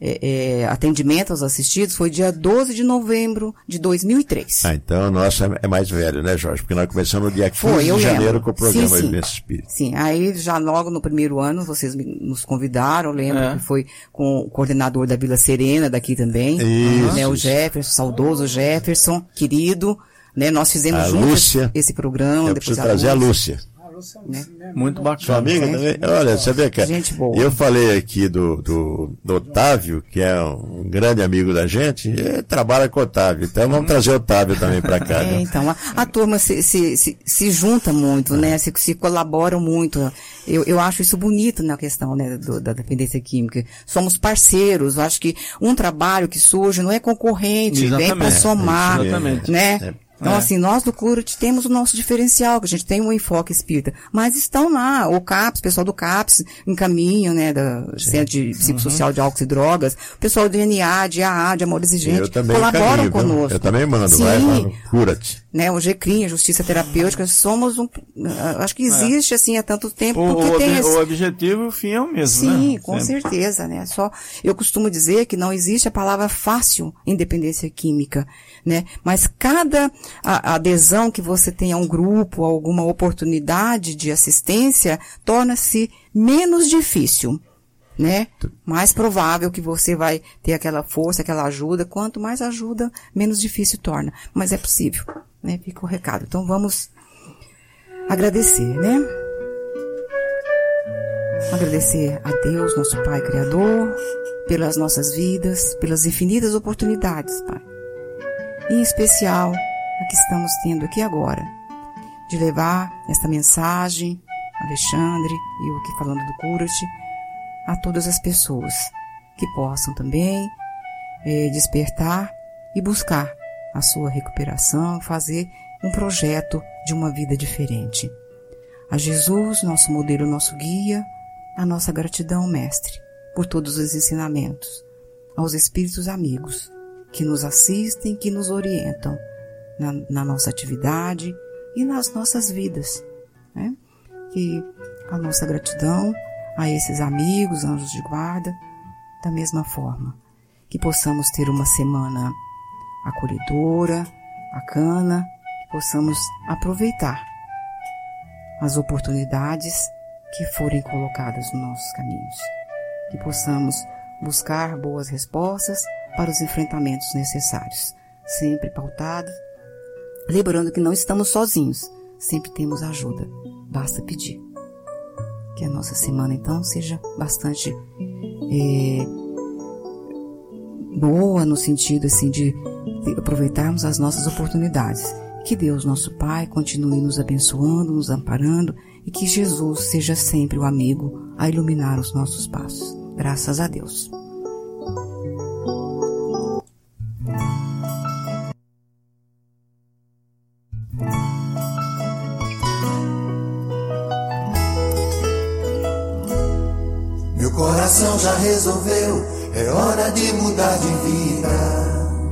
é, é, atendimento aos assistidos foi dia doze de novembro de dois mil e três. Ah, então o nosso é, é mais velho, né, Jorge? Porque nós começamos no dia quinze foi, de janeiro lembro. com o programa sim, sim. Vivência Espírita. Sim, aí já logo no primeiro ano vocês nos convidaram, lembro é. que foi com o coordenador da Vila Serena daqui também, isso, né, o isso. Jefferson, saudoso Jefferson, querido, né, nós fizemos a juntos Lúcia, esse programa. Eu depois preciso trazer a Lúcia. Né? Muito bacana. Sua amiga também? Olha, você vê que gente boa. Eu falei aqui do, do, do Otávio, que é um grande amigo da gente, e trabalha com o Otávio. Então vamos trazer o Otávio também para cá. É, né? então, a, a turma se, se, se, se junta muito, é. né? Se, se colaboram muito. Eu, eu acho isso bonito na questão, né, do, da dependência química. Somos parceiros. Eu acho que um trabalho que surge não é concorrente, exatamente, vem para somar, exatamente. né? É. Então, é. assim, nós do Cura-te temos o nosso diferencial, que a gente tem um enfoque espírita. Mas estão lá, o CAPS, o pessoal do CAPS, encaminham, né, do Centro de Psicossocial uhum. de Álcool e Drogas, o pessoal do I N A, de A A, de Amor Exigente, colaboram conosco. Eu também mando, Sim. vai lá no Cura-te. Né, o GECRIM, a Justiça Terapêutica, somos um, acho que existe, é. assim, há tanto tempo, o, porque o, tem esse... o objetivo e o fim é o mesmo, Sim, né? com Sempre. certeza, né, só, eu costumo dizer que não existe a palavra fácil em dependência química, né, mas cada a, a adesão que você tem a um grupo, a alguma oportunidade de assistência, torna-se menos difícil, né? Mais provável que você vai ter aquela força, aquela ajuda. Quanto mais ajuda, menos difícil torna. Mas é possível, né? Fica o recado. Então vamos agradecer, né? Agradecer a Deus, nosso Pai Criador, pelas nossas vidas, pelas infinitas oportunidades, Pai. Em especial, a que estamos tendo aqui agora, de levar esta mensagem, Alexandre e eu aqui falando do Cura-te, a todas as pessoas que possam também eh, despertar e buscar a sua recuperação, fazer um projeto de uma vida diferente. A Jesus, nosso modelo, nosso guia, a nossa gratidão, Mestre, por todos os ensinamentos, aos espíritos amigos que nos assistem, que nos orientam na, na nossa atividade e nas nossas vidas, né? Que a nossa gratidão a esses amigos, anjos de guarda, da mesma forma, que possamos ter uma semana acolhedora, bacana, que possamos aproveitar as oportunidades que forem colocadas nos nossos caminhos, que possamos buscar boas respostas para os enfrentamentos necessários, sempre pautados, lembrando que não estamos sozinhos, sempre temos ajuda, basta pedir. Que a nossa semana, então, seja bastante é, boa no sentido, assim, de, de aproveitarmos as nossas oportunidades. Que Deus, nosso Pai, continue nos abençoando, nos amparando e que Jesus seja sempre o amigo a iluminar os nossos passos. Graças a Deus. Meu coração já resolveu, é hora de mudar de vida.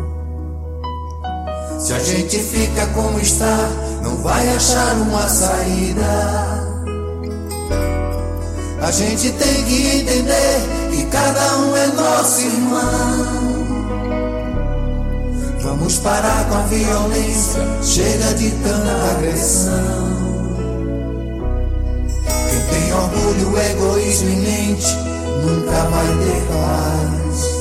Se a gente fica como está, não vai achar uma saída. A gente tem que entender que cada um é nosso irmão. Vamos parar com a violência, chega de tanta agressão. Quem tem orgulho, egoísmo em mente, nunca vai ter paz.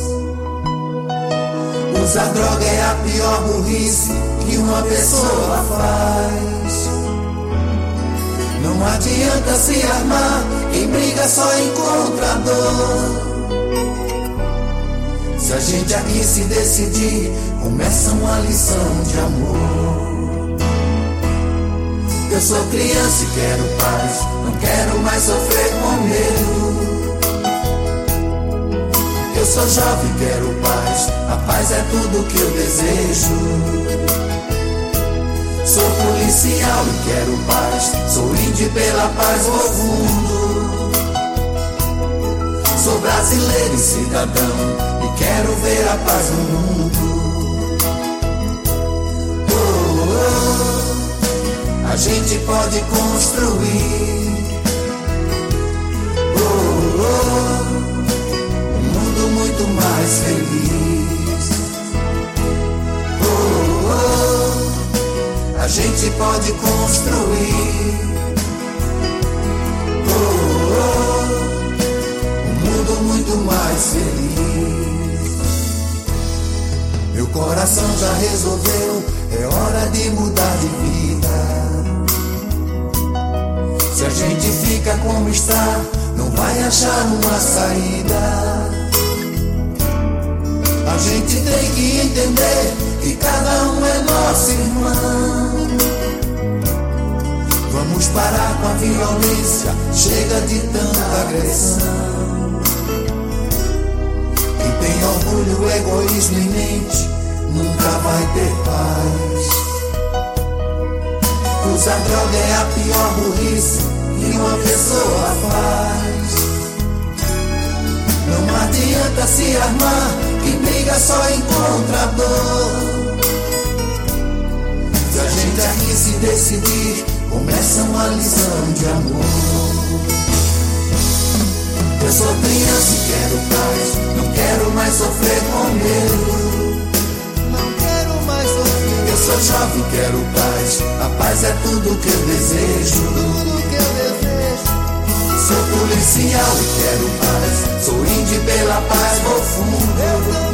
Usar droga é a pior burrice que uma pessoa faz. Não adianta se armar, quem briga só encontra dor. Se a gente aqui se decidir, começa uma lição de amor. Eu sou criança e quero paz, não quero mais sofrer com medo. Eu sou jovem e quero paz, a paz é tudo que eu desejo. Sou policial e quero paz, sou índio pela paz vou fundo. Sou brasileiro e cidadão e quero ver a paz no mundo. Oh, oh, a gente pode construir. Oh, oh, um mundo muito mais feliz. Oh, oh, a gente pode construir. Oh, oh, um mundo muito mais feliz. Meu coração já resolveu, é hora de mudar de vida. Se a gente fica como está, não vai achar uma saída. A gente tem que entender que cada um é nosso irmão. Vamos parar com a violência, chega de tanta agressão. Quem tem orgulho, egoísmo em mente, nunca vai ter paz. Usar droga é a pior burrice que uma pessoa faz. Não adianta se armar, quem briga só encontra dor. Se a gente aqui se decidir, começa uma lição de amor. Eu sou criança e quero paz, não quero mais sofrer com medo. Não quero mais sofrer. Eu sou jovem e quero paz, a paz é tudo que eu desejo. Tudo que eu desejo. Sou policial e quero paz, sou índio pela paz vou fundo.